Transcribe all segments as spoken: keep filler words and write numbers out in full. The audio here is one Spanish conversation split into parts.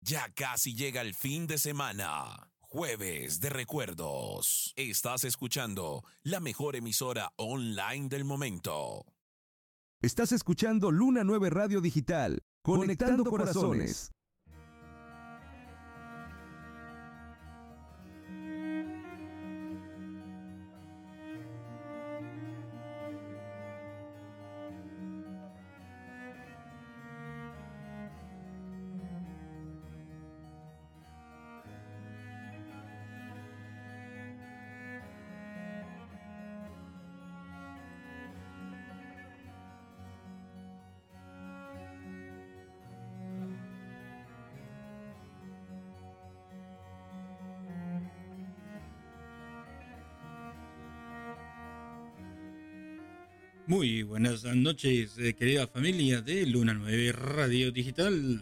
Ya casi llega el fin de semana. Jueves de recuerdos. Estás escuchando la mejor emisora online del momento. Estás escuchando Luna nueve Radio Digital. Conectando, Conectando corazones. Muy buenas noches, eh, querida familia de Luna nueve Radio Digital.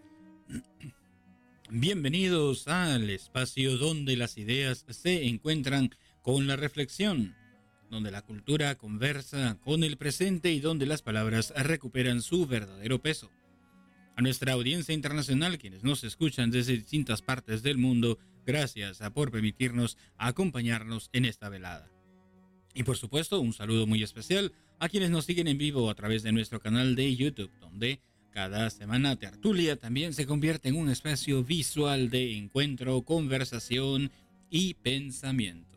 Bienvenidos al espacio donde las ideas se encuentran con la reflexión, donde la cultura conversa con el presente y donde las palabras recuperan su verdadero peso. A nuestra audiencia internacional, quienes nos escuchan desde distintas partes del mundo, gracias por permitirnos acompañarnos en esta velada. Y por supuesto, un saludo muy especial a quienes nos siguen en vivo a través de nuestro canal de YouTube, donde cada semana Tertulia también se convierte en un espacio visual de encuentro, conversación y pensamiento.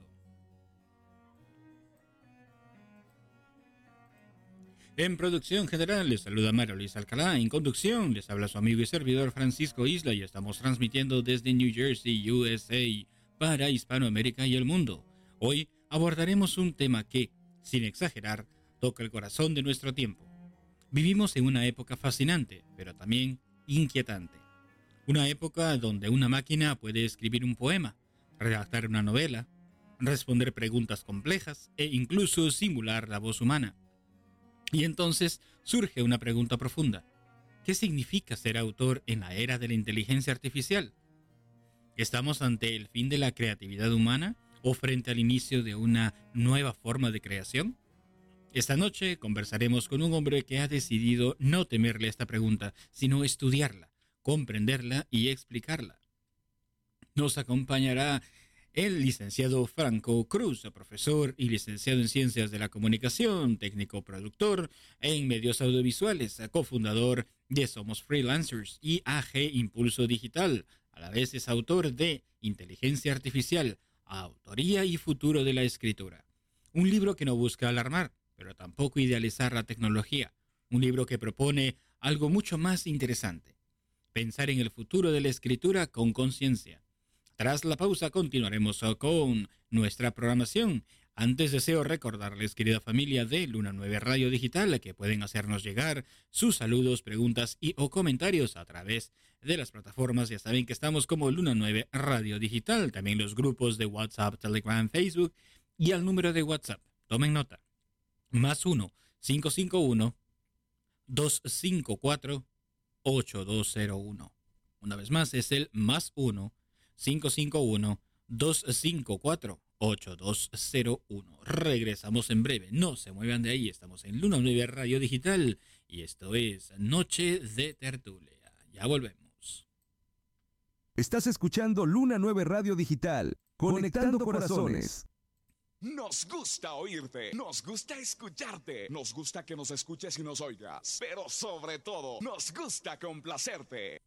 En producción general les saluda María Luisa Alcalá, en conducción les habla su amigo y servidor Francisco Isla y estamos transmitiendo desde New Jersey, U S A, para Hispanoamérica y el mundo. Hoy abordaremos un tema que, sin exagerar, toca el corazón de nuestro tiempo. Vivimos en una época fascinante, pero también inquietante. Una época donde una máquina puede escribir un poema, redactar una novela, responder preguntas complejas e incluso simular la voz humana. Y entonces surge una pregunta profunda. ¿Qué significa ser autor en la era de la inteligencia artificial? ¿Estamos ante el fin de la creatividad humana o frente al inicio de una nueva forma de creación? Esta noche conversaremos con un hombre que ha decidido no temerle a esta pregunta, sino estudiarla, comprenderla y explicarla. Nos acompañará el licenciado Franco Cruz, profesor y licenciado en Ciencias de la Comunicación, técnico productor en medios audiovisuales, cofundador de Somos Freelancers y A G Impulso Digital. A la vez es autor de Inteligencia Artificial, Autoría y Futuro de la Escritura. Un libro que no busca alarmar, pero tampoco idealizar la tecnología. Un libro que propone algo mucho más interesante: pensar en el futuro de la escritura con conciencia. Tras la pausa continuaremos con nuestra programación. Antes deseo recordarles, querida familia de Luna nueve Radio Digital, que pueden hacernos llegar sus saludos, preguntas y o comentarios a través de las plataformas. Ya saben que estamos como Luna nueve Radio Digital, también los grupos de WhatsApp, Telegram, Facebook y al número de WhatsApp. Tomen nota. Más uno, cinco cinco uno, dos cinco cuatro, ocho dos cero uno. Una vez más es el más uno, cinco cinco uno, dos cinco cuatro, ocho dos cero uno. Regresamos en breve, no se muevan de ahí, estamos en Luna nueve Radio Digital y esto es Noche de Tertulia. Ya volvemos. Estás escuchando Luna nueve Radio Digital, conectando, conectando corazones. Nos gusta oírte, nos gusta escucharte, nos gusta que nos escuches y nos oigas, pero sobre todo, nos gusta complacerte.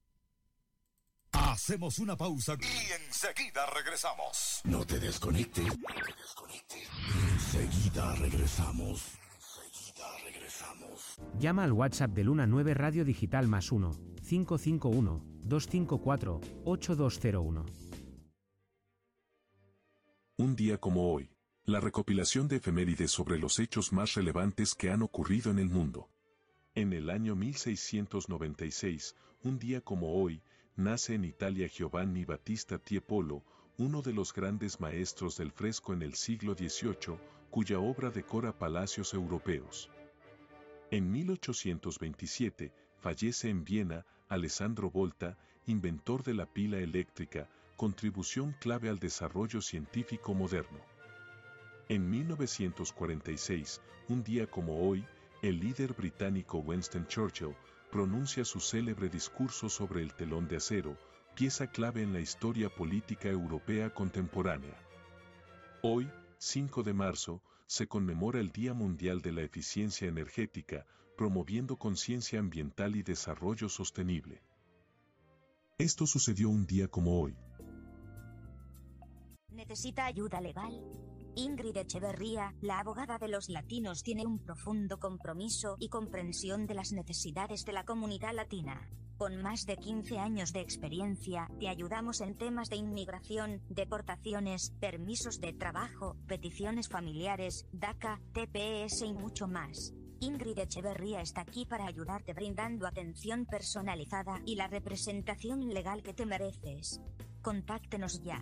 Hacemos una pausa y enseguida regresamos. No te desconectes, no te desconectes. Enseguida regresamos. Enseguida regresamos. Llama al WhatsApp de Luna nueve Radio Digital más uno, cinco cinco uno, dos cinco cuatro, ocho dos cero uno. Un día como hoy, la recopilación de efemérides sobre los hechos más relevantes que han ocurrido en el mundo. En el año mil seiscientos noventa y seis, un día como hoy, nace en Italia Giovanni Battista Tiepolo, uno de los grandes maestros del fresco en el siglo dieciocho, cuya obra decora palacios europeos. En mil ochocientos veintisiete, fallece en Viena Alessandro Volta, inventor de la pila eléctrica, contribución clave al desarrollo científico moderno. En mil novecientos cuarenta y seis, un día como hoy, el líder británico Winston Churchill pronuncia su célebre discurso sobre el telón de acero, pieza clave en la historia política europea contemporánea. Hoy, cinco de marzo, se conmemora el Día Mundial de la Eficiencia Energética, promoviendo conciencia ambiental y desarrollo sostenible. Esto sucedió un día como hoy. ¿Necesita ayuda legal? Ingrid Echeverría, la abogada de los latinos, tiene un profundo compromiso y comprensión de las necesidades de la comunidad latina. Con más de quince años de experiencia, te ayudamos en temas de inmigración, deportaciones, permisos de trabajo, peticiones familiares, DACA, T P S y mucho más. Ingrid Echeverría está aquí para ayudarte brindando atención personalizada y la representación legal que te mereces. Contáctenos ya.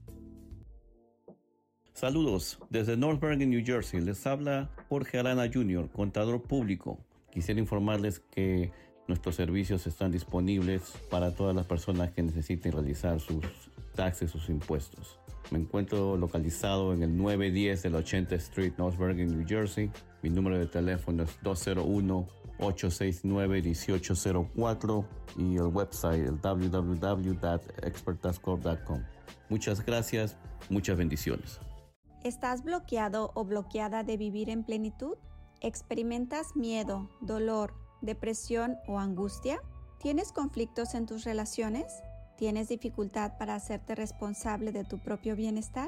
Saludos, desde North Bergen, New Jersey, les habla Jorge Arana junior, contador público. Quisiera informarles que nuestros servicios están disponibles para todas las personas que necesiten realizar sus taxes, sus impuestos. Me encuentro localizado en el nueve diez de la ochenta Street, North Bergen, New Jersey. Mi número de teléfono es dos cero uno, ocho seis nueve, uno ocho cero cuatro y el website el w w w punto expert tax corp punto com. Muchas gracias, muchas bendiciones. ¿Estás bloqueado o bloqueada de vivir en plenitud? ¿Experimentas miedo, dolor, depresión o angustia? ¿Tienes conflictos en tus relaciones? ¿Tienes dificultad para hacerte responsable de tu propio bienestar?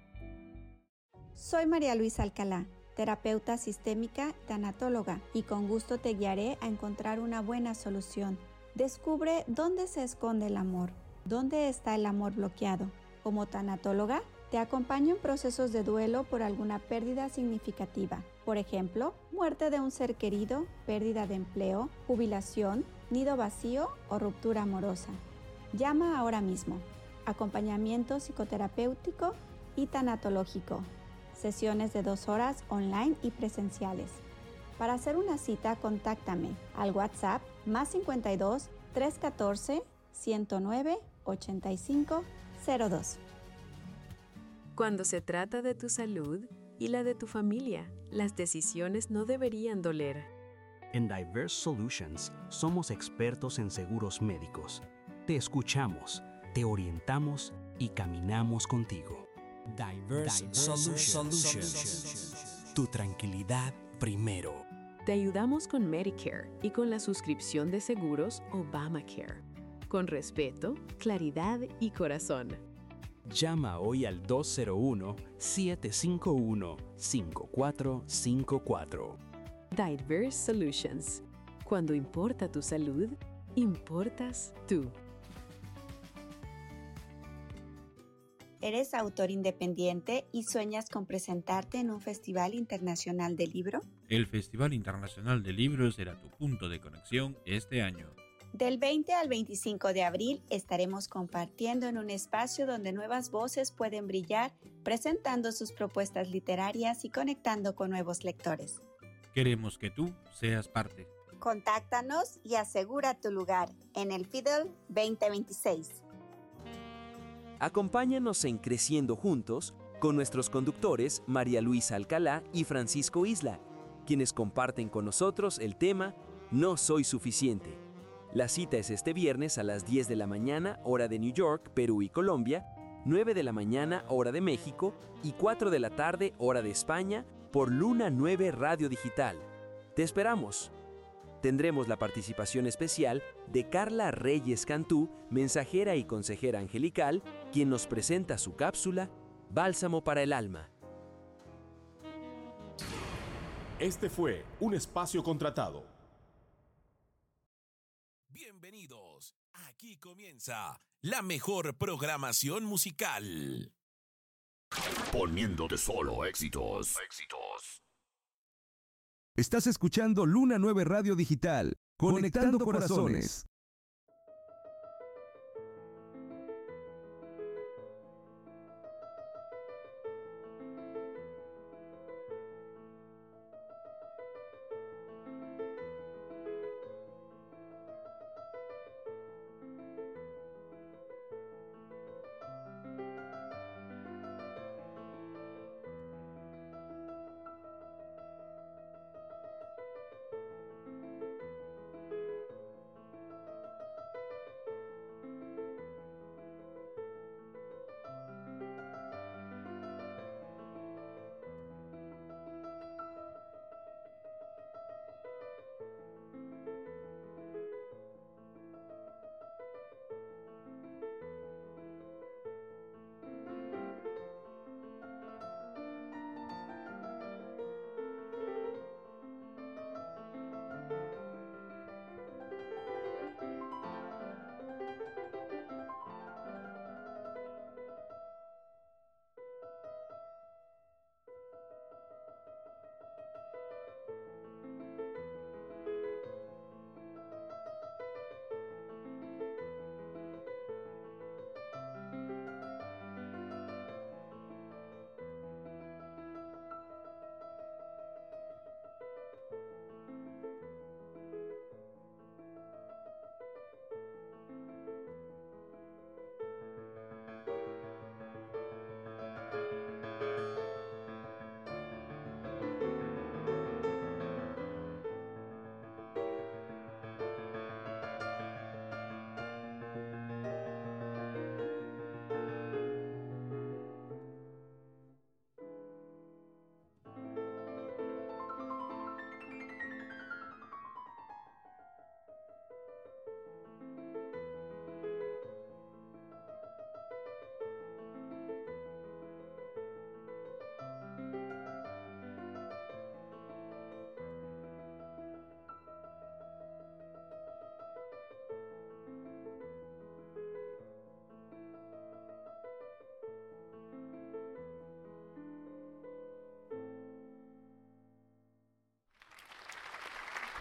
Soy María Luisa Alcalá, terapeuta sistémica y tanatóloga, y con gusto te guiaré a encontrar una buena solución. Descubre dónde se esconde el amor, dónde está el amor bloqueado. Como tanatóloga, te acompaño en procesos de duelo por alguna pérdida significativa. Por ejemplo, muerte de un ser querido, pérdida de empleo, jubilación, nido vacío o ruptura amorosa. Llama ahora mismo. Acompañamiento psicoterapéutico y tanatológico. Sesiones de dos horas online y presenciales. Para hacer una cita, contáctame al WhatsApp más cincuenta y dos, trescientos catorce, ciento nueve, ochenta y cinco cero dos. Cuando se trata de tu salud y la de tu familia, las decisiones no deberían doler. En Diverse Solutions somos expertos en seguros médicos. Te escuchamos, te orientamos y caminamos contigo. Diverse, Diverse Solutions. Solutions. Tu tranquilidad primero. Te ayudamos con Medicare y con la suscripción de seguros Obamacare. Con respeto, claridad y corazón. Llama hoy al dos cero uno, siete cinco uno, cinco cuatro cinco cuatro. Diverse Solutions. Cuando importa tu salud, importas tú. ¿Eres autor independiente y sueñas con presentarte en un festival internacional de libro? El Festival Internacional de Libros será tu punto de conexión este año. Del veinte al veinticinco de abril estaremos compartiendo en un espacio donde nuevas voces pueden brillar, presentando sus propuestas literarias y conectando con nuevos lectores. Queremos que tú seas parte. Contáctanos y asegura tu lugar en el Fiddle veinte veintiséis. Acompáñanos en Creciendo Juntos con nuestros conductores María Luisa Alcalá y Francisco Isla, quienes comparten con nosotros el tema No Soy Suficiente. La cita es este viernes a las diez de la mañana, hora de New York, Perú y Colombia, nueve de la mañana, hora de México, y cuatro de la tarde, hora de España, por Luna nueve Radio Digital. ¡Te esperamos! Tendremos la participación especial de Carla Reyes Cantú, mensajera y consejera angelical, quien nos presenta su cápsula Bálsamo para el Alma. Este fue un espacio contratado. Bienvenidos. Aquí comienza la mejor programación musical. Poniéndote solo éxitos. Éxitos. Estás escuchando Luna nueve Radio Digital, conectando, conectando corazones.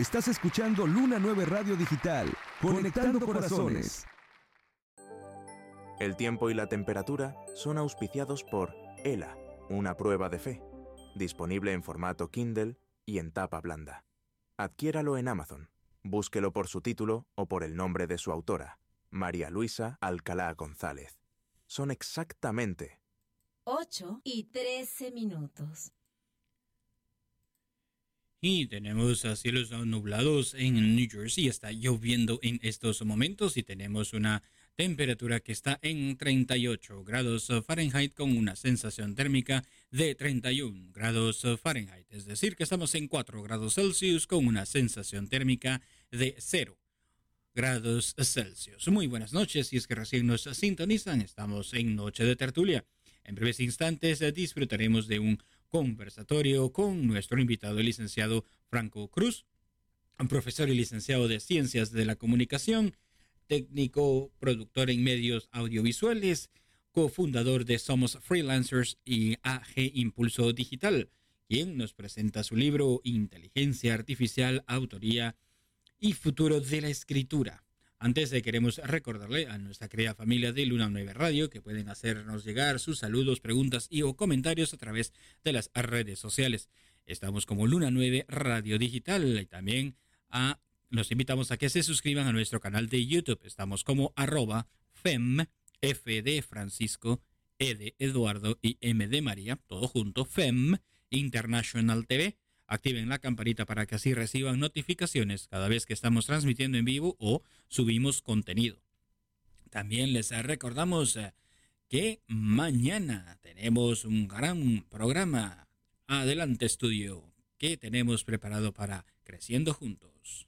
Estás escuchando Luna nueve Radio Digital, conectando corazones. El tiempo y la temperatura son auspiciados por ELA, una prueba de fe, disponible en formato Kindle y en tapa blanda. Adquiéralo en Amazon. Búsquelo por su título o por el nombre de su autora, María Luisa Alcalá González. Son exactamente ocho y trece minutos. Y tenemos a cielos nublados en New Jersey. Está lloviendo en estos momentos y tenemos una temperatura que está en treinta y ocho grados Fahrenheit con una sensación térmica de treinta y uno grados Fahrenheit. Es decir, que estamos en cuatro grados Celsius con una sensación térmica de cero grados Celsius. Muy buenas noches, si es que recién nos sintonizan, estamos en Noche de Tertulia. En breves instantes disfrutaremos de un conversatorio con nuestro invitado, el licenciado Franco Cruz, un profesor y licenciado de Ciencias de la Comunicación, técnico, productor en medios audiovisuales, cofundador de Somos Freelancers y A G Impulso Digital, quien nos presenta su libro Inteligencia Artificial, Autoría y Futuro de la Escritura. Antes de queremos recordarle a nuestra querida familia de Luna nueve Radio que pueden hacernos llegar sus saludos, preguntas y o comentarios a través de las redes sociales. Estamos como Luna nueve Radio Digital y también a, los invitamos a que se suscriban a nuestro canal de YouTube. Estamos como arroba FEM, F de Francisco, E de Eduardo y M de María, todo junto, FEM International T V. Activen la campanita para que así reciban notificaciones cada vez que estamos transmitiendo en vivo o subimos contenido. También les recordamos que mañana tenemos un gran programa. Adelante, estudio, que tenemos preparado para Creciendo Juntos.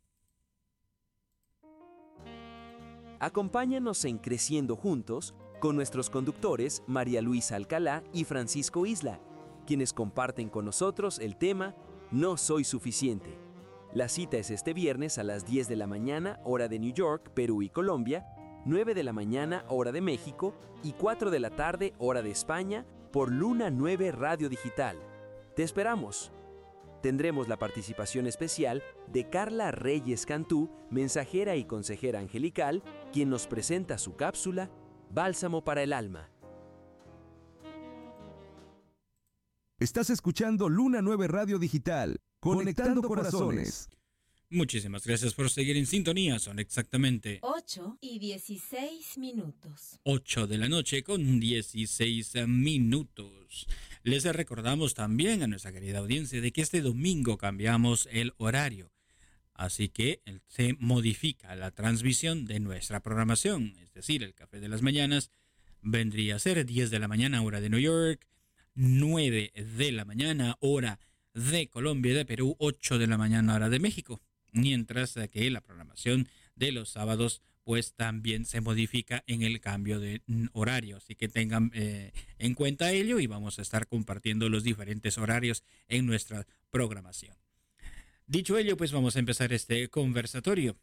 Acompáñanos en Creciendo Juntos con nuestros conductores María Luisa Alcalá y Francisco Isla, quienes comparten con nosotros el tema No soy suficiente. La cita es este viernes a las diez de la mañana, hora de New York, Perú y Colombia, nueve de la mañana, hora de México, y cuatro de la tarde, hora de España, por Luna nueve Radio Digital. ¡Te esperamos! Tendremos la participación especial de Carla Reyes Cantú, mensajera y consejera angelical, quien nos presenta su cápsula Bálsamo para el Alma. Estás escuchando Luna nueve Radio Digital, conectando corazones. Muchísimas gracias por seguir en sintonía. Son exactamente ocho y dieciséis minutos. ocho de la noche con dieciséis minutos. Les recordamos también a nuestra querida audiencia de que este domingo cambiamos el horario. Así que se modifica la transmisión de nuestra programación. Es decir, el Café de las Mañanas vendría a ser diez de la mañana, hora de New York, nueve de la mañana, hora de Colombia y de Perú, ocho de la mañana, hora de México. Mientras que la programación de los sábados pues también se modifica en el cambio de horario. Así que tengan eh, en cuenta ello y vamos a estar compartiendo los diferentes horarios en nuestra programación. Dicho ello, pues vamos a empezar este conversatorio.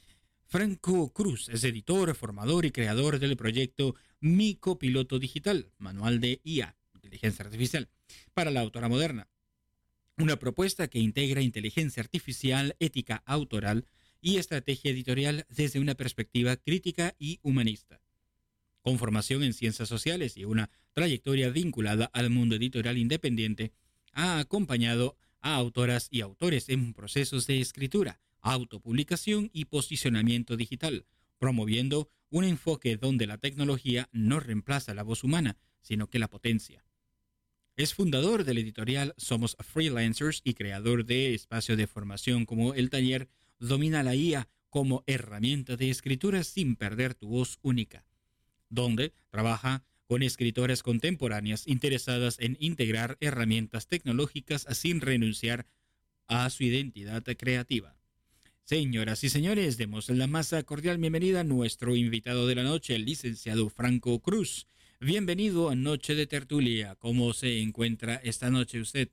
Franco Cruz es editor, formador y creador del proyecto Mi Copiloto Digital, manual de I A, inteligencia artificial, para la autora moderna. Una propuesta que integra inteligencia artificial, ética autoral y estrategia editorial desde una perspectiva crítica y humanista. Con formación en ciencias sociales y una trayectoria vinculada al mundo editorial independiente, ha acompañado a autoras y autores en procesos de escritura, autopublicación y posicionamiento digital, promoviendo un enfoque donde la tecnología no reemplaza la voz humana, sino que la potencia. Es fundador del editorial Somos Freelancers y creador de espacios de formación como el taller Domina la I A como herramienta de escritura sin perder tu voz única, donde trabaja con escritoras contemporáneas interesadas en integrar herramientas tecnológicas sin renunciar a su identidad creativa. Señoras y señores, demos la más cordial bienvenida a nuestro invitado de la noche, el licenciado Franco Cruz. Bienvenido a Noche de Tertulia. ¿Cómo se encuentra esta noche usted?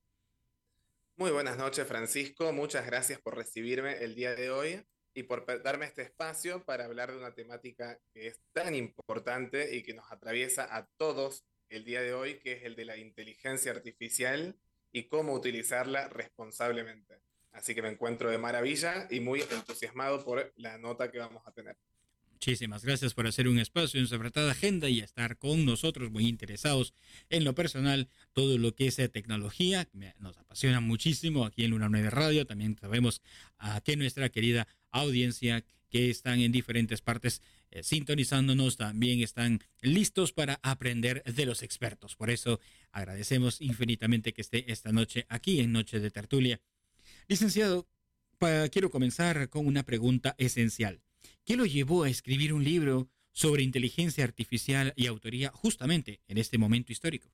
Muy buenas noches, Francisco. Muchas gracias por recibirme el día de hoy y por darme este espacio para hablar de una temática que es tan importante y que nos atraviesa a todos el día de hoy, que es el de la inteligencia artificial y cómo utilizarla responsablemente. Así que me encuentro de maravilla y muy entusiasmado por la nota que vamos a tener. Muchísimas gracias por hacer un espacio en su apretada agenda y estar con nosotros muy interesados en lo personal, todo lo que es tecnología, nos apasiona muchísimo aquí en Luna nueve Radio. También sabemos a que nuestra querida audiencia que están en diferentes partes eh, sintonizándonos también están listos para aprender de los expertos. Por eso agradecemos infinitamente que esté esta noche aquí en Noche de Tertulia. Licenciado, pa, quiero comenzar con una pregunta esencial. ¿Qué lo llevó a escribir un libro sobre inteligencia artificial y autoría justamente en este momento histórico?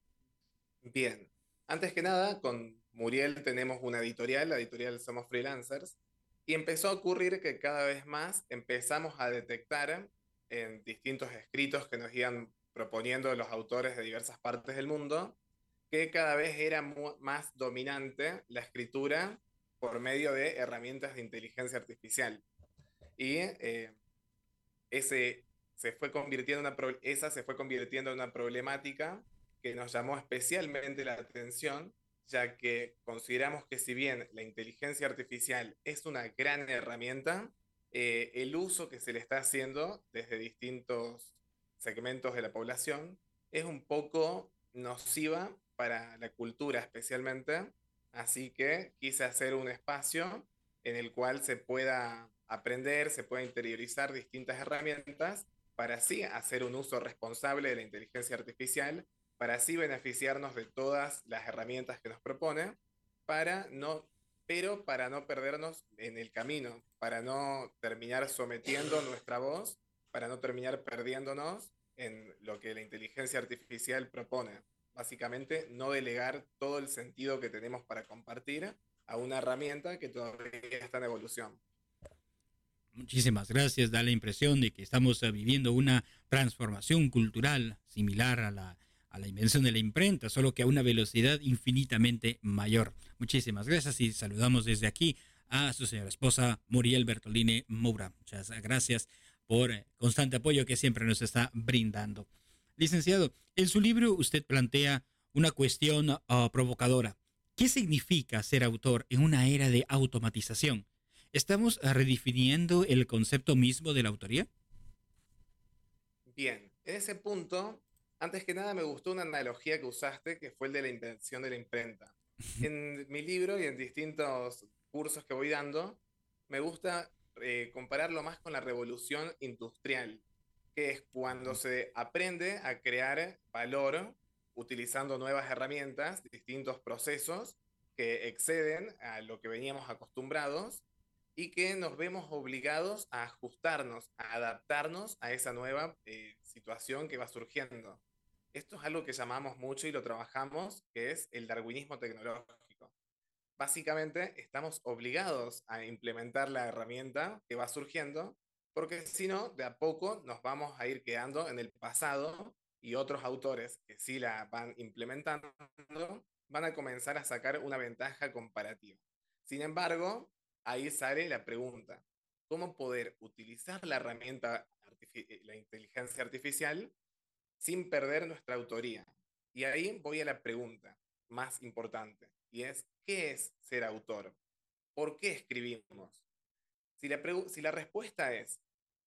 Bien, antes que nada, con Muriel tenemos una editorial, la editorial Somos Freelancers, y empezó a ocurrir que cada vez más empezamos a detectar en distintos escritos que nos iban proponiendo los autores de diversas partes del mundo, que cada vez era más dominante la escritura por medio de herramientas de inteligencia artificial. Y eh, ese se fue convirtiendo en una, esa se fue convirtiendo en una problemática que nos llamó especialmente la atención, ya que consideramos que si bien la inteligencia artificial es una gran herramienta, eh, el uso que se le está haciendo desde distintos segmentos de la población es un poco nociva para la cultura especialmente, así que quise hacer un espacio en el cual se pueda aprender, se pueda interiorizar distintas herramientas para así hacer un uso responsable de la inteligencia artificial, para así beneficiarnos de todas las herramientas que nos propone, para no, pero para no perdernos en el camino, para no terminar sometiendo nuestra voz, para no terminar perdiéndonos en lo que la inteligencia artificial propone. Básicamente, no delegar todo el sentido que tenemos para compartir a una herramienta que todavía está en evolución. Muchísimas gracias. Da la impresión de que estamos viviendo una transformación cultural similar a la, a la invención de la imprenta, solo que a una velocidad infinitamente mayor. Muchísimas gracias y saludamos desde aquí a su señora esposa Muriel Bertolini Moura. Muchas gracias por el constante apoyo que siempre nos está brindando. Licenciado, en su libro usted plantea una cuestión uh, provocadora. ¿Qué significa ser autor en una era de automatización? ¿Estamos redefiniendo el concepto mismo de la autoría? Bien, en ese punto, antes que nada me gustó una analogía que usaste, que fue el de la invención de la imprenta. En mi libro y en distintos cursos que voy dando, me gusta eh, compararlo más con la revolución industrial, que es cuando se aprende a crear valor utilizando nuevas herramientas, distintos procesos que exceden a lo que veníamos acostumbrados, y que nos vemos obligados a ajustarnos, a adaptarnos a esa nueva eh, situación que va surgiendo. Esto es algo que llamamos mucho y lo trabajamos, que es el darwinismo tecnológico. Básicamente, estamos obligados a implementar la herramienta que va surgiendo, porque si no, de a poco nos vamos a ir quedando en el pasado y otros autores que sí la van implementando van a comenzar a sacar una ventaja comparativa. Sin embargo, ahí sale la pregunta, ¿cómo poder utilizar la herramienta, la inteligencia artificial, sin perder nuestra autoría? Y ahí voy a la pregunta más importante, y es, ¿qué es ser autor? ¿Por qué escribimos? Si la, si la respuesta es,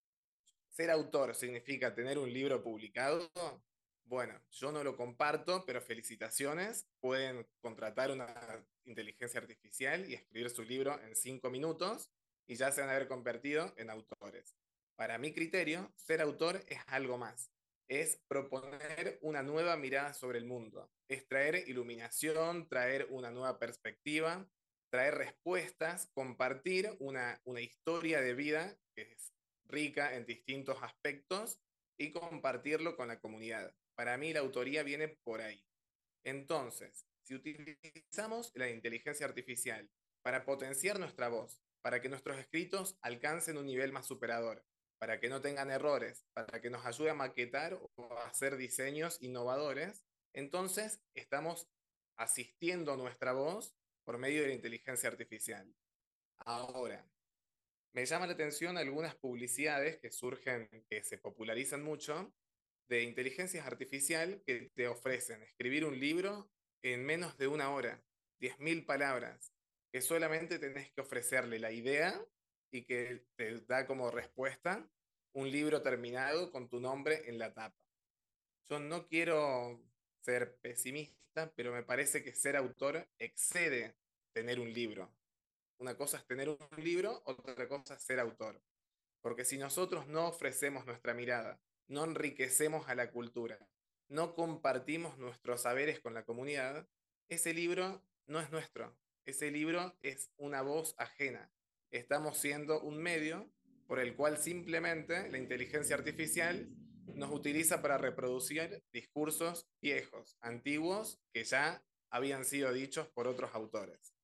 ser autor significa tener un libro publicado, bueno, yo no lo comparto, pero felicitaciones, pueden contratar una inteligencia artificial y escribir su libro en cinco minutos y ya se van a haber convertido en autores. Para mi criterio, ser autor es algo más. Es proponer una nueva mirada sobre el mundo. Es traer iluminación, traer una nueva perspectiva, traer respuestas, compartir una, una historia de vida que es rica en distintos aspectos y compartirlo con la comunidad. Para mí la autoría viene por ahí. Entonces, si utilizamos la inteligencia artificial para potenciar nuestra voz, para que nuestros escritos alcancen un nivel más superador, para que no tengan errores, para que nos ayude a maquetar o a hacer diseños innovadores, entonces estamos asistiendo nuestra voz por medio de la inteligencia artificial. Ahora, me llama la atención algunas publicidades que surgen, que se popularizan mucho, de inteligencias artificial que te ofrecen escribir un libro en menos de una hora, diez mil palabras. que solamente tenés que ofrecerle la idea y que te da como respuesta un libro terminado con tu nombre en la tapa. Yo no quiero ser pesimista, pero me parece que ser autor excede tener un libro. Una cosa es tener un libro, otra cosa es ser autor. Porque si nosotros no ofrecemos nuestra mirada, no enriquecemos a la cultura, no compartimos nuestros saberes con la comunidad, ese libro no es nuestro. Ese libro es una voz ajena. Estamos siendo un medio por el cual simplemente la inteligencia artificial nos utiliza para reproducir discursos viejos, antiguos, que ya habían sido dichos por otros autores.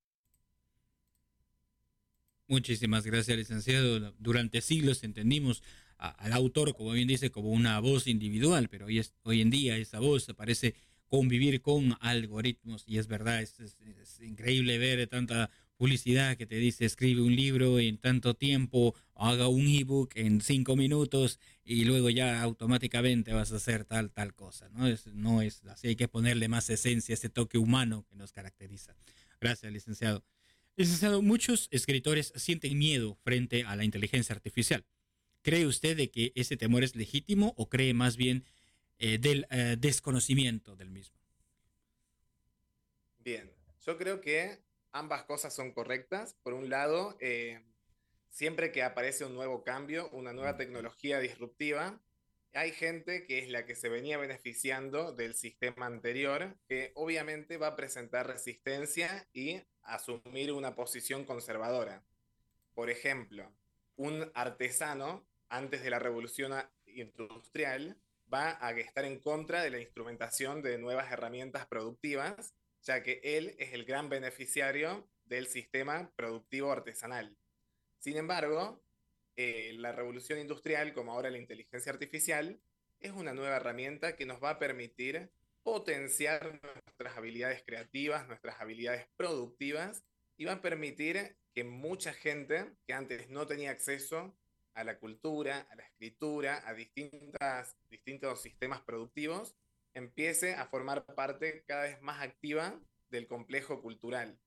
Muchísimas gracias, licenciado. Durante siglos entendimos a, al autor, como bien dice, como una voz individual, pero hoy, es, hoy en día esa voz parece convivir con algoritmos, y es verdad, es, es, es increíble ver tanta publicidad que te dice escribe un libro en tanto tiempo, haga un ebook en cinco minutos y luego ya automáticamente vas a hacer tal, tal cosa, ¿no? Es, no es así, hay que ponerle más esencia, ese toque humano que nos caracteriza. Gracias, licenciado. Licenciado, muchos escritores sienten miedo frente a la inteligencia artificial. ¿Cree usted de que ese temor es legítimo o cree más bien eh, del eh, desconocimiento del mismo? Bien, yo creo que ambas cosas son correctas. Por un lado, eh, siempre que aparece un nuevo cambio, una nueva tecnología disruptiva, hay gente que es la que se venía beneficiando del sistema anterior, que obviamente va a presentar resistencia y asumir una posición conservadora. Por ejemplo, un artesano, antes de la revolución industrial, va a estar en contra de la instrumentación de nuevas herramientas productivas, ya que él es el gran beneficiario del sistema productivo artesanal. Sin embargo, eh, la revolución industrial, como ahora la inteligencia artificial, es una nueva herramienta que nos va a permitir potenciar nuestras habilidades creativas, nuestras habilidades productivas, y va a permitir que mucha gente que antes no tenía acceso a la cultura, a la escritura, a distintas, distintos sistemas productivos, empiece a formar parte cada vez más activa del complejo cultural.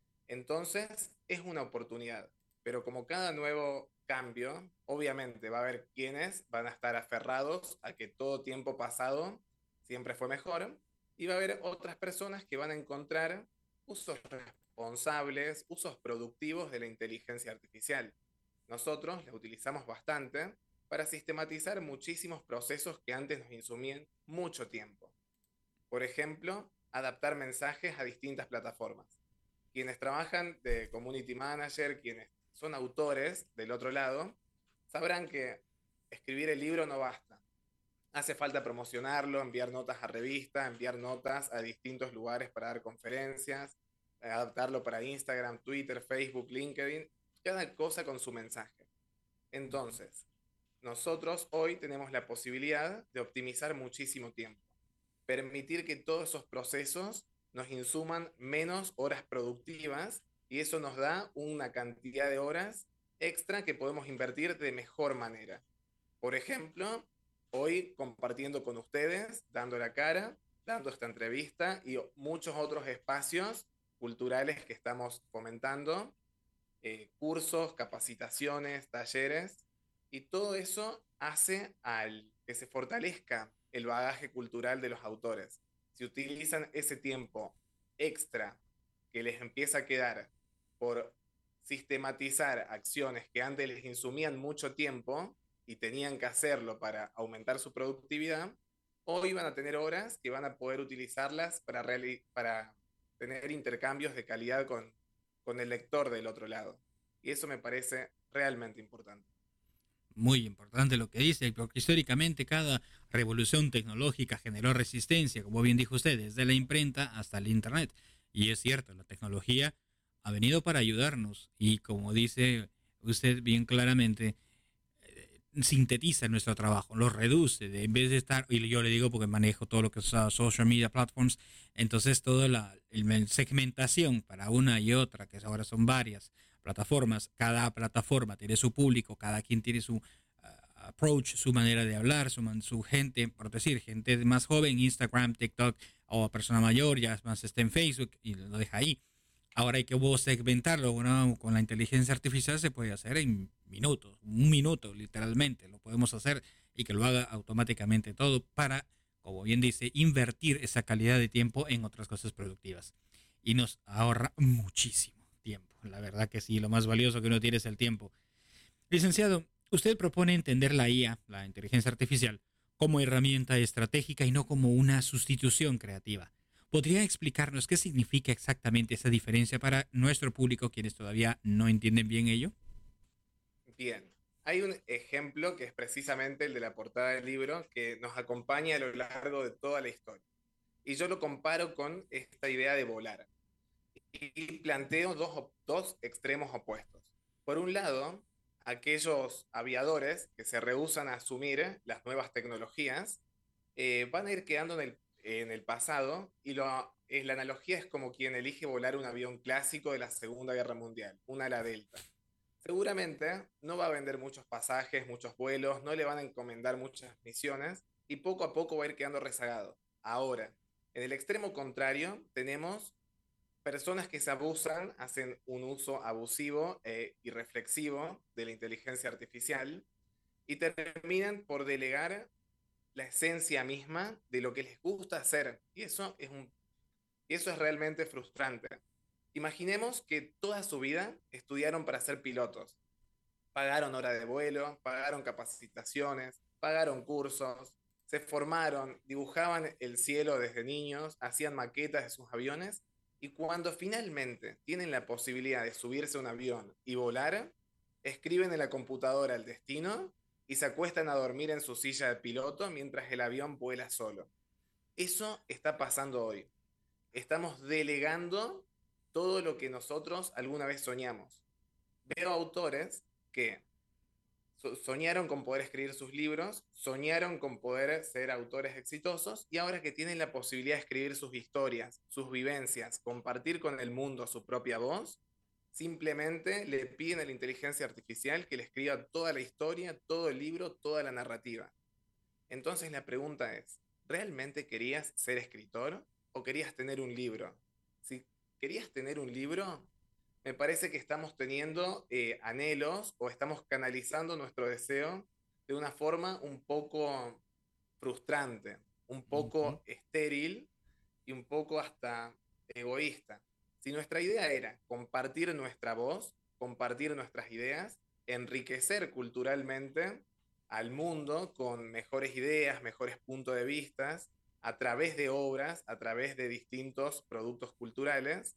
Entonces, es una oportunidad, pero como cada nuevo cambio, obviamente va a haber quienes van a estar aferrados a que todo tiempo pasado siempre fue mejor, y va a haber otras personas que van a encontrar usos responsables, usos productivos de la inteligencia artificial. Nosotros la utilizamos bastante para sistematizar muchísimos procesos que antes nos insumían mucho tiempo. Por ejemplo, adaptar mensajes a distintas plataformas. Quienes trabajan de community manager, quienes son autores del otro lado, sabrán que escribir el libro no basta. Hace falta promocionarlo, enviar notas a revistas, enviar notas a distintos lugares para dar conferencias, adaptarlo para Instagram, Twitter, Facebook, LinkedIn, cada cosa con su mensaje. Entonces, nosotros hoy tenemos la posibilidad de optimizar muchísimo tiempo, permitir que todos esos procesos nos insuman menos horas productivas, y eso nos da una cantidad de horas extra que podemos invertir de mejor manera. Por ejemplo, hoy compartiendo con ustedes, dando la cara, dando esta entrevista y muchos otros espacios culturales que estamos fomentando, eh, cursos, capacitaciones, talleres, y todo eso hace al que se fortalezca el bagaje cultural de los autores. Si utilizan ese tiempo extra que les empieza a quedar por sistematizar acciones que antes les insumían mucho tiempo y tenían que hacerlo para aumentar su productividad, hoy van a tener horas que van a poder utilizarlas para, para tener intercambios de calidad con, con el lector del otro lado. Y eso me parece realmente importante. Muy importante lo que dice, porque históricamente cada revolución tecnológica generó resistencia, como bien dijo usted, desde la imprenta hasta el Internet. Y es cierto, la tecnología ha venido para ayudarnos y, como dice usted bien claramente, eh, sintetiza nuestro trabajo, lo reduce, de, en vez de estar, y yo le digo porque manejo todo lo que es uh, social media platforms, entonces toda la el, segmentación para una y otra, que ahora son varias plataformas, cada plataforma tiene su público, cada quien tiene su uh, approach, su manera de hablar, su, su gente, por decir, gente más joven, Instagram, TikTok, o persona mayor, ya más está en Facebook y lo deja ahí. Ahora hay que vos segmentarlo, ¿no? Con la inteligencia artificial se puede hacer en minutos, un minuto literalmente, lo podemos hacer y que lo haga automáticamente todo para, como bien dice, invertir esa calidad de tiempo en otras cosas productivas. Y nos ahorra muchísimo tiempo, la verdad que sí, lo más valioso que uno tiene es el tiempo. Licenciado, usted propone entender la I A, la inteligencia artificial, como herramienta estratégica y no como una sustitución creativa. ¿Podría explicarnos qué significa exactamente esa diferencia para nuestro público, quienes todavía no entienden bien ello? Bien, hay un ejemplo que es precisamente el de la portada del libro que nos acompaña a lo largo de toda la historia. Y yo lo comparo con esta idea de volar. Y planteo dos, dos extremos opuestos. Por un lado, aquellos aviadores que se rehúsan a asumir las nuevas tecnologías eh, van a ir quedando en el en el pasado, y lo, eh, la analogía es como quien elige volar un avión clásico de la Segunda Guerra Mundial, un ala delta. Seguramente no va a vender muchos pasajes, muchos vuelos, no le van a encomendar muchas misiones, y poco a poco va a ir quedando rezagado. Ahora, en el extremo contrario, tenemos personas que se abusan, hacen un uso abusivo e irreflexivo de la inteligencia artificial, y terminan por delegar la esencia misma de lo que les gusta hacer. Y eso es, un, y eso es realmente frustrante. Imaginemos que toda su vida estudiaron para ser pilotos. Pagaron hora de vuelo, pagaron capacitaciones, pagaron cursos, se formaron, dibujaban el cielo desde niños, hacían maquetas de sus aviones, y cuando finalmente tienen la posibilidad de subirse a un avión y volar, escriben en la computadora el destino y se acuestan a dormir en su silla de piloto mientras el avión vuela solo. Eso está pasando hoy. Estamos delegando todo lo que nosotros alguna vez soñamos. Veo autores que so- soñaron con poder escribir sus libros, soñaron con poder ser autores exitosos, y ahora que tienen la posibilidad de escribir sus historias, sus vivencias, compartir con el mundo su propia voz, simplemente le piden a la inteligencia artificial que le escriba toda la historia, todo el libro, toda la narrativa. Entonces la pregunta es, ¿realmente querías ser escritor o querías tener un libro? Si querías tener un libro, me parece que estamos teniendo eh, anhelos o estamos canalizando nuestro deseo de una forma un poco frustrante, un poco uh-huh. estéril y un poco hasta egoísta. Si nuestra idea era compartir nuestra voz, compartir nuestras ideas, enriquecer culturalmente al mundo con mejores ideas, mejores puntos de vista, a través de obras, a través de distintos productos culturales,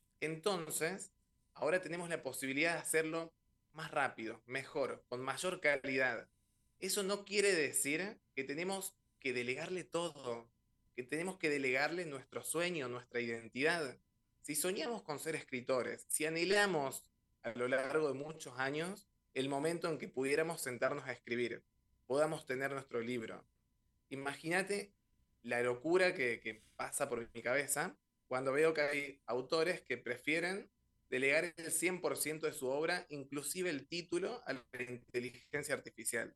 entonces ahora tenemos la posibilidad de hacerlo más rápido, mejor, con mayor calidad. Eso no quiere decir que tenemos que delegarle todo, que tenemos que delegarle nuestro sueño, nuestra identidad. Si soñamos con ser escritores, si anhelamos a lo largo de muchos años el momento en que pudiéramos sentarnos a escribir, podamos tener nuestro libro, imagínate la locura que, que pasa por mi cabeza cuando veo que hay autores que prefieren delegar el cien por ciento de su obra, inclusive el título, a la inteligencia artificial.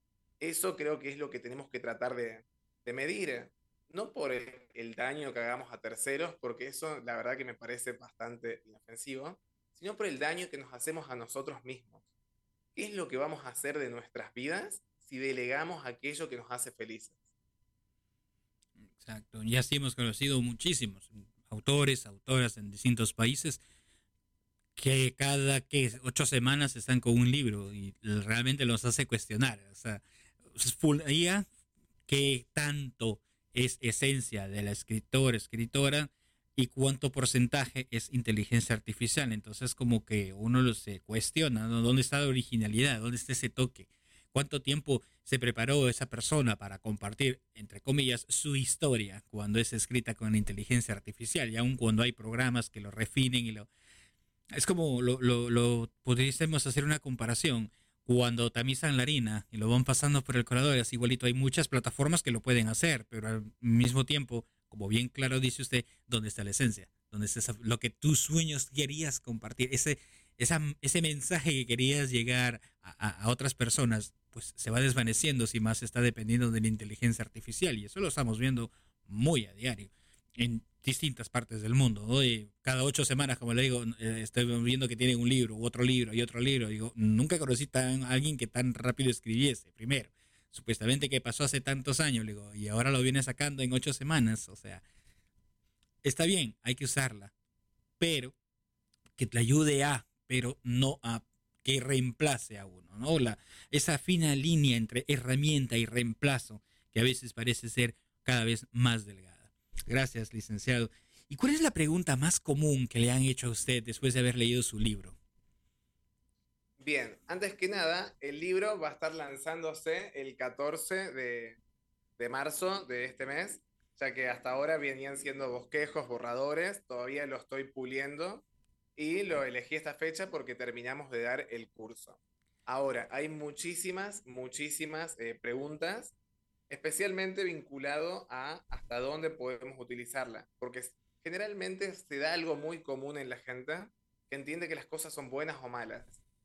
Eso creo que es lo que tenemos que tratar de, de medir. No por el, el daño que hagamos a terceros, porque eso la verdad que me parece bastante inofensivo, sino por el daño que nos hacemos a nosotros mismos. ¿Qué es lo que vamos a hacer de nuestras vidas si delegamos aquello que nos hace felices? Exacto, y así hemos conocido muchísimos autores, autoras en distintos países que cada que ocho semanas están con un libro y realmente los hace cuestionar. O sea, I A, ¿qué tanto es esencia de la escritora, escritora, y cuánto porcentaje es inteligencia artificial? Entonces como que uno se cuestiona, ¿no? ¿Dónde está la originalidad? ¿Dónde está ese toque? ¿Cuánto tiempo se preparó esa persona para compartir, entre comillas, su historia cuando es escrita con inteligencia artificial? Y aun cuando hay programas que lo refinen y lo... Es como, lo, lo, lo podríamos hacer una comparación. Cuando tamizan la harina y lo van pasando por el colador, es igualito. Hay muchas plataformas que lo pueden hacer, pero al mismo tiempo, como bien claro dice usted, ¿dónde está la esencia? ¿Dónde está esa, lo que tus sueños querías compartir? Ese, esa, ese mensaje que querías llegar a, a, a otras personas, pues se va desvaneciendo si más está dependiendo de la inteligencia artificial, y eso lo estamos viendo muy a diario. en distintas partes del mundo, ¿no? Y cada ocho semanas, como le digo, eh, estoy viendo que tienen un libro, u otro libro, y otro libro. Digo, nunca conocí tan, a alguien que tan rápido escribiese, primero. Supuestamente que pasó hace tantos años, le digo, y ahora lo viene sacando en ocho semanas. O sea, está bien, hay que usarla, pero que te ayude a, pero no a que reemplace a uno, ¿no? La, esa fina línea entre herramienta y reemplazo que a veces parece ser cada vez más delgada. Gracias, licenciado. ¿Y cuál es la pregunta más común que le han hecho a usted después de haber leído su libro? Bien, antes que nada, el libro va a estar lanzándose el catorce de, de marzo de este mes, ya que hasta ahora venían siendo bosquejos, borradores, todavía lo estoy puliendo y lo elegí esta fecha porque terminamos de dar el curso. Ahora, hay muchísimas, muchísimas eh, preguntas, especialmente vinculado a hasta dónde podemos utilizarla, porque generalmente se da algo muy común en la gente que entiende que las cosas son buenas o malas.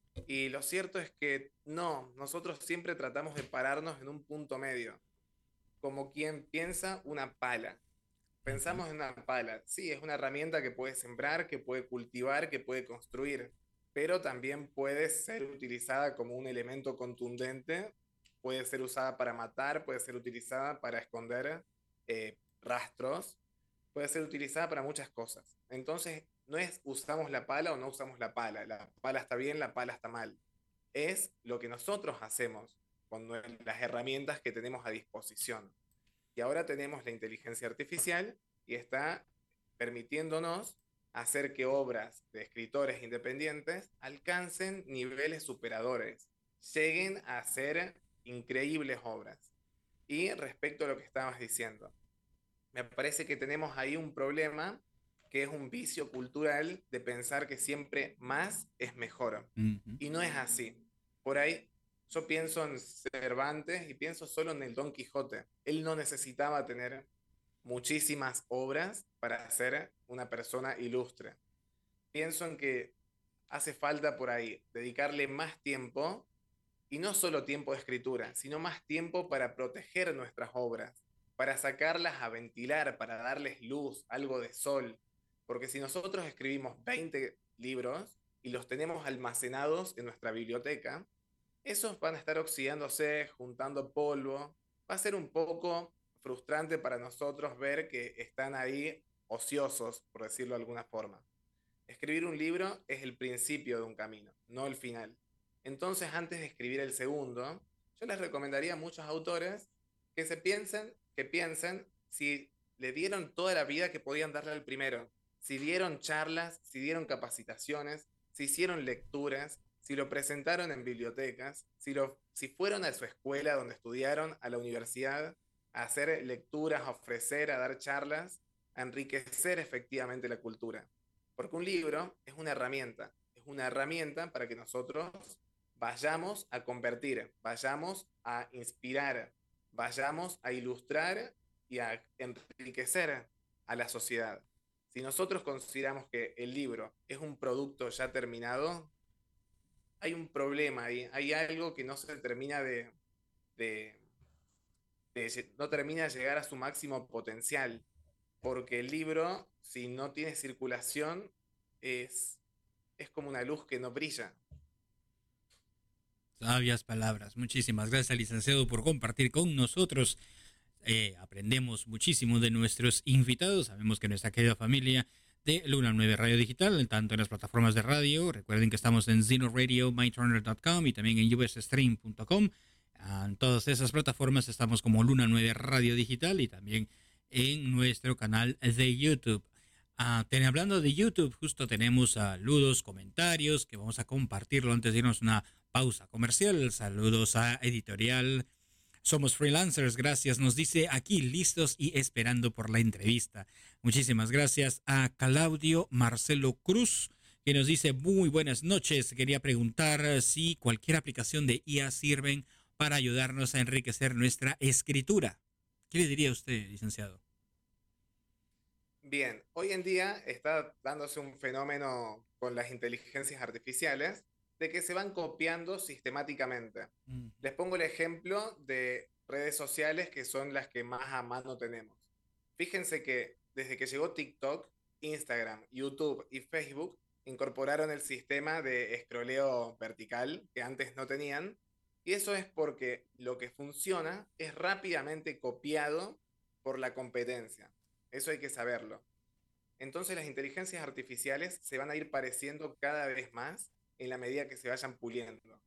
Y lo cierto es que no, nosotros siempre tratamos de pararnos en un punto medio, como quien piensa una pala. Pensamos en una pala, sí, es una herramienta que puede sembrar, que puede cultivar, que puede construir, pero también puede ser utilizada como un elemento contundente, puede ser usada para matar, puede ser utilizada para esconder eh, rastros, puede ser utilizada para muchas cosas. Entonces, no es usamos la pala o no usamos la pala, la pala está bien, la pala está mal. Es lo que nosotros hacemos con las herramientas que tenemos a disposición. Y ahora tenemos la inteligencia artificial y está permitiéndonos hacer que obras de escritores independientes alcancen niveles superadores, lleguen a ser increíbles obras. Y respecto a lo que estabas diciendo, me parece que tenemos ahí un problema que es un vicio cultural de pensar que siempre más es mejor. Uh-huh. Y no es así. Por ahí yo pienso en Cervantes y pienso solo en el Don Quijote. Él no necesitaba tener muchísimas obras para ser una persona ilustre. Pienso en que hace falta por ahí dedicarle más tiempo, y no solo tiempo de escritura, sino más tiempo para proteger nuestras obras, para sacarlas a ventilar, para darles luz, algo de sol. Porque si nosotros escribimos veinte libros y los tenemos almacenados en nuestra biblioteca, esos van a estar oxidándose, juntando polvo. Va a ser un poco frustrante para nosotros ver que están ahí ociosos, por decirlo de alguna forma. Escribir un libro es el principio de un camino, no el final. Entonces, antes de escribir el segundo, yo les recomendaría a muchos autores que se piensen, que piensen si le dieron toda la vida que podían darle al primero. Si dieron charlas, si dieron capacitaciones, si hicieron lecturas, si lo presentaron en bibliotecas, si, lo, si fueron a su escuela donde estudiaron, a la universidad, a hacer lecturas, a ofrecer, a dar charlas, a enriquecer efectivamente la cultura. Porque un libro es una herramienta, es una herramienta para que nosotros vayamos a convertir, vayamos a inspirar, vayamos a ilustrar y a enriquecer a la sociedad. Si nosotros consideramos que el libro es un producto ya terminado, hay un problema ahí, hay algo que no se termina de, de, de, no termina de llegar a su máximo potencial, porque el libro, si no tiene circulación, es, es como una luz que no brilla. Sabias palabras. Muchísimas gracias, licenciado, por compartir con nosotros. Eh, aprendemos muchísimo de nuestros invitados. Sabemos que nuestra querida familia de Luna nueve Radio Digital, tanto en las plataformas de radio, recuerden que estamos en Zeno Radio, my turner punto com y también en u s stream punto com. En todas esas plataformas estamos como Luna nueve Radio Digital y también en nuestro canal de YouTube. Uh, ten, hablando de YouTube, justo tenemos saludos, comentarios que vamos a compartirlo antes de irnos a una pausa comercial. Saludos a Editorial Somos Freelancers, gracias. Nos dice aquí listos y esperando por la entrevista. Muchísimas gracias a Claudio Marcelo Cruz, que nos dice muy buenas noches. Quería preguntar si cualquier aplicación de I A sirven para ayudarnos a enriquecer nuestra escritura. ¿Qué le diría usted, licenciado? Bien, hoy en día está dándose un fenómeno con las inteligencias artificiales de que se van copiando sistemáticamente. Mm. Les pongo el ejemplo de redes sociales que son las que más a mano tenemos. Fíjense que desde que llegó TikTok, Instagram, YouTube y Facebook, incorporaron el sistema de escroleo vertical que antes no tenían, y eso es porque lo que funciona es rápidamente copiado por la competencia. Eso hay que saberlo. Entonces las inteligencias artificiales se van a ir pareciendo cada vez más en la medida que se vayan puliendo.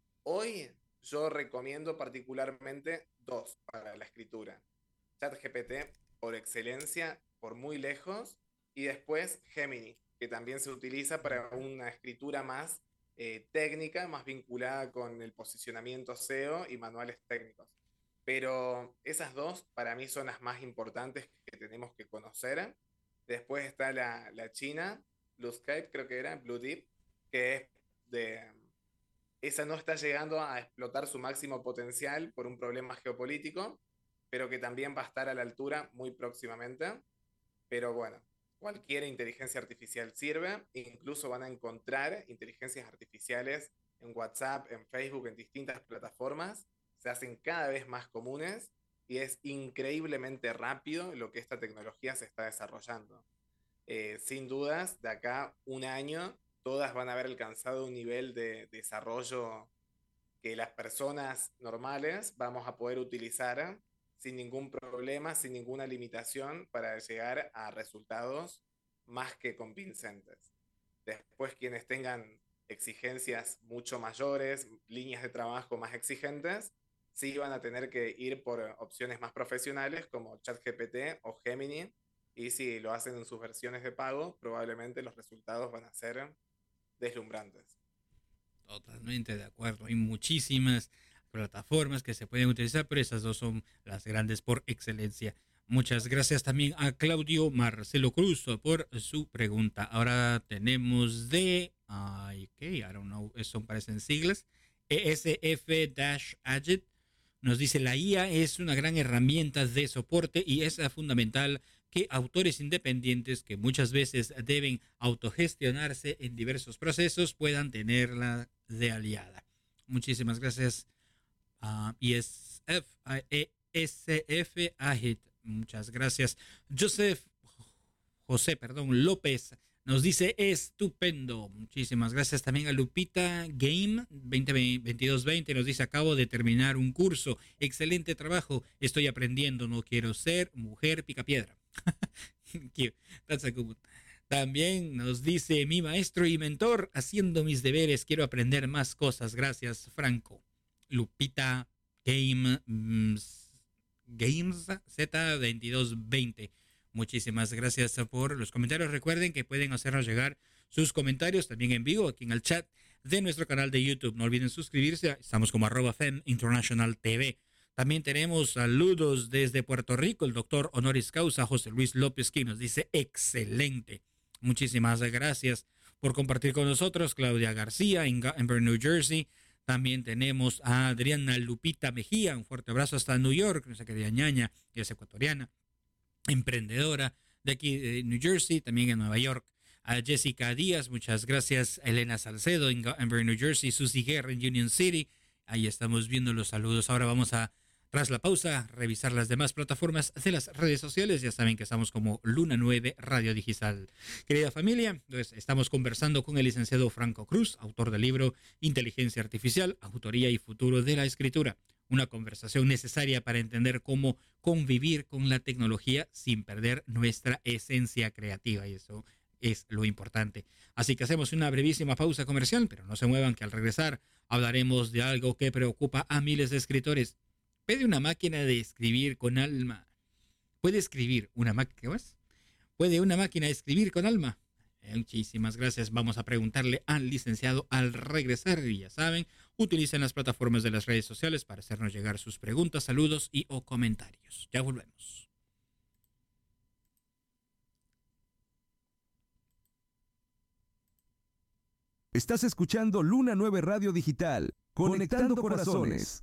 Hoy yo recomiendo particularmente dos para la escritura. ChatGPT por excelencia, por muy lejos, y después Gemini, que también se utiliza para una escritura más eh, técnica, más vinculada con el posicionamiento S E O y manuales técnicos. Pero esas dos para mí son las más importantes que tenemos que conocer. Después está la, la china, Bluescape, creo que era, Blue Deep, que es de... Esa no está llegando a explotar su máximo potencial por un problema geopolítico, pero que también va a estar a la altura muy próximamente. Pero bueno, cualquier inteligencia artificial sirve, incluso van a encontrar inteligencias artificiales en WhatsApp, en Facebook, en distintas plataformas, se hacen cada vez más comunes y es increíblemente rápido lo que esta tecnología se está desarrollando. Eh, sin dudas, de acá un año, todas van a haber alcanzado un nivel de desarrollo que las personas normales vamos a poder utilizar sin ningún problema, sin ninguna limitación, para llegar a resultados más que convincentes. Después, quienes tengan exigencias mucho mayores, líneas de trabajo más exigentes, sí van a tener que ir por opciones más profesionales como ChatGPT o Gemini, y si lo hacen en sus versiones de pago, probablemente los resultados van a ser deslumbrantes. Totalmente de acuerdo. Hay muchísimas plataformas que se pueden utilizar, pero esas dos son las grandes por excelencia. Muchas gracias también a Claudio Marcelo Cruz por su pregunta. Ahora tenemos de, ay, ok, I don't know, eso parecen siglas, E S F-Agit. Nos dice: la I A es una gran herramienta de soporte y es fundamental que autores independientes que muchas veces deben autogestionarse en diversos procesos puedan tenerla de aliada. Muchísimas gracias a E S F Agit. Muchas gracias. Joseph, José, perdón, López nos dice: estupendo. Muchísimas gracias también a Lupita Game veinte veintidós veinte. Nos dice: acabo de terminar un curso. Excelente trabajo. Estoy aprendiendo. No quiero ser mujer picapiedra. That's a good one. También nos dice: mi maestro y mentor, haciendo mis deberes. Quiero aprender más cosas. Gracias, Franco. Lupita Game Games Z veintidós veinte. Muchísimas gracias por los comentarios. Recuerden que pueden hacernos llegar sus comentarios también en vivo aquí en el chat de nuestro canal de YouTube. No olviden suscribirse. Estamos como arroba Fem International T V. También tenemos saludos desde Puerto Rico. El doctor honoris causa José Luis López, que nos dice: excelente. Muchísimas gracias por compartir con nosotros. Claudia García en Gamber, New Jersey. También tenemos a Adriana Lupita Mejía. Un fuerte abrazo hasta New York. Nuestra querida ñaña, que es ecuatoriana, emprendedora de aquí de New Jersey, también en Nueva York. A Jessica Díaz, muchas gracias. A Elena Salcedo en Gamber, New Jersey. Susi Guerra en Union City. Ahí estamos viendo los saludos. Ahora vamos a, tras la pausa, revisar las demás plataformas de las redes sociales. Ya saben que estamos como Luna nueve Radio Digital. Querida familia, pues estamos conversando con el licenciado Franco Cruz, autor del libro Inteligencia Artificial, Autoría y Futuro de la Escritura. Una conversación necesaria para entender cómo convivir con la tecnología sin perder nuestra esencia creativa, y eso es lo importante. Así que hacemos una brevísima pausa comercial, pero no se muevan, que al regresar hablaremos de algo que preocupa a miles de escritores. ¿Puede una máquina de escribir con alma? ¿Puede escribir una máquina? ¿Qué más? ¿Puede una máquina escribir con alma? Muchísimas gracias. Vamos a preguntarle al licenciado al regresar. Y ya saben, utilicen las plataformas de las redes sociales para hacernos llegar sus preguntas, saludos y o comentarios. Ya volvemos. Estás escuchando Luna nueve Radio Digital, conectando, conectando corazones.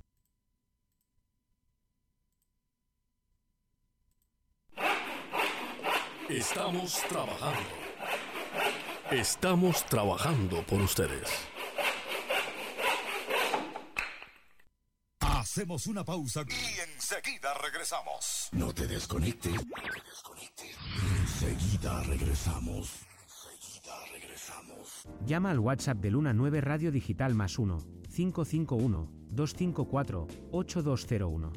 Estamos trabajando. Estamos trabajando por ustedes. Hacemos una pausa y enseguida regresamos. No te desconectes. No te desconectes. Enseguida regresamos. Enseguida regresamos. Llama al WhatsApp de Luna nueve Radio Digital más uno, cinco cinco uno, dos cinco cuatro, ocho dos cero uno.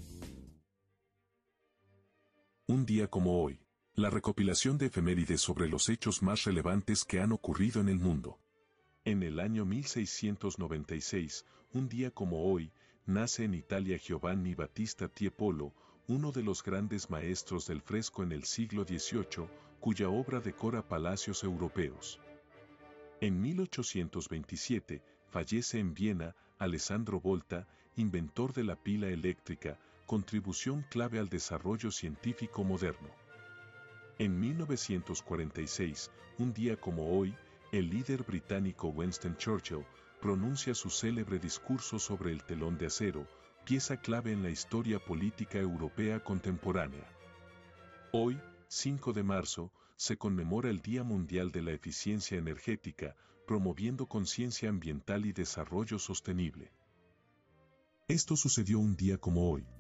Un día como hoy. La recopilación de efemérides sobre los hechos más relevantes que han ocurrido en el mundo. En el año mil seiscientos noventa y seis, un día como hoy, nace en Italia Giovanni Battista Tiepolo, uno de los grandes maestros del fresco en el siglo dieciocho, cuya obra decora palacios europeos. En mil ochocientos veintisiete, fallece en Viena Alessandro Volta, inventor de la pila eléctrica, contribución clave al desarrollo científico moderno. En mil novecientos cuarenta y seis, un día como hoy, el líder británico Winston Churchill pronuncia su célebre discurso sobre el telón de acero, pieza clave en la historia política europea contemporánea. Hoy, cinco de marzo, se conmemora el Día Mundial de la Eficiencia Energética, promoviendo conciencia ambiental y desarrollo sostenible. Esto sucedió un día como hoy.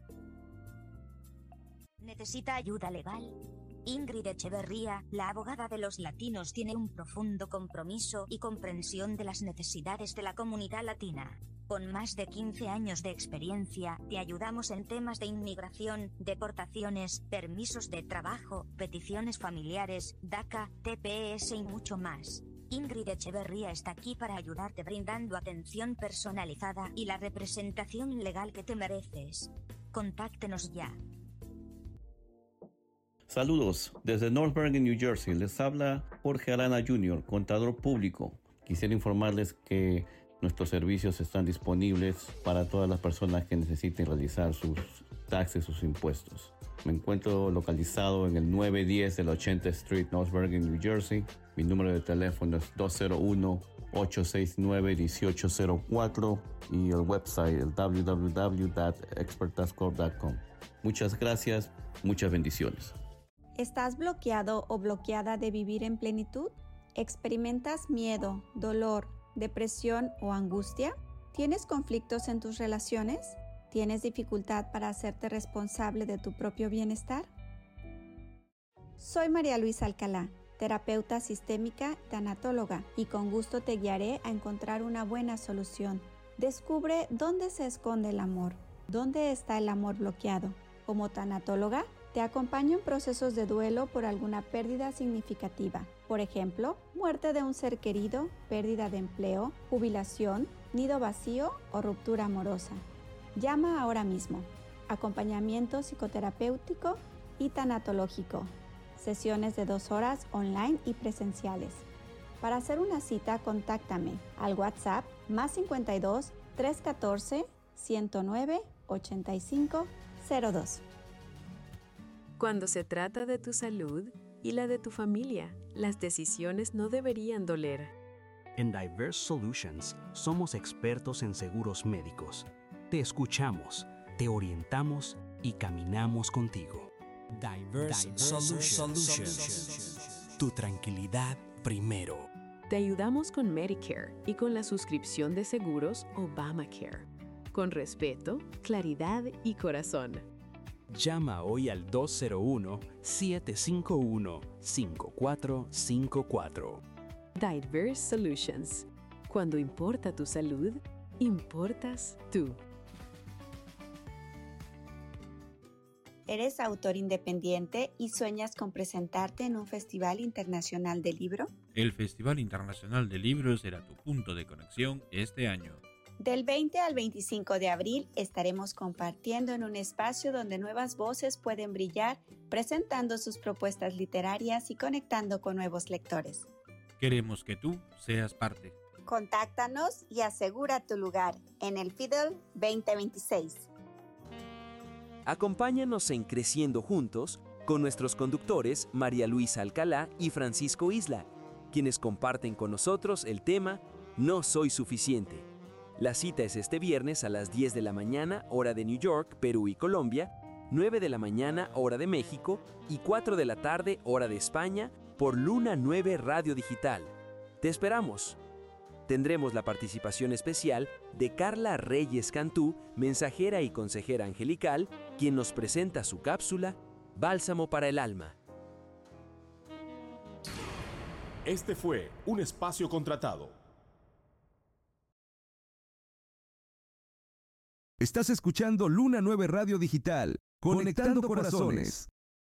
¿Necesita ayuda legal? Ingrid Echeverría, la abogada de los latinos, tiene un profundo compromiso y comprensión de las necesidades de la comunidad latina. Con más de quince años de experiencia, te ayudamos en temas de inmigración, deportaciones, permisos de trabajo, peticiones familiares, DACA, T P S y mucho más. Ingrid Echeverría está aquí para ayudarte brindando atención personalizada y la representación legal que te mereces. Contáctenos ya. Saludos, desde North Bergen, New Jersey, les habla Jorge Arana junior, contador público. Quisiera informarles que nuestros servicios están disponibles para todas las personas que necesiten realizar sus taxes, sus impuestos. Me encuentro localizado en el nueve diez de la ochenta Street, North Bergen, New Jersey. Mi número de teléfono es dos cero uno, ocho seis nueve, uno ocho cero cuatro y el website el w w w punto expert tax corp punto com. Muchas gracias, muchas bendiciones. ¿Estás bloqueado o bloqueada de vivir en plenitud? ¿Experimentas miedo, dolor, depresión o angustia? ¿Tienes conflictos en tus relaciones? ¿Tienes dificultad para hacerte responsable de tu propio bienestar? Soy María Luisa Alcalá, terapeuta sistémica y tanatóloga, y con gusto te guiaré a encontrar una buena solución. Descubre dónde se esconde el amor, dónde está el amor bloqueado. Como tanatóloga, te acompaño en procesos de duelo por alguna pérdida significativa. Por ejemplo, muerte de un ser querido, pérdida de empleo, jubilación, nido vacío o ruptura amorosa. Llama ahora mismo. Acompañamiento psicoterapéutico y tanatológico. Sesiones de dos horas online y presenciales. Para hacer una cita, contáctame al WhatsApp más cincuenta y dos, trescientos catorce, ciento nueve, ochenta y cinco cero dos. Cuando se trata de tu salud y la de tu familia, las decisiones no deberían doler. En Diverse Solutions somos expertos en seguros médicos. Te escuchamos, te orientamos y caminamos contigo. Diverse, Diverse Solutions. Solutions. Tu tranquilidad primero. Te ayudamos con Medicare y con la suscripción de seguros Obamacare. Con respeto, claridad y corazón. Llama hoy al dos cero uno, siete cinco uno, cinco cuatro cinco cuatro. Diverse Solutions. Cuando importa tu salud, importas tú. ¿Eres autor independiente y sueñas con presentarte en un festival internacional de libro? El Festival Internacional de Libros será tu punto de conexión este año. Del veinte al veinticinco de abril estaremos compartiendo en un espacio donde nuevas voces pueden brillar, presentando sus propuestas literarias y conectando con nuevos lectores. Queremos que tú seas parte. Contáctanos y asegura tu lugar en el Fiddle veinte veintiséis. Acompáñanos en Creciendo Juntos con nuestros conductores María Luisa Alcalá y Francisco Isla, quienes comparten con nosotros el tema No soy suficiente. La cita es este viernes a las diez de la mañana, hora de New York, Perú y Colombia, nueve de la mañana, hora de México, y cuatro de la tarde, hora de España, por Luna nueve Radio Digital. Te esperamos. tendremos la participación especial de Carla Reyes Cantú, mensajera y consejera angelical, quien nos presenta su cápsula Bálsamo para el Alma. Este fue un espacio contratado. Estás escuchando Luna nueve Radio Digital, conectando corazones.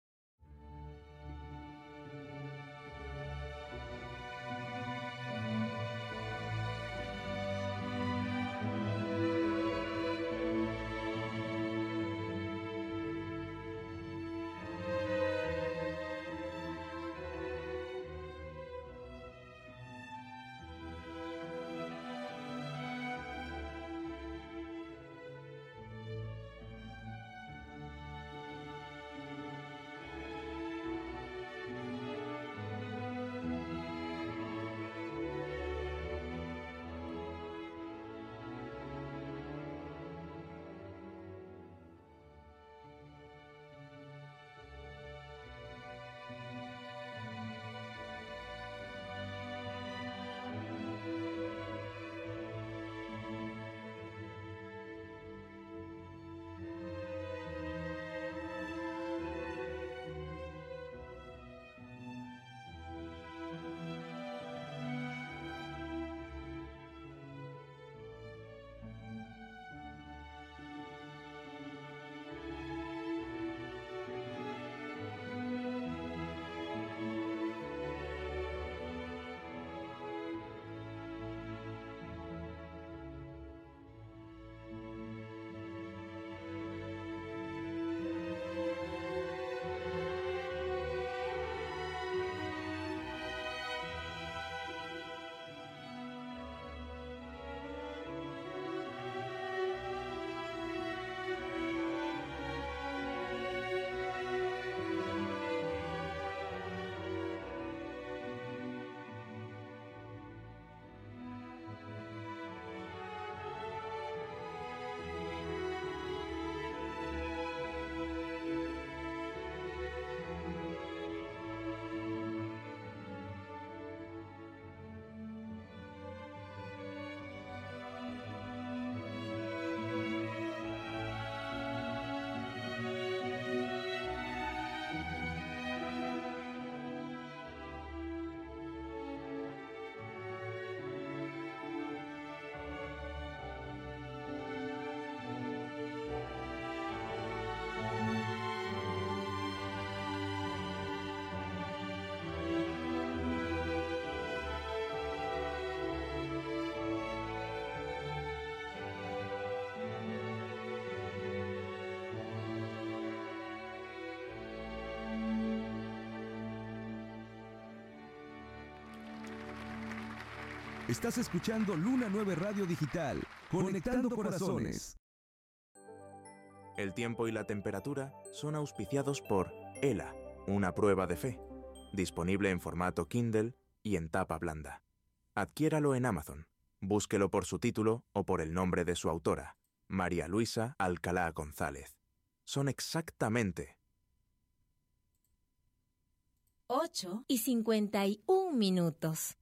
Estás escuchando Luna nueve Radio Digital, conectando corazones. El tiempo y la temperatura son auspiciados por ELA, una prueba de fe, disponible en formato Kindle y en tapa blanda. Adquiéralo en Amazon. Búsquelo por su título o por el nombre de su autora, María Luisa Alcalá González. Son exactamente ocho y cincuenta y un minutos.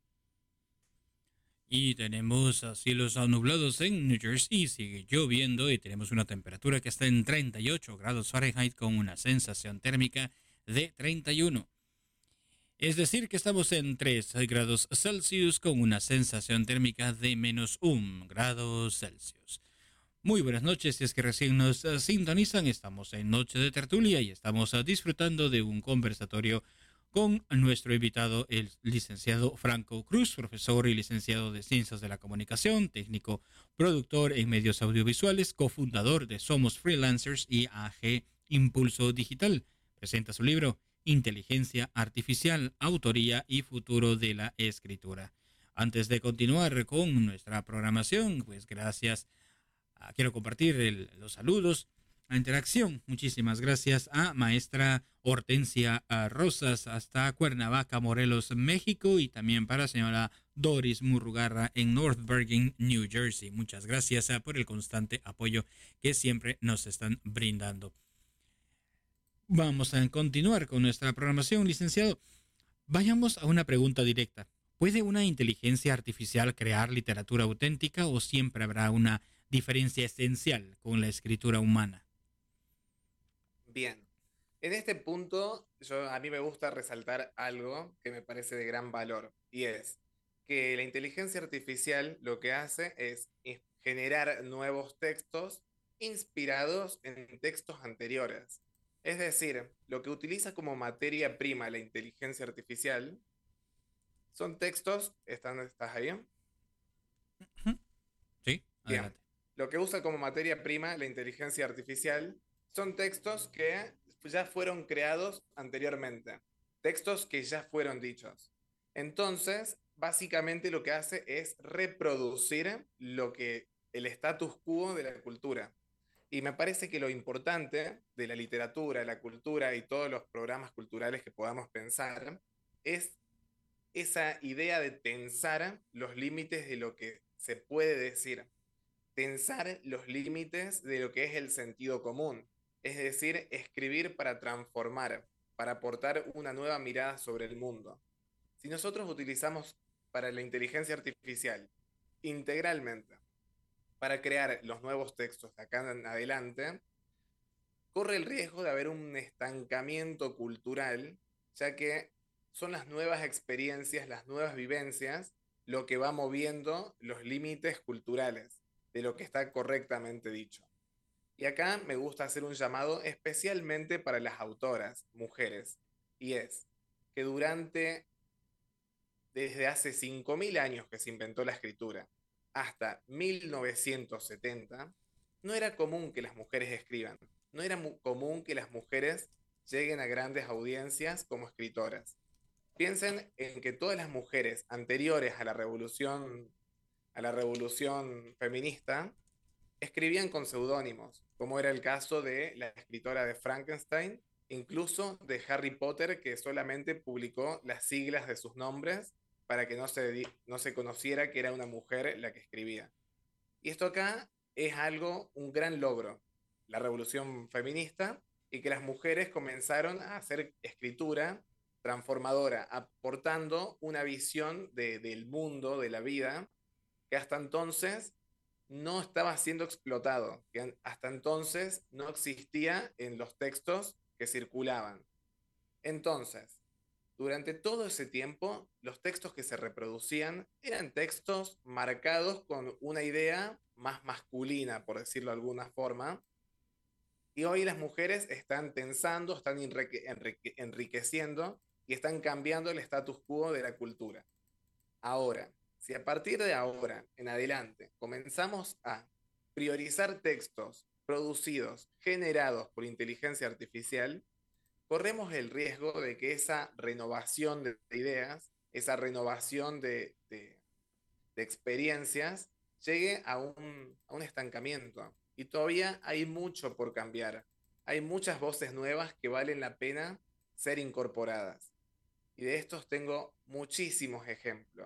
Y tenemos cielos nublados en New Jersey, sigue lloviendo y tenemos una temperatura que está en treinta y ocho grados Fahrenheit con una sensación térmica de treinta y uno. Es decir, que estamos en tres grados Celsius con una sensación térmica de menos un grado Celsius. Muy buenas noches, si es que recién nos sintonizan, estamos en Noche de Tertulia y estamos disfrutando de un conversatorio con nuestro invitado, el licenciado Franco Cruz, profesor y licenciado de Ciencias de la Comunicación, técnico productor en medios audiovisuales, cofundador de Somos Freelancers y A G Impulso Digital. Presenta su libro Inteligencia Artificial, Autoría y Futuro de la Escritura. Antes de continuar con nuestra programación, pues gracias, a, quiero compartir el, los saludos, la interacción. Muchísimas gracias a maestra Hortensia Rosas hasta Cuernavaca, Morelos, México, y también para la señora Doris Murrugarra en North Bergen, New Jersey. Muchas gracias por el constante apoyo que siempre nos están brindando. Vamos a continuar con nuestra programación, licenciado. Vayamos a una pregunta directa. ¿Puede una inteligencia artificial crear literatura auténtica o siempre habrá una diferencia esencial con la escritura humana? Bien, en este punto yo, a mí me gusta resaltar algo que me parece de gran valor, y es que la inteligencia artificial lo que hace es is- generar nuevos textos inspirados en textos anteriores. Es decir, lo que utiliza como materia prima la inteligencia artificial son textos, ¿están, ¿estás ahí? Sí, Bien. adelante. Lo que usa como materia prima la inteligencia artificial son textos que ya fueron creados anteriormente, textos que ya fueron dichos. Entonces, básicamente lo que hace es reproducir lo que el status quo de la cultura. Y me parece que lo importante de la literatura, la cultura y todos los programas culturales que podamos pensar es esa idea de tensar los límites de lo que se puede decir, tensar los límites de lo que es el sentido común, es decir, escribir para transformar, para aportar una nueva mirada sobre el mundo. Si nosotros utilizamos para la inteligencia artificial integralmente para crear los nuevos textos de acá en adelante, corre el riesgo de haber un estancamiento cultural, ya que son las nuevas experiencias, las nuevas vivencias, lo que va moviendo los límites culturales de lo que está correctamente dicho. Y acá me gusta hacer un llamado especialmente para las autoras, mujeres, y es que durante, desde hace cinco mil años que se inventó la escritura, hasta mil novecientos setenta, no era común que las mujeres escriban, no era mu- común que las mujeres lleguen a grandes audiencias como escritoras. Piensen en que todas las mujeres anteriores a la revolución, a la revolución feminista escribían con seudónimos, como era el caso de la escritora de Frankenstein, incluso de Harry Potter, que solamente publicó las siglas de sus nombres para que no se, di- no se conociera que era una mujer la que escribía. Y esto acá es algo, un gran logro, la revolución feminista, y que las mujeres comenzaron a hacer escritura transformadora, aportando una visión de- del mundo, de la vida, que hasta entonces no estaba siendo explotado, que an- hasta entonces no existía en los textos que circulaban. Entonces, durante todo ese tiempo, los textos que se reproducían eran textos marcados con una idea más masculina, por decirlo de alguna forma, y hoy las mujeres están tensando, están enrique- enrique- enriqueciendo y están cambiando el status quo de la cultura. Ahora, si a partir de ahora en adelante comenzamos a priorizar textos producidos, generados por inteligencia artificial, corremos el riesgo de que esa renovación de ideas, esa renovación de, de- de experiencias, llegue a un, a un estancamiento. Y todavía hay mucho por cambiar. Hay muchas voces nuevas que valen la pena ser incorporadas. Y de estos tengo muchísimos ejemplos.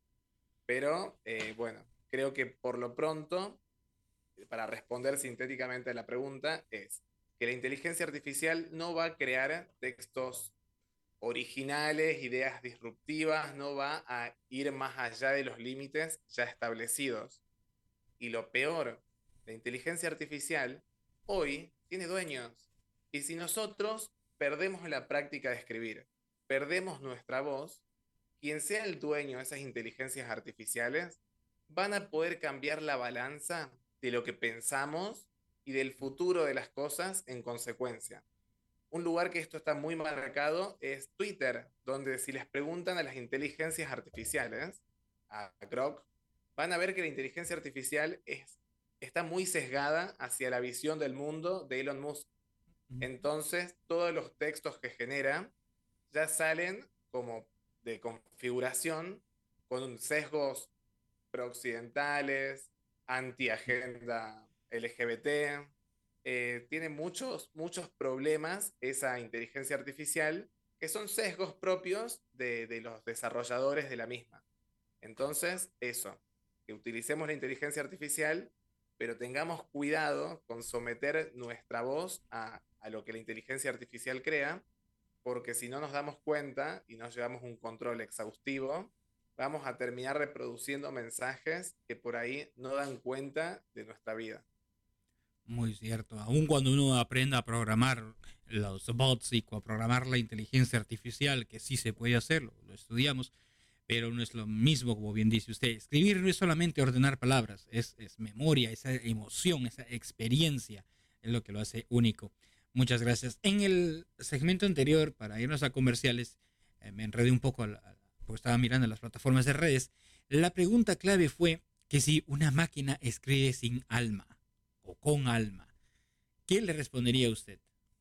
Pero eh, bueno, creo que por lo pronto, para responder sintéticamente a la pregunta, es que la inteligencia artificial no va a crear textos originales, ideas disruptivas, no va a ir más allá de los límites ya establecidos. Y lo peor, la inteligencia artificial hoy tiene dueños. Y si nosotros perdemos la práctica de escribir, perdemos nuestra voz, quien sea el dueño de esas inteligencias artificiales van a poder cambiar la balanza de lo que pensamos y del futuro de las cosas en consecuencia. Un lugar que esto está muy marcado es Twitter, donde si les preguntan a las inteligencias artificiales, a Grok, van a ver que la inteligencia artificial es, está muy sesgada hacia la visión del mundo de Elon Musk. Entonces, todos los textos que genera ya salen como de configuración con sesgos prooccidentales, anti-agenda L G B T. Eh, tiene muchos, muchos problemas esa inteligencia artificial que son sesgos propios de, de los desarrolladores de la misma. Entonces, eso, que utilicemos la inteligencia artificial, pero tengamos cuidado con someter nuestra voz a, a lo que la inteligencia artificial crea, porque si no nos damos cuenta y no llevamos un control exhaustivo, vamos a terminar reproduciendo mensajes que por ahí no dan cuenta de nuestra vida. Muy cierto. Aun cuando uno aprenda a programar los bots y a programar la inteligencia artificial, que sí se puede hacerlo, lo estudiamos, pero no es lo mismo, como bien dice usted. Escribir no es solamente ordenar palabras, es, es memoria, esa emoción, esa experiencia, es lo que lo hace único. Muchas gracias. En el segmento anterior, para irnos a comerciales, eh, me enredé un poco, a la, porque estaba mirando las plataformas de redes. La pregunta clave fue que si una máquina escribe sin alma o con alma, ¿qué le respondería a usted?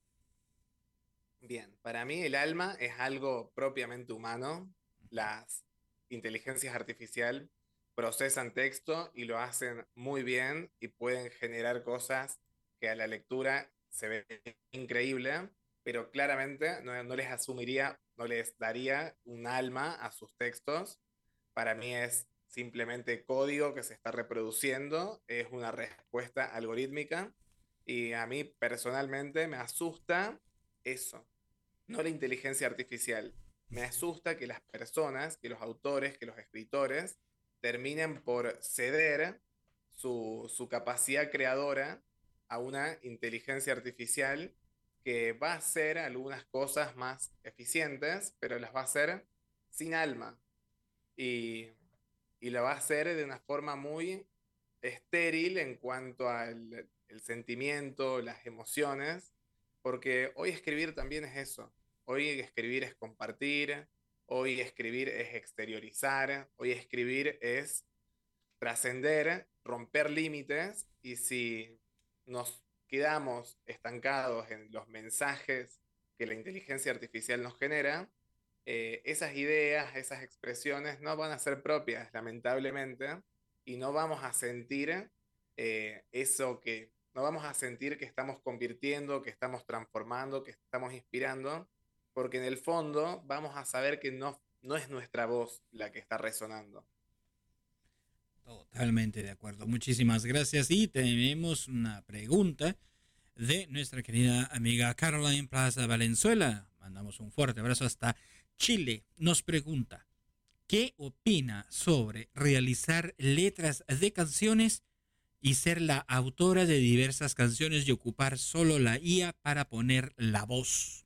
Bien, para mí el alma es algo propiamente humano. Las inteligencias artificiales procesan texto y lo hacen muy bien y pueden generar cosas que a la lectura se ve increíble, pero claramente no, no les asumiría, no les daría un alma a sus textos. Para mí es simplemente código que se está reproduciendo, es una respuesta algorítmica y a mí personalmente me asusta eso, no la inteligencia artificial. Me asusta que las personas, que los autores, que los escritores terminen por ceder su, su capacidad creadora a una inteligencia artificial que va a hacer algunas cosas más eficientes, pero las va a hacer sin alma. Y, y lo va a hacer de una forma muy estéril en cuanto al el sentimiento, las emociones, porque hoy escribir también es eso. Hoy escribir es compartir, hoy escribir es exteriorizar, hoy escribir es trascender, romper límites, y si nos quedamos estancados en los mensajes que la inteligencia artificial nos genera, eh, esas ideas, esas expresiones no van a ser propias, lamentablemente, y no vamos a sentir eh, eso que, no vamos a sentir que estamos convirtiendo, que estamos transformando, que estamos inspirando, porque en el fondo vamos a saber que no, no es nuestra voz la que está resonando. Totalmente de acuerdo. Muchísimas gracias. Y tenemos una pregunta de nuestra querida amiga Caroline Plaza Valenzuela. Mandamos un fuerte abrazo hasta Chile. Nos pregunta, ¿qué opina sobre realizar letras de canciones y ser la autora de diversas canciones y ocupar solo la I A para poner la voz?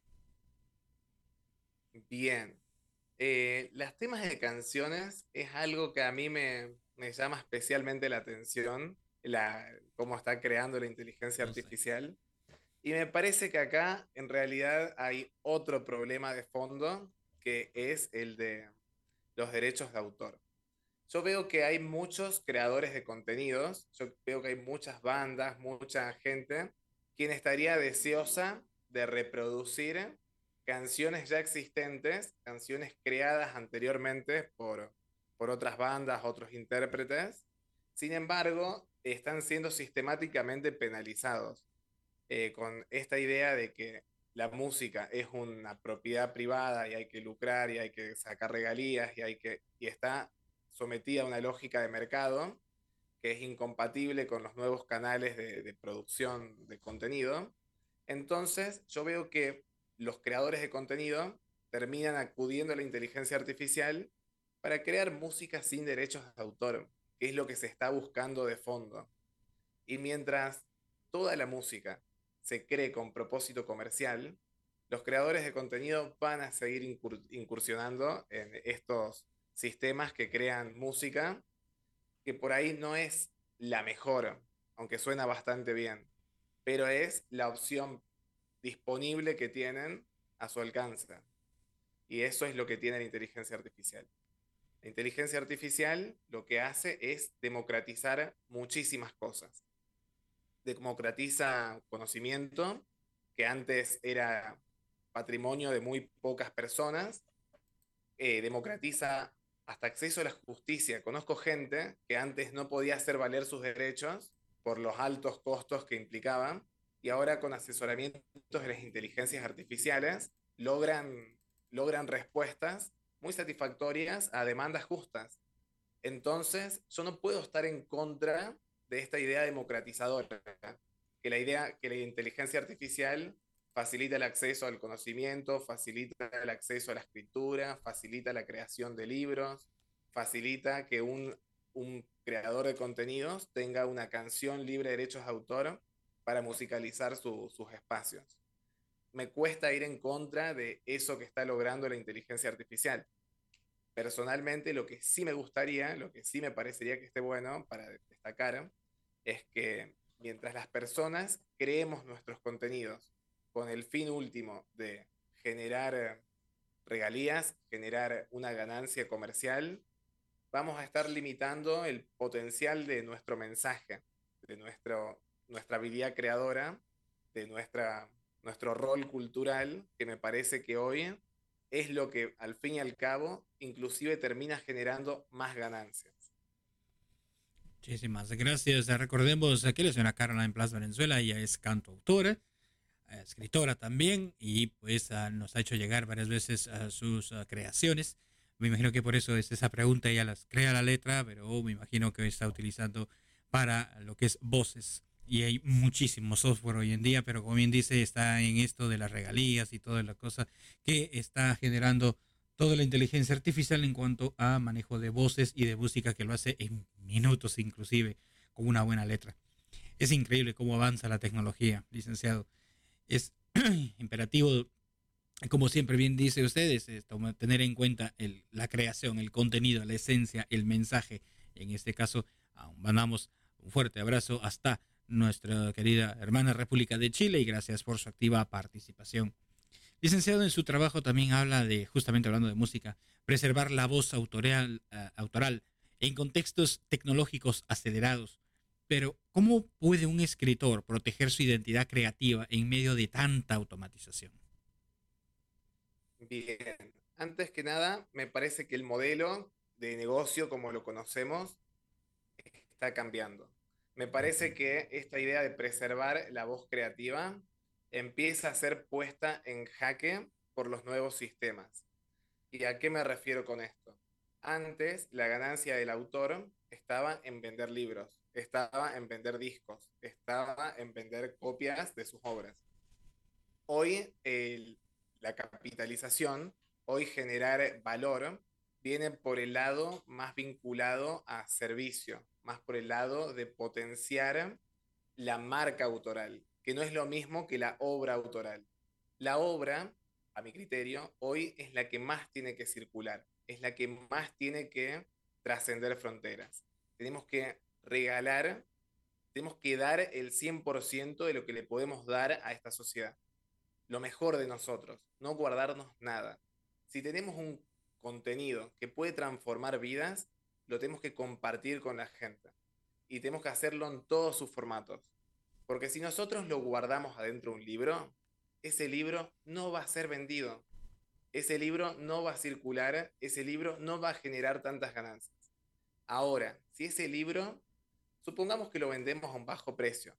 Bien. Eh, los temas de canciones es algo que a mí me, me llama especialmente la atención, la, cómo está creando la inteligencia artificial. Y me parece que acá en realidad hay otro problema de fondo, que es el de los derechos de autor. Yo veo que hay muchos creadores de contenidos, yo veo que hay muchas bandas, mucha gente, quien estaría deseosa de reproducir canciones ya existentes, canciones creadas anteriormente por, por otras bandas, otros intérpretes. Sin embargo, están siendo sistemáticamente penalizados eh, con esta idea de que la música es una propiedad privada y hay que lucrar y hay que sacar regalías y, hay que, y está sometida a una lógica de mercado que es incompatible con los nuevos canales de, de producción de contenido. Entonces, yo veo que los creadores de contenido terminan acudiendo a la inteligencia artificial para crear música sin derechos de autor, que es lo que se está buscando de fondo. Y mientras toda la música se cree con propósito comercial, los creadores de contenido van a seguir incur- incursionando en estos sistemas que crean música, que por ahí no es la mejor, aunque suena bastante bien, pero es la opción disponible que tienen a su alcance. Y eso es lo que tiene la inteligencia artificial. La inteligencia artificial lo que hace es democratizar muchísimas cosas. Democratiza conocimiento, que antes era patrimonio de muy pocas personas. Eh, democratiza hasta acceso a la justicia. Conozco gente que antes no podía hacer valer sus derechos por los altos costos que implicaban, y ahora con asesoramientos de las inteligencias artificiales logran, logran respuestas muy satisfactorias a demandas justas. Entonces, yo no puedo estar en contra de esta idea democratizadora, que la idea que la inteligencia artificial facilita el acceso al conocimiento, facilita el acceso a la escritura, facilita la creación de libros, facilita que un, un creador de contenidos tenga una canción libre de derechos de autor para musicalizar su, sus espacios. Me cuesta ir en contra de eso que está logrando la inteligencia artificial. Personalmente, lo que sí me gustaría, lo que sí me parecería que esté bueno para destacar, es que mientras las personas creemos nuestros contenidos con el fin último de generar regalías, generar una ganancia comercial, vamos a estar limitando el potencial de nuestro mensaje, de nuestro, nuestra habilidad creadora, de nuestra, nuestro rol cultural, que me parece que hoy es lo que al fin y al cabo inclusive termina generando más ganancias. Muchísimas gracias. Recordemos que la señora Caroline Plas Valenzuela, ella es cantautora, escritora también, y pues uh, nos ha hecho llegar varias veces uh, sus uh, creaciones. Me imagino que por eso es esa pregunta, ella las crea la letra, pero me imagino que está utilizando para lo que es voces. Y hay muchísimo software hoy en día, pero como bien dice, está en esto de las regalías y toda la cosa que está generando toda la inteligencia artificial en cuanto a manejo de voces y de música, que lo hace en minutos inclusive, con una buena letra. Es increíble cómo avanza la tecnología, licenciado. Es imperativo, como siempre bien dice ustedes, tener en cuenta el, la creación, el contenido, la esencia, el mensaje. En este caso, mandamos un fuerte abrazo hasta nuestra querida hermana República de Chile y gracias por su activa participación. Licenciado, en su trabajo también habla de, justamente hablando de música, preservar la voz autoral, uh, autoral en contextos tecnológicos acelerados. Pero, ¿cómo puede un escritor proteger su identidad creativa en medio de tanta automatización? Bien, antes que nada, me parece que el modelo de negocio como lo conocemos está cambiando. Me parece que esta idea de preservar la voz creativa empieza a ser puesta en jaque por los nuevos sistemas. ¿Y a qué me refiero con esto? Antes, la ganancia del autor estaba en vender libros, estaba en vender discos, estaba en vender copias de sus obras. Hoy, el, la capitalización, hoy generar valor, viene por el lado más vinculado a servicio, más por el lado de potenciar la marca autoral, que no es lo mismo que la obra autoral. La obra, a mi criterio, hoy es la que más tiene que circular, es la que más tiene que trascender fronteras. Tenemos que regalar, tenemos que dar el cien por ciento de lo que le podemos dar a esta sociedad. Lo mejor de nosotros, no guardarnos nada. Si tenemos un contenido que puede transformar vidas, lo tenemos que compartir con la gente. Y tenemos que hacerlo en todos sus formatos. Porque si nosotros lo guardamos adentro de un libro, ese libro no va a ser vendido. Ese libro no va a circular, ese libro no va a generar tantas ganancias. Ahora, si ese libro, supongamos que lo vendemos a un bajo precio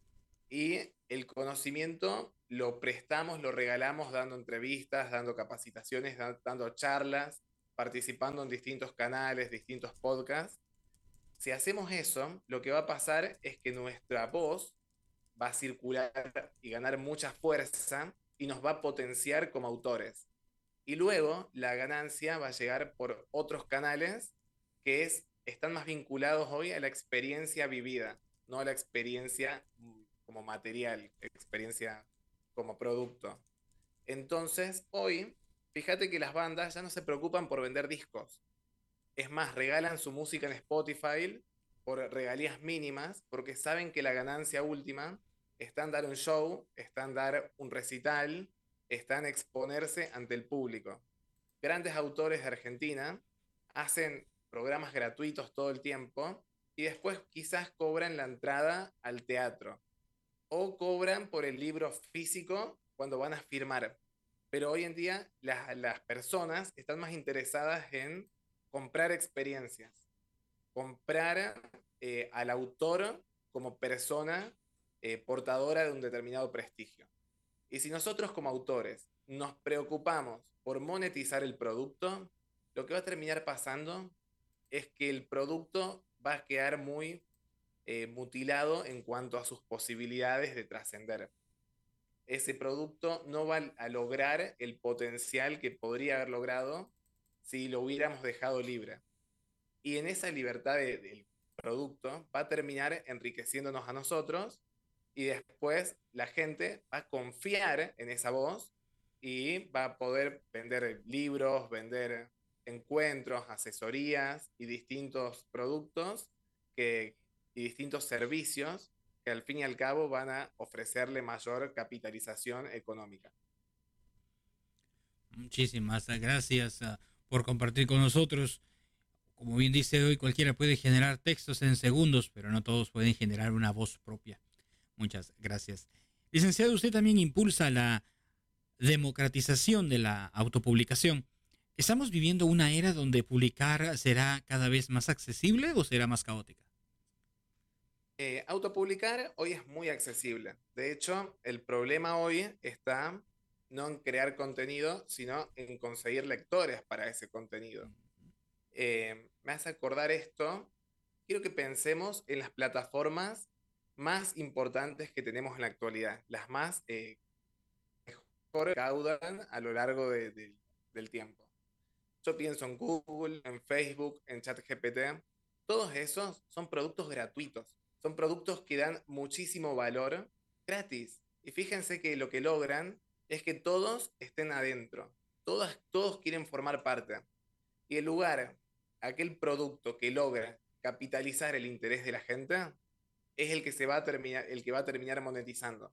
y el conocimiento lo prestamos, lo regalamos dando entrevistas, dando capacitaciones, dando charlas, participando en distintos canales, distintos podcasts. Si hacemos eso, lo que va a pasar es que nuestra voz va a circular y ganar mucha fuerza y nos va a potenciar como autores. Y luego la ganancia va a llegar por otros canales que es, están más vinculados hoy a la experiencia vivida, no a la experiencia como material, experiencia como producto. Entonces, hoy, fíjate que las bandas ya no se preocupan por vender discos. Es más, regalan su música en Spotify por regalías mínimas, porque saben que la ganancia última está en dar un show, está en dar un recital, está en exponerse ante el público. Grandes autores de Argentina hacen programas gratuitos todo el tiempo y después quizás cobran la entrada al teatro o cobran por el libro físico cuando van a firmar. Pero hoy en día las, las personas están más interesadas en comprar experiencias, comprar eh, al autor como persona eh, portadora de un determinado prestigio. Y si nosotros como autores nos preocupamos por monetizar el producto, lo que va a terminar pasando es que el producto va a quedar muy eh, mutilado en cuanto a sus posibilidades de trascender. Ese producto no va a lograr el potencial que podría haber logrado si lo hubiéramos dejado libre. y en esa libertad de, del producto va a terminar enriqueciéndonos a nosotros y después la gente va a confiar en esa voz y va a poder vender libros, vender encuentros, asesorías y distintos productos que, y distintos servicios que al fin y al cabo van a ofrecerle mayor capitalización económica. Muchísimas gracias uh, por compartir con nosotros. Como bien dice hoy, cualquiera puede generar textos en segundos, pero no todos pueden generar una voz propia. Muchas gracias. Licenciado, usted también impulsa la democratización de la autopublicación. ¿Estamos viviendo una era donde publicar será cada vez más accesible o será más caótica? Eh, autopublicar hoy es muy accesible. De hecho, el problema hoy está no en crear contenido, sino en conseguir lectores para ese contenido. Eh, me hace acordar esto. Quiero que pensemos en las plataformas más importantes que tenemos en la actualidad, las más eh, mejor recaudan a lo largo de, de, del tiempo. Yo pienso en Google, en Facebook, en ChatGPT. Todos esos son productos gratuitos, son productos que dan muchísimo valor gratis. Y fíjense que lo que logran es que todos estén adentro, todos, todos quieren formar parte. Y el lugar, aquel producto que logra capitalizar el interés de la gente, es el que se va a terminar, el que va a terminar monetizando.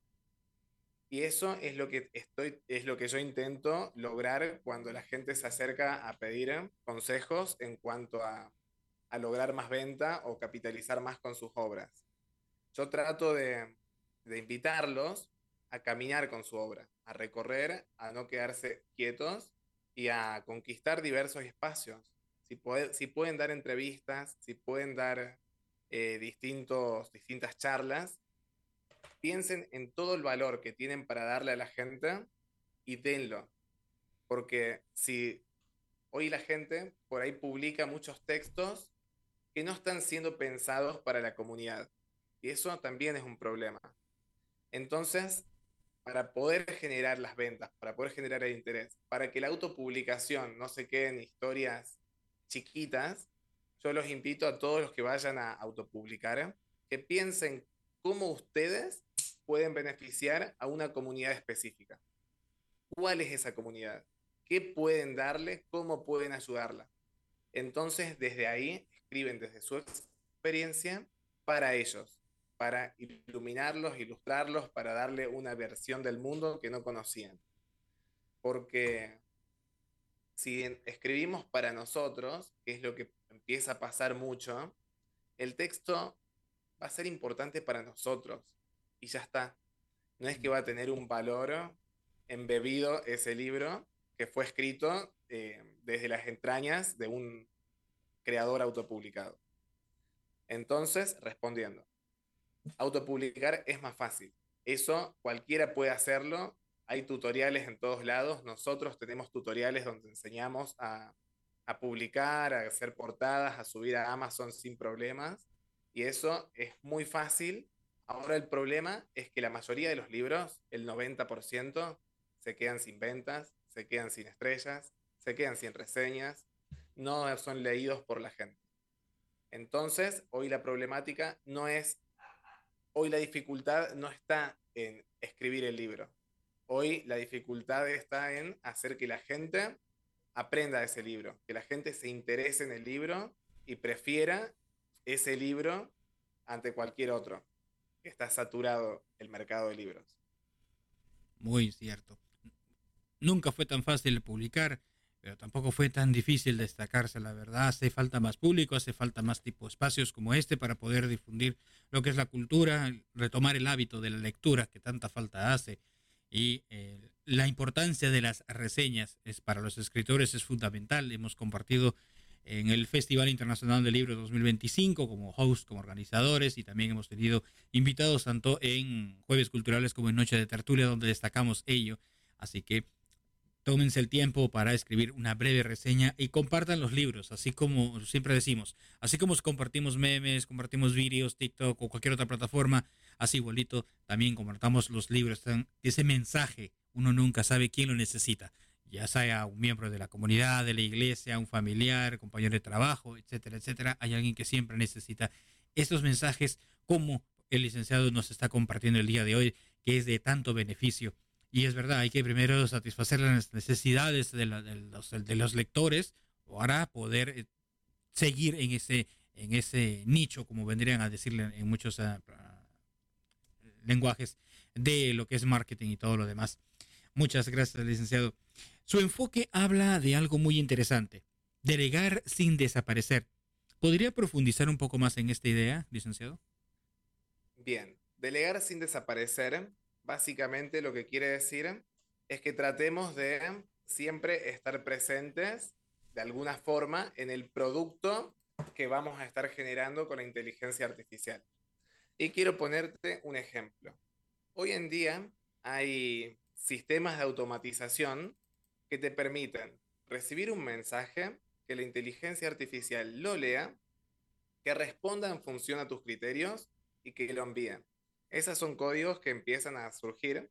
Y eso es lo que estoy, es lo que yo intento lograr cuando la gente se acerca a pedir consejos en cuanto a, a lograr más venta o capitalizar más con sus obras. Yo trato de, de invitarlos a caminar con su obra, a recorrer, a no quedarse quietos y a conquistar diversos espacios. Si, puede, si pueden dar entrevistas, si pueden dar eh, distintos, distintas charlas, piensen en todo el valor que tienen para darle a la gente y denlo. Porque si hoy la gente por ahí publica muchos textos que no están siendo pensados para la comunidad. Y eso también es un problema. Entonces, para poder generar las ventas, para poder generar el interés, para que la autopublicación no se quede en historias chiquitas, yo los invito a todos los que vayan a autopublicar, que piensen cómo ustedes pueden beneficiar a una comunidad específica. ¿Cuál es esa comunidad? ¿Qué pueden darle? ¿Cómo pueden ayudarla? Entonces, desde ahí, escriben desde su experiencia para ellos, para iluminarlos, ilustrarlos, para darle una versión del mundo que no conocían. Porque si escribimos para nosotros, que es lo que empieza a pasar mucho, el texto va a ser importante para nosotros y ya está. No es que va a tener un valor embebido ese libro que fue escrito eh, desde las entrañas de un creador autopublicado. Entonces, respondiendo, autopublicar es más fácil. Eso cualquiera puede hacerlo. Hay tutoriales en todos lados. Nosotros tenemos tutoriales donde enseñamos a, a publicar, a hacer portadas, a subir a Amazon sin problemas. Y eso es muy fácil. Ahora el problema es que la mayoría de los libros, el noventa por ciento, se quedan sin ventas, se quedan sin estrellas, se quedan sin reseñas, no son leídos por la gente. Entonces, hoy la problemática no es, hoy la dificultad no está en escribir el libro. Hoy la dificultad está en hacer que la gente aprenda de ese libro, que la gente se interese en el libro y prefiera ese libro ante cualquier otro, que está saturado el mercado de libros. Muy cierto. Nunca fue tan fácil publicar, pero tampoco fue tan difícil destacarse, la verdad. Hace falta más público, hace falta más tipo espacios como este para poder difundir lo que es la cultura, retomar el hábito de la lectura que tanta falta hace. Y eh, la importancia de las reseñas es para los escritores es fundamental. Hemos compartido en el Festival Internacional del Libro dos mil veinticinco como host, como organizadores, y también hemos tenido invitados tanto en Jueves Culturales como en Noche de Tertulia, donde destacamos ello. Así que tómense el tiempo para escribir una breve reseña y compartan los libros, así como siempre decimos, así como compartimos memes, compartimos vídeos, TikTok o cualquier otra plataforma, así igualito también compartamos los libros. Ese mensaje uno nunca sabe quién lo necesita. ya sea un miembro de la comunidad, de la iglesia, un familiar, compañero de trabajo, etcétera, etcétera. Hay alguien que siempre necesita estos mensajes como el licenciado nos está compartiendo el día de hoy, que es de tanto beneficio. Y es verdad, hay que primero satisfacer las necesidades de, la, de, los, de los lectores para poder seguir en ese, en ese nicho, como vendrían a decirle en muchos uh, lenguajes, de lo que es marketing y todo lo demás. Muchas gracias, licenciado. Su enfoque habla de algo muy interesante, delegar sin desaparecer. ¿Podría profundizar un poco más en esta idea, licenciado? Bien, delegar sin desaparecer, básicamente lo que quiere decir es que tratemos de siempre estar presentes de alguna forma en el producto que vamos a estar generando con la inteligencia artificial. Y quiero ponerte un ejemplo. Hoy en día hay sistemas de automatización que te permiten recibir un mensaje, que la inteligencia artificial lo lea, que responda en función a tus criterios y que lo envíe. Esos son códigos que empiezan a surgir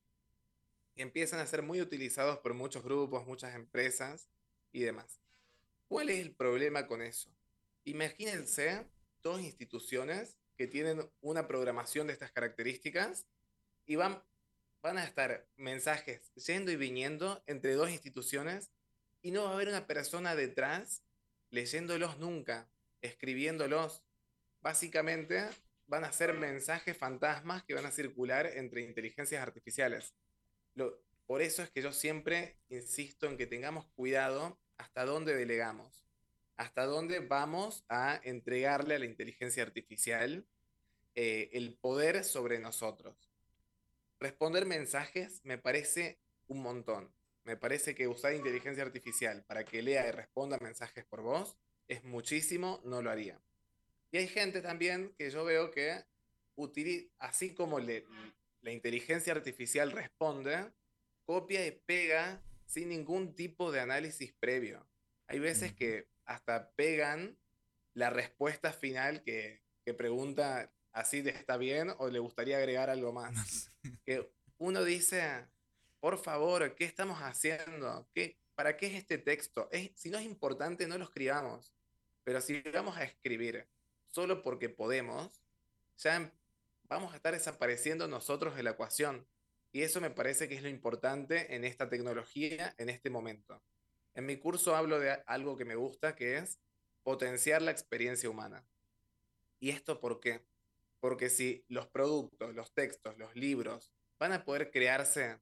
y empiezan a ser muy utilizados por muchos grupos, muchas empresas y demás. ¿Cuál es el problema con eso? Imagínense dos instituciones que tienen una programación de estas características y van, van a estar mensajes yendo y viniendo entre dos instituciones y no va a haber una persona detrás leyéndolos nunca, escribiéndolos. Básicamente van a ser mensajes fantasmas que van a circular entre inteligencias artificiales. Lo, por eso es que yo siempre insisto en que tengamos cuidado hasta dónde delegamos, hasta dónde vamos a entregarle a la inteligencia artificial eh, el poder sobre nosotros. Responder mensajes me parece un montón. Me parece que usar inteligencia artificial para que lea y responda mensajes por voz es muchísimo, no lo haría. Y hay gente también que yo veo que utiliza, así como le, la inteligencia artificial responde, copia y pega sin ningún tipo de análisis previo. Hay veces que hasta pegan la respuesta final que, que pregunta así de ¿está bien? O le gustaría agregar algo más. Que uno dice, por favor, ¿qué estamos haciendo? ¿Qué, ¿Para qué es este texto? Es, si no es importante, no lo escribamos. Pero si vamos a escribir solo porque podemos, ya vamos a estar desapareciendo nosotros de la ecuación. Y eso me parece que es lo importante en esta tecnología, en este momento. En mi curso hablo de algo que me gusta, que es potenciar la experiencia humana. ¿Y esto por qué? Porque si los productos, los textos, los libros van a poder crearse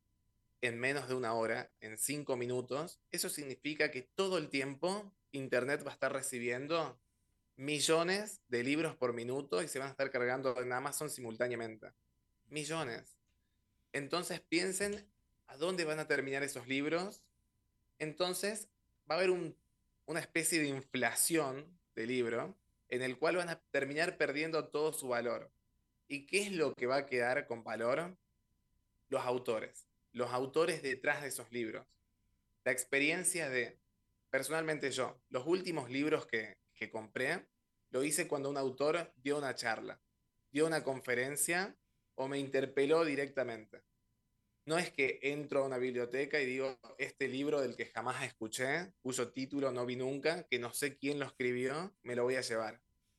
en menos de una hora, en cinco minutos, eso significa que todo el tiempo Internet va a estar recibiendo millones de libros por minuto y se van a estar cargando en Amazon simultáneamente. Millones. Entonces piensen a dónde van a terminar esos libros. Entonces va a haber un, una especie de inflación de libro en el cual van a terminar perdiendo todo su valor. ¿Y qué es lo que va a quedar con valor? Los autores. Los autores detrás de esos libros. La experiencia de, personalmente yo, los últimos libros que, que compré, lo hice cuando un autor dio una charla, dio una conferencia o me interpeló directamente. No es que entro a una biblioteca y digo, este libro del que jamás escuché, cuyo título no vi nunca, que no sé quién lo escribió, me lo voy a llevar.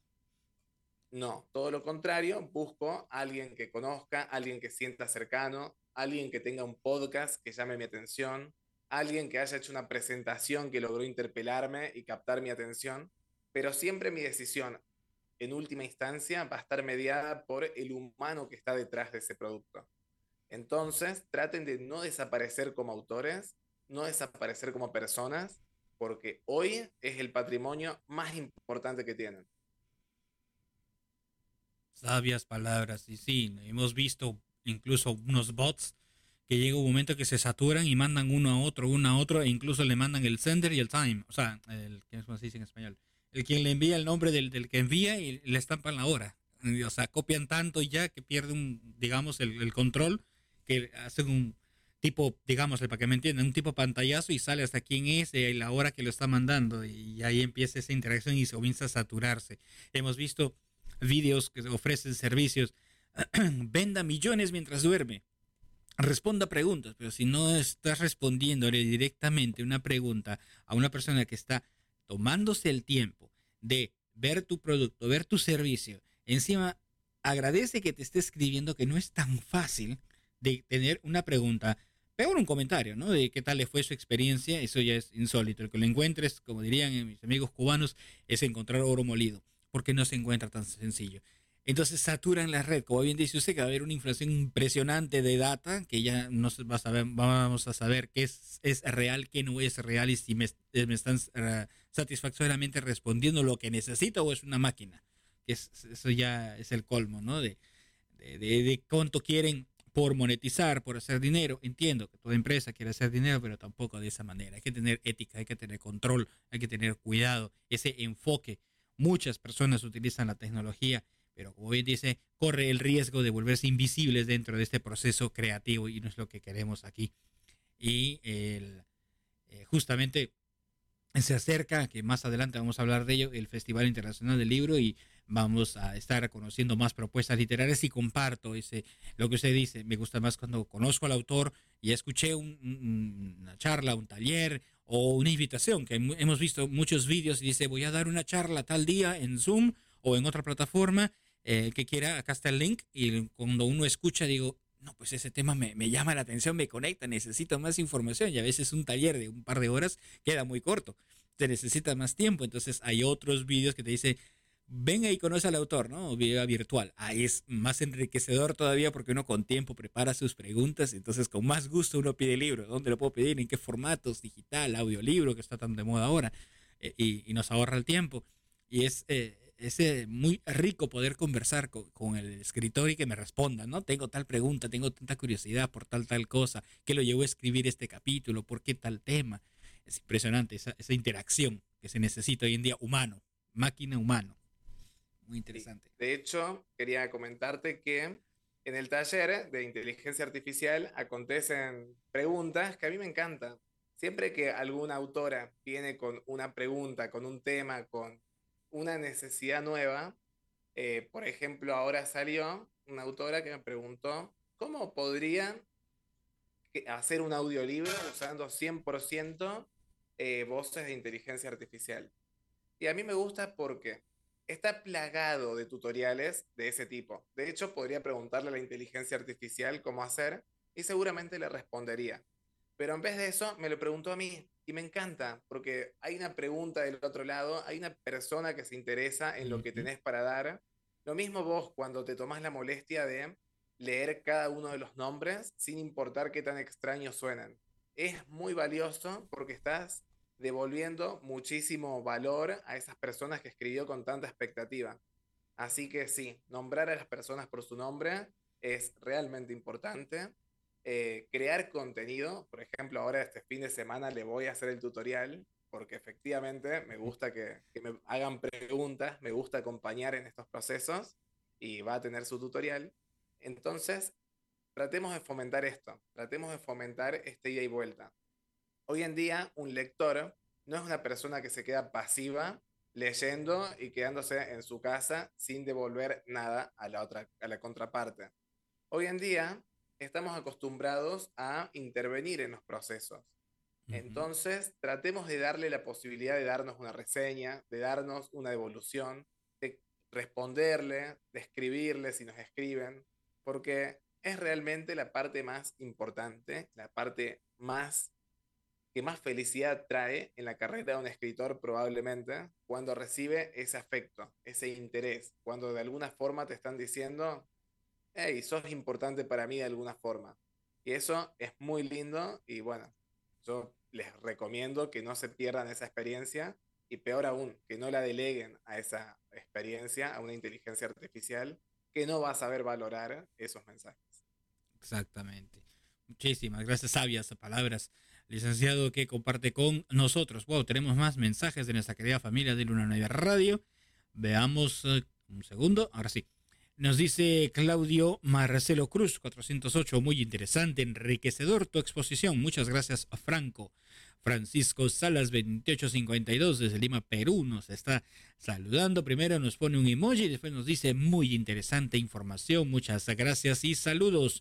No, todo lo contrario, busco a alguien que conozca, alguien que sienta cercano, alguien que tenga un podcast que llame mi atención, alguien que haya hecho una presentación que logró interpelarme y captar mi atención, pero siempre mi decisión, en última instancia, va a estar mediada por el humano que está detrás de ese producto. Entonces, traten de no desaparecer como autores, no desaparecer como personas, porque hoy es el patrimonio más importante que tienen. Sabias palabras, y sí, hemos visto incluso unos bots que llega un momento que se saturan y mandan uno a otro, uno a otro, e incluso le mandan el sender y el time, o sea, el, ¿cómo se dice en español? El quien le envía el nombre del, del que envía y le estampan la hora. O sea, copian tanto ya que pierden, digamos, el, el control, que hacen un tipo, digamos, para que me entiendan, un tipo pantallazo y sale hasta quién es y la hora que lo está mandando. Y ahí empieza esa interacción y se comienza a saturarse. Hemos visto vídeos que ofrecen servicios. Venda millones mientras duerme. responda preguntas, pero si no estás respondiéndole directamente una pregunta a una persona que está tomándose el tiempo de ver tu producto, ver tu servicio, encima agradece que te esté escribiendo, que no es tan fácil de tener una pregunta, peor un comentario, ¿no? De qué tal le fue su experiencia, eso ya es insólito. El que lo encuentres, como dirían mis amigos cubanos, es encontrar oro molido, porque no se encuentra tan sencillo. Entonces saturan la red, como bien dice usted, que va a haber una inflación impresionante de data, que ya no se va a saber, vamos a saber qué es, es real, qué no es real, y si me, me están uh, satisfactoriamente respondiendo lo que necesito o es una máquina. Que es, eso ya es el colmo, ¿no? De, de, de, de cuánto quieren por monetizar, por hacer dinero. Entiendo que toda empresa quiere hacer dinero, pero tampoco de esa manera. Hay que tener ética, hay que tener control, hay que tener cuidado, ese enfoque. Muchas personas utilizan la tecnología, pero como bien dice, corre el riesgo de volverse invisibles dentro de este proceso creativo y no es lo que queremos aquí. Y el, eh, justamente se acerca, que más adelante vamos a hablar de ello, el Festival Internacional del Libro y vamos a estar conociendo más propuestas literarias y comparto ese, lo que usted dice. Me gusta más cuando conozco al autor y escuché un, un, una charla, un taller o una invitación, que hemos visto muchos vídeos y dice voy a dar una charla tal día en Zoom o en otra plataforma. Eh, que quiera, acá está el link, y cuando uno escucha digo, no, pues ese tema me, me llama la atención, me conecta, necesito más información, y a veces un taller de un par de horas queda muy corto, se necesita más tiempo. Entonces hay otros vídeos que te dice, venga y conoce al autor, ¿no? Video virtual, ahí es más enriquecedor todavía porque uno con tiempo prepara sus preguntas, entonces con más gusto uno pide el libro. ¿Dónde lo puedo pedir? ¿En qué formatos? Digital, audiolibro, que está tan de moda ahora, eh, y, y nos ahorra el tiempo, y es... Eh, es eh, muy rico poder conversar con, con el escritor y que me responda, ¿no? Tengo tal pregunta, tengo tanta curiosidad por tal, tal cosa, ¿qué lo llevó a escribir este capítulo? ¿Por qué tal tema? Es impresionante esa, esa interacción que se necesita hoy en día, humano, máquina, humano. Muy interesante. De hecho, quería comentarte que en el taller de inteligencia artificial acontecen preguntas que a mí me encantan. Siempre que alguna autora viene con una pregunta, con un tema, con una necesidad nueva, eh, por ejemplo, ahora salió una autora que me preguntó cómo podría hacer un audiolibro usando cien por ciento eh, voces de inteligencia artificial. Y a mí me gusta porque está plagado de tutoriales de ese tipo. De hecho, podría preguntarle a la inteligencia artificial cómo hacer y seguramente le respondería. Pero en vez de eso, me lo preguntó a mí. Y me encanta, porque hay una pregunta del otro lado, hay una persona que se interesa en lo que tenés para dar. Lo mismo vos cuando te tomás la molestia de leer cada uno de los nombres, sin importar qué tan extraños suenan. Es muy valioso porque estás devolviendo muchísimo valor a esas personas que escribió con tanta expectativa. Así que sí, nombrar a las personas por su nombre es realmente importante. Eh, crear contenido, por ejemplo, ahora este fin de semana le voy a hacer el tutorial, porque efectivamente me gusta que, que me hagan preguntas, me gusta acompañar en estos procesos y va a tener su tutorial. Entonces, tratemos de fomentar esto, tratemos de fomentar este ida y vuelta. Hoy en día, un lector no es una persona que se queda pasiva leyendo y quedándose en su casa sin devolver nada a la otra, a la contraparte. Hoy en día, estamos acostumbrados a intervenir en los procesos. Uh-huh. Entonces, tratemos de darle la posibilidad de darnos una reseña, de darnos una devolución, de responderle, de escribirle si nos escriben, porque es realmente la parte más importante, la parte más que más felicidad trae en la carrera de un escritor probablemente, cuando recibe ese afecto, ese interés, cuando de alguna forma te están diciendo, hey, sos importante para mí de alguna forma. Y eso es muy lindo y bueno, yo les recomiendo que no se pierdan esa experiencia y peor aún, que no la deleguen a esa experiencia, a una inteligencia artificial que no va a saber valorar esos mensajes. Exactamente. Muchísimas gracias, sabias palabras, licenciado, que comparte con nosotros. Wow, tenemos más mensajes de nuestra querida familia de Luna Nueva Radio. Veamos uh, un segundo, ahora sí. Nos dice Claudio Marcelo Cruz, cuatrocientos ocho, muy interesante, enriquecedor tu exposición. Muchas gracias a Franco. Francisco Salas, veintiocho cincuenta y dos, desde Lima, Perú, nos está saludando. Primero nos pone un emoji, después nos dice muy interesante información. Muchas gracias y saludos.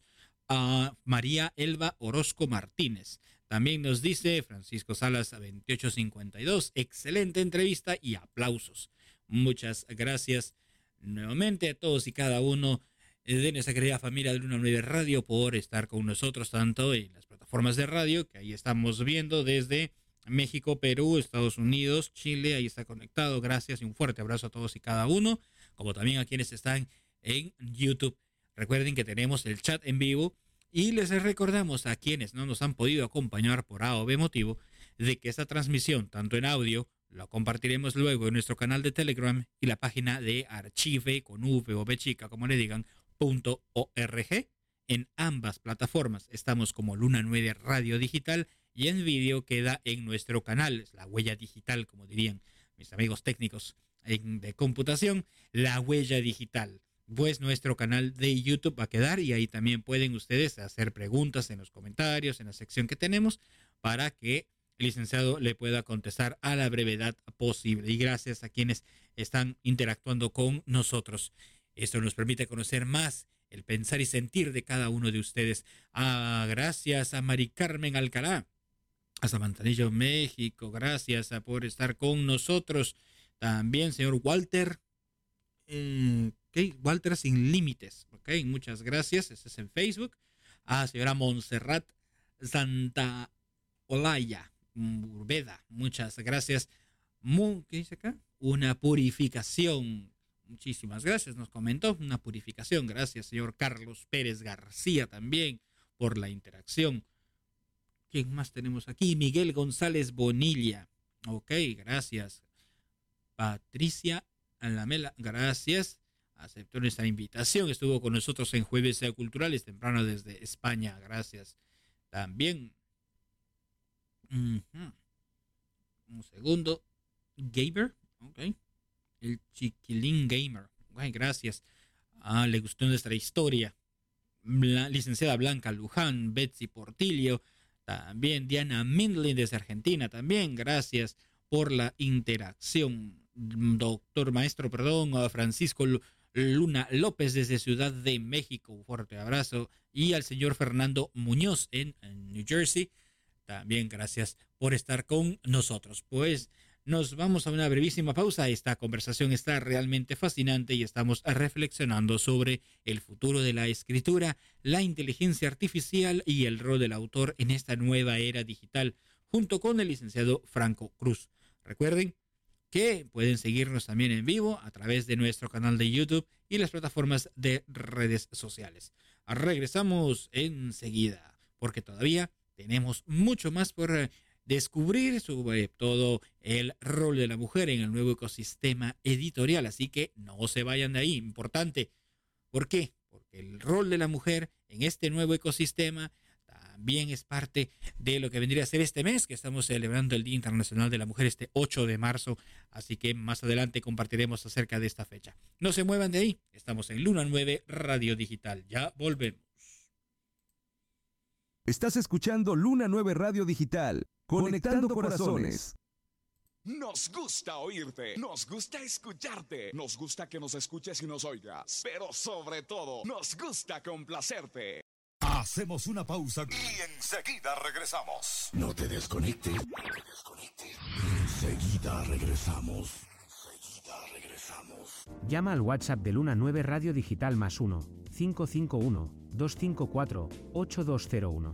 a María Elba Orozco Martínez. También nos dice Francisco Salas veintiocho cincuenta y dos, excelente entrevista y aplausos. Muchas gracias nuevamente a todos y cada uno de nuestra querida familia de Luna nueve Radio por estar con nosotros tanto en las plataformas de radio, que ahí estamos viendo desde México, Perú, Estados Unidos, Chile, ahí está conectado. Gracias y un fuerte abrazo a todos y cada uno, como también a quienes están en YouTube. Recuerden que tenemos el chat en vivo y les recordamos a quienes no nos han podido acompañar por A o B motivo de que esta transmisión, tanto en audio, la compartiremos luego en nuestro canal de Telegram y la página de archive con V o B chica, como le digan, punto org. En ambas plataformas estamos como Luna nueve Radio Digital y en vídeo queda en nuestro canal, es la huella digital, como dirían mis amigos técnicos de computación, la huella digital. Pues nuestro canal de YouTube va a quedar y ahí también pueden ustedes hacer preguntas en los comentarios, en la sección que tenemos, para que el licenciado le pueda contestar a la brevedad posible. Y gracias a quienes están interactuando con nosotros. Esto nos permite conocer más el pensar y sentir de cada uno de ustedes. Ah, gracias a Mari Carmen Alcalá, hasta Manzanillo, México. Gracias por estar con nosotros. También, señor Walter. Eh, okay, Walter Sin Límites. Okay, muchas gracias. Ese es en Facebook. A señora Montserrat Santa Olaya Urbeda. Muchas gracias. ¿Qué dice acá? Una purificación. Muchísimas gracias, nos comentó, una purificación. Gracias, señor Carlos Pérez García, también por la interacción. ¿Quién más tenemos aquí? Miguel González Bonilla. Ok, gracias. Patricia Alamela, gracias. Aceptó nuestra invitación. Estuvo con nosotros en Jueves Culturales temprano desde España. Gracias. También. Uh-huh. Un segundo. Gamer. Ok. El Chiquilín Gamer. Ay, gracias. Ah, le gustó nuestra historia. La licenciada Blanca Luján, Betsy Portillo, también Diana Mindlin desde Argentina. También gracias por la interacción. Doctor Maestro, perdón, a Francisco Luna López desde Ciudad de México. Un fuerte abrazo. Y al señor Fernando Muñoz en, en New Jersey. También gracias por estar con nosotros. Pues nos vamos a una brevísima pausa. Esta conversación está realmente fascinante y estamos reflexionando sobre el futuro de la escritura, la inteligencia artificial y el rol del autor en esta nueva era digital, junto con el licenciado Franco Cruz. Recuerden que pueden seguirnos también en vivo a través de nuestro canal de YouTube y las plataformas de redes sociales. Regresamos enseguida, porque todavía tenemos mucho más por descubrir sobre todo el rol de la mujer en el nuevo ecosistema editorial. Así que no se vayan de ahí. Importante. ¿Por qué? Porque el rol de la mujer en este nuevo ecosistema también es parte de lo que vendría a ser este mes, que estamos celebrando el Día Internacional de la Mujer este ocho de marzo. Así que más adelante compartiremos acerca de esta fecha. No se muevan de ahí. Estamos en Luna nueve Radio Digital. Ya volvemos. Estás escuchando Luna nueve Radio Digital. Conectando corazones. Nos gusta oírte, nos gusta escucharte, nos gusta que nos escuches y nos oigas, pero sobre todo, nos gusta complacerte. Hacemos una pausa y enseguida regresamos. No te desconectes, no te desconectes. Enseguida regresamos. Enseguida regresamos. Llama al WhatsApp de Luna nueve Radio Digital más uno, cinco cinco uno, dos cinco cuatro, ocho dos cero uno.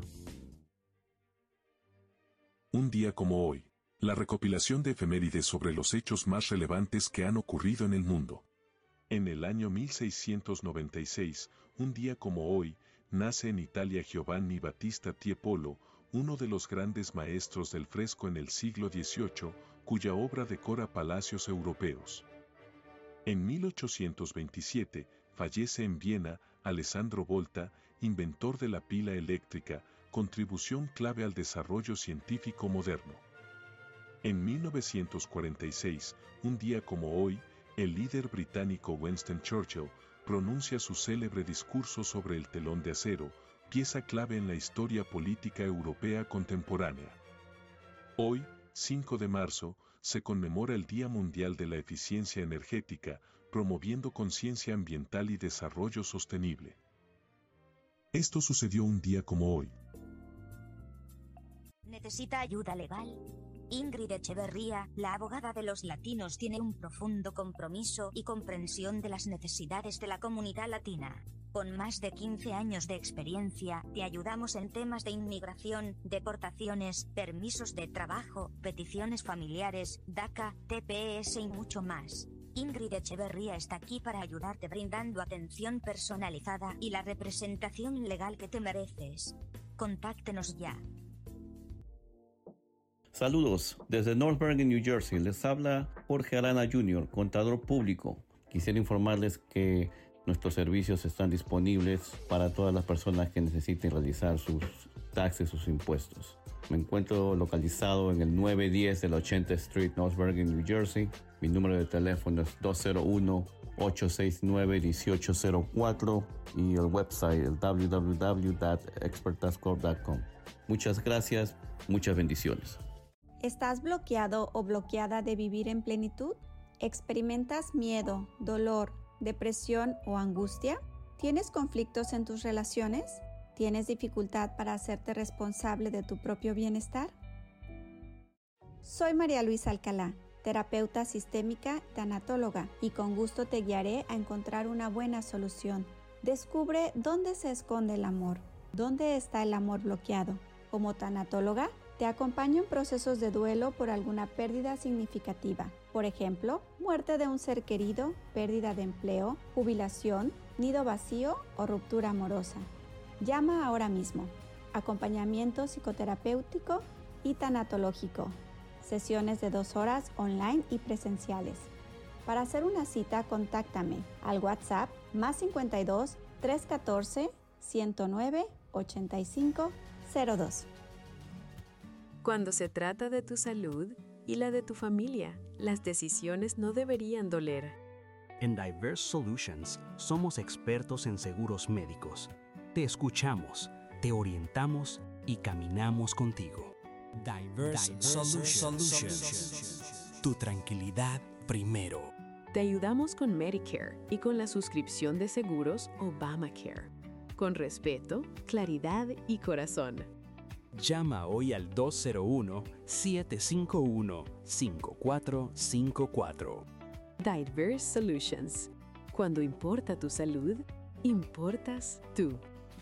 Un día como hoy, la recopilación de efemérides sobre los hechos más relevantes que han ocurrido en el mundo. En el año mil seiscientos noventa y seis, un día como hoy, nace en Italia Giovanni Battista Tiepolo, uno de los grandes maestros del fresco en el siglo dieciocho, cuya obra decora palacios europeos. En mil ochocientos veintisiete, fallece en Viena Alessandro Volta, inventor de la pila eléctrica, contribución clave al desarrollo científico moderno. En mil novecientos cuarenta y seis, un día como hoy, el líder británico Winston Churchill pronuncia su célebre discurso sobre el telón de acero, pieza clave en la historia política europea contemporánea. Hoy, cinco de marzo, se conmemora el Día Mundial de la Eficiencia Energética, promoviendo conciencia ambiental y desarrollo sostenible. Esto sucedió un día como hoy. ¿Necesita ayuda legal? Ingrid Echeverría, la abogada de los latinos, tiene un profundo compromiso y comprensión de las necesidades de la comunidad latina. Con más de quince años de experiencia, te ayudamos en temas de inmigración, deportaciones, permisos de trabajo, peticiones familiares, DACA, T P S y mucho más. Ingrid Echeverría está aquí para ayudarte brindando atención personalizada y la representación legal que te mereces. Contáctenos ya. Saludos, desde North Bergen, New Jersey, les habla Jorge Arana junior, contador público. Quisiera informarles que nuestros servicios están disponibles para todas las personas que necesiten realizar sus taxes, sus impuestos. Me encuentro localizado en el nueve diez de la ochenta Street, North Bergen, New Jersey. Mi número de teléfono es dos cero uno, ocho seis nueve, uno ocho cero cuatro y el website el w w w punto expert tax corp punto com. Muchas gracias, muchas bendiciones. ¿Estás bloqueado o bloqueada de vivir en plenitud? ¿Experimentas miedo, dolor, depresión o angustia? ¿Tienes conflictos en tus relaciones? ¿Tienes dificultad para hacerte responsable de tu propio bienestar? Soy María Luisa Alcalá, terapeuta sistémica y tanatóloga, y con gusto te guiaré a encontrar una buena solución. Descubre dónde se esconde el amor, dónde está el amor bloqueado. Como tanatóloga, te acompaño en procesos de duelo por alguna pérdida significativa. Por ejemplo, muerte de un ser querido, pérdida de empleo, jubilación, nido vacío o ruptura amorosa. Llama ahora mismo. Acompañamiento psicoterapéutico y tanatológico. Sesiones de dos horas online y presenciales. Para hacer una cita, contáctame al WhatsApp más cincuenta y dos, trescientos catorce, ciento nueve, ochenta y cinco cero dos. Cuando se trata de tu salud y la de tu familia, las decisiones no deberían doler. En Diverse Solutions somos expertos en seguros médicos. Te escuchamos, te orientamos y caminamos contigo. Diverse, Diverse Solutions. Solutions. Tu tranquilidad primero. Te ayudamos con Medicare y con la suscripción de seguros Obamacare. Con respeto, claridad y corazón. Llama hoy al dos cero uno, siete cinco uno, cinco cuatro cinco cuatro. Diverse Solutions. Cuando importa tu salud, importas tú.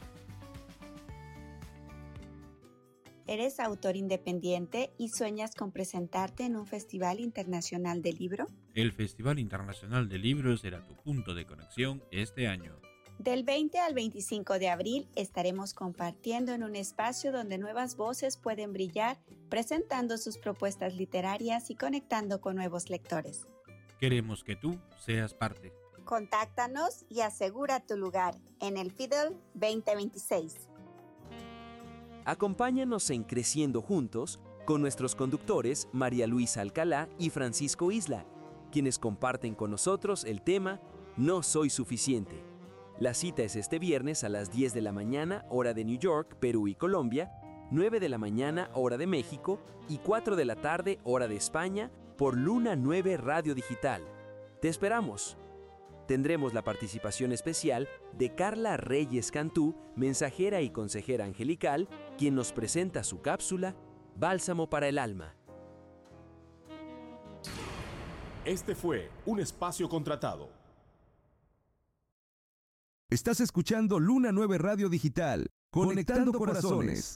¿Eres autor independiente y sueñas con presentarte en un festival internacional de libro? El Festival Internacional de Libros será tu punto de conexión este año. Del veinte al veinticinco de abril estaremos compartiendo en un espacio donde nuevas voces pueden brillar, presentando sus propuestas literarias y conectando con nuevos lectores. Queremos que tú seas parte. Contáctanos y asegura tu lugar en el Fiddle veinte veintiséis. Acompáñanos en Creciendo Juntos con nuestros conductores María Luisa Alcalá y Francisco Isla, quienes comparten con nosotros el tema No soy suficiente. La cita es este viernes a las diez de la mañana, hora de New York, Perú y Colombia, nueve de la mañana, hora de México, y cuatro de la tarde, hora de España, por Luna nueve Radio Digital. ¡Te esperamos! Tendremos la participación especial de Carla Reyes Cantú, mensajera y consejera angelical, quien nos presenta su cápsula Bálsamo para el Alma. Este fue un espacio contratado. Estás escuchando Luna nueve Radio Digital, conectando, conectando corazones.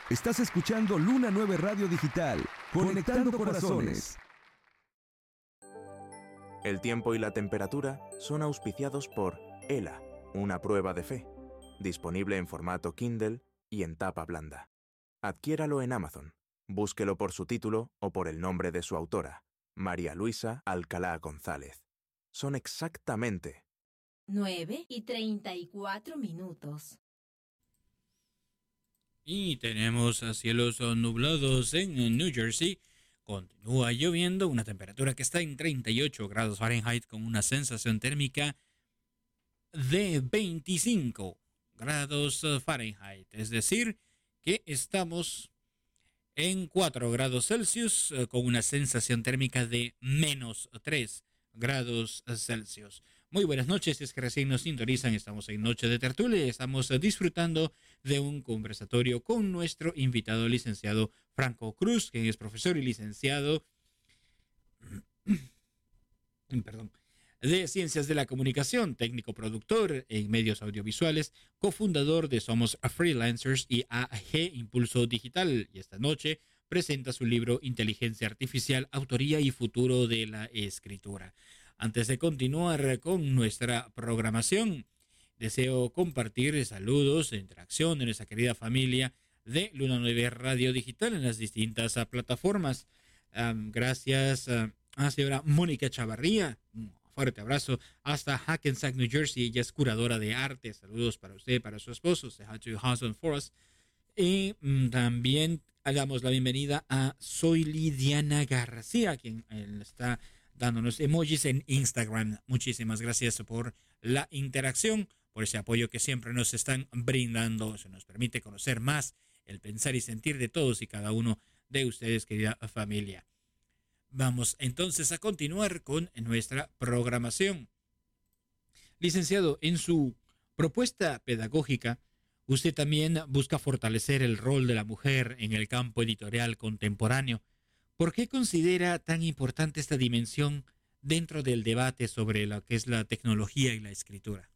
Estás escuchando Luna nueve Radio Digital, conectando corazones. El tiempo y la temperatura son auspiciados por ELA, una prueba de fe, disponible en formato Kindle y en tapa blanda. Adquiéralo en Amazon. Búsquelo por su título o por el nombre de su autora, María Luisa Alcalá González. Son exactamente nueve y treinta y cuatro minutos. Y tenemos a cielos nublados en New Jersey. Continúa lloviendo, una temperatura que está en treinta y ocho grados Fahrenheit con una sensación térmica de veinticinco grados Fahrenheit. Es decir, que estamos en cuatro grados Celsius con una sensación térmica de menos tres grados Celsius. Muy buenas noches, si es que recién nos sintonizan, estamos en Noche de Tertulia y estamos disfrutando de un conversatorio con nuestro invitado licenciado Franco Cruz, quien es profesor y licenciado perdón, de Ciencias de la Comunicación, técnico productor en medios audiovisuales, cofundador de Somos Freelancers y A G Impulso Digital. Y esta noche presenta su libro Inteligencia Artificial, Autoría y Futuro de la Escritura. Antes de continuar con nuestra programación, deseo compartir saludos e interacción de nuestra querida familia de Luna nueve Radio Digital en las distintas uh, plataformas. Um, gracias uh, a la señora Mónica Chavarría. Un fuerte abrazo hasta Hackensack, New Jersey. Ella es curadora de arte. Saludos para usted, para su esposo. Say hi to your husband for us. Y um, también hagamos la bienvenida a Soy Lidiana García, quien eh, está dándonos emojis en Instagram. Muchísimas gracias por la interacción, por ese apoyo que siempre nos están brindando. Eso nos permite conocer más el pensar y sentir de todos y cada uno de ustedes, querida familia. Vamos entonces a continuar con nuestra programación. Licenciado, en su propuesta pedagógica, usted también busca fortalecer el rol de la mujer en el campo editorial contemporáneo. ¿Por qué considera tan importante esta dimensión dentro del debate sobre lo que es la tecnología y la escritura?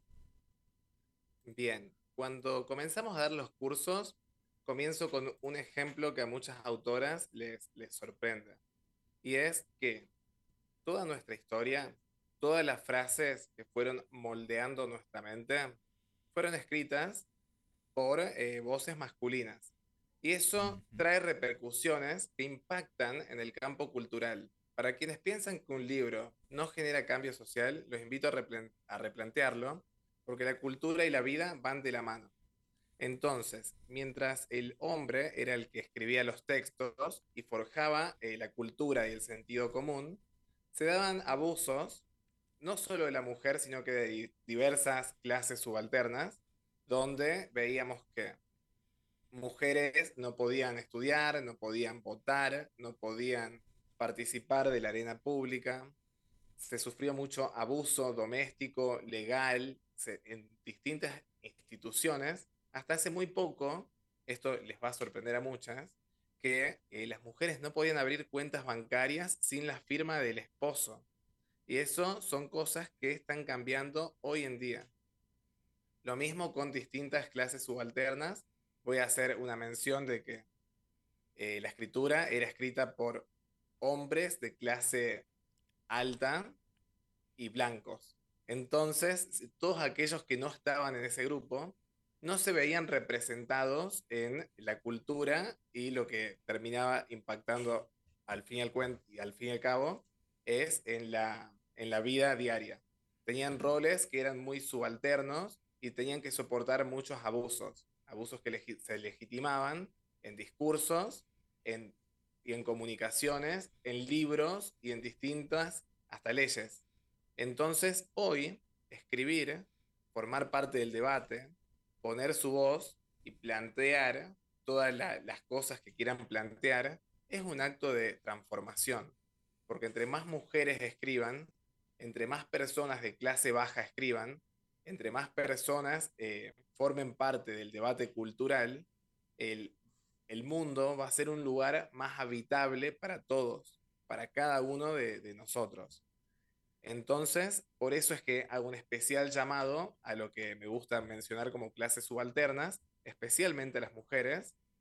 Bien, cuando comenzamos a dar los cursos, comienzo con un ejemplo que a muchas autoras les, les sorprende. Y es que toda nuestra historia, todas las frases que fueron moldeando nuestra mente, fueron escritas por eh, voces masculinas. Y eso trae repercusiones que impactan en el campo cultural. Para quienes piensan que un libro no genera cambio social, los invito a, replan- a replantearlo, porque la cultura y la vida van de la mano. Entonces, mientras el hombre era el que escribía los textos y forjaba eh, la cultura y el sentido común, se daban abusos, no solo de la mujer, sino que de di- diversas clases subalternas, donde veíamos que mujeres no podían estudiar, no podían votar, no podían participar de la arena pública. Se sufrió mucho abuso doméstico, legal, se, en distintas instituciones. Hasta hace muy poco, esto les va a sorprender a muchas, que eh, las mujeres no podían abrir cuentas bancarias sin la firma del esposo. Y eso son cosas que están cambiando hoy en día. Lo mismo con distintas clases subalternas. Voy a hacer una mención de que eh, la escritura era escrita por hombres de clase alta y blancos. Entonces, todos aquellos que no estaban en ese grupo no se veían representados en la cultura y lo que terminaba impactando al fin y al, cuen- y al, fin y al cabo es en la, en la vida diaria. Tenían roles que eran muy subalternos y tenían que soportar muchos abusos. Abusos que legi- se legitimaban en discursos en, y en comunicaciones, en libros y en distintas, hasta leyes. Entonces, hoy, escribir, formar parte del debate, poner su voz y plantear todas la, las cosas que quieran plantear, es un acto de transformación. Porque entre más mujeres escriban, entre más personas de clase baja escriban, entre más personas eh, formen parte del debate cultural, el, el mundo va a ser un lugar más habitable para todos, para cada uno de, de nosotros. Entonces, por eso es que hago un especial llamado a lo que me gusta mencionar como clases subalternas, especialmente a las mujeres,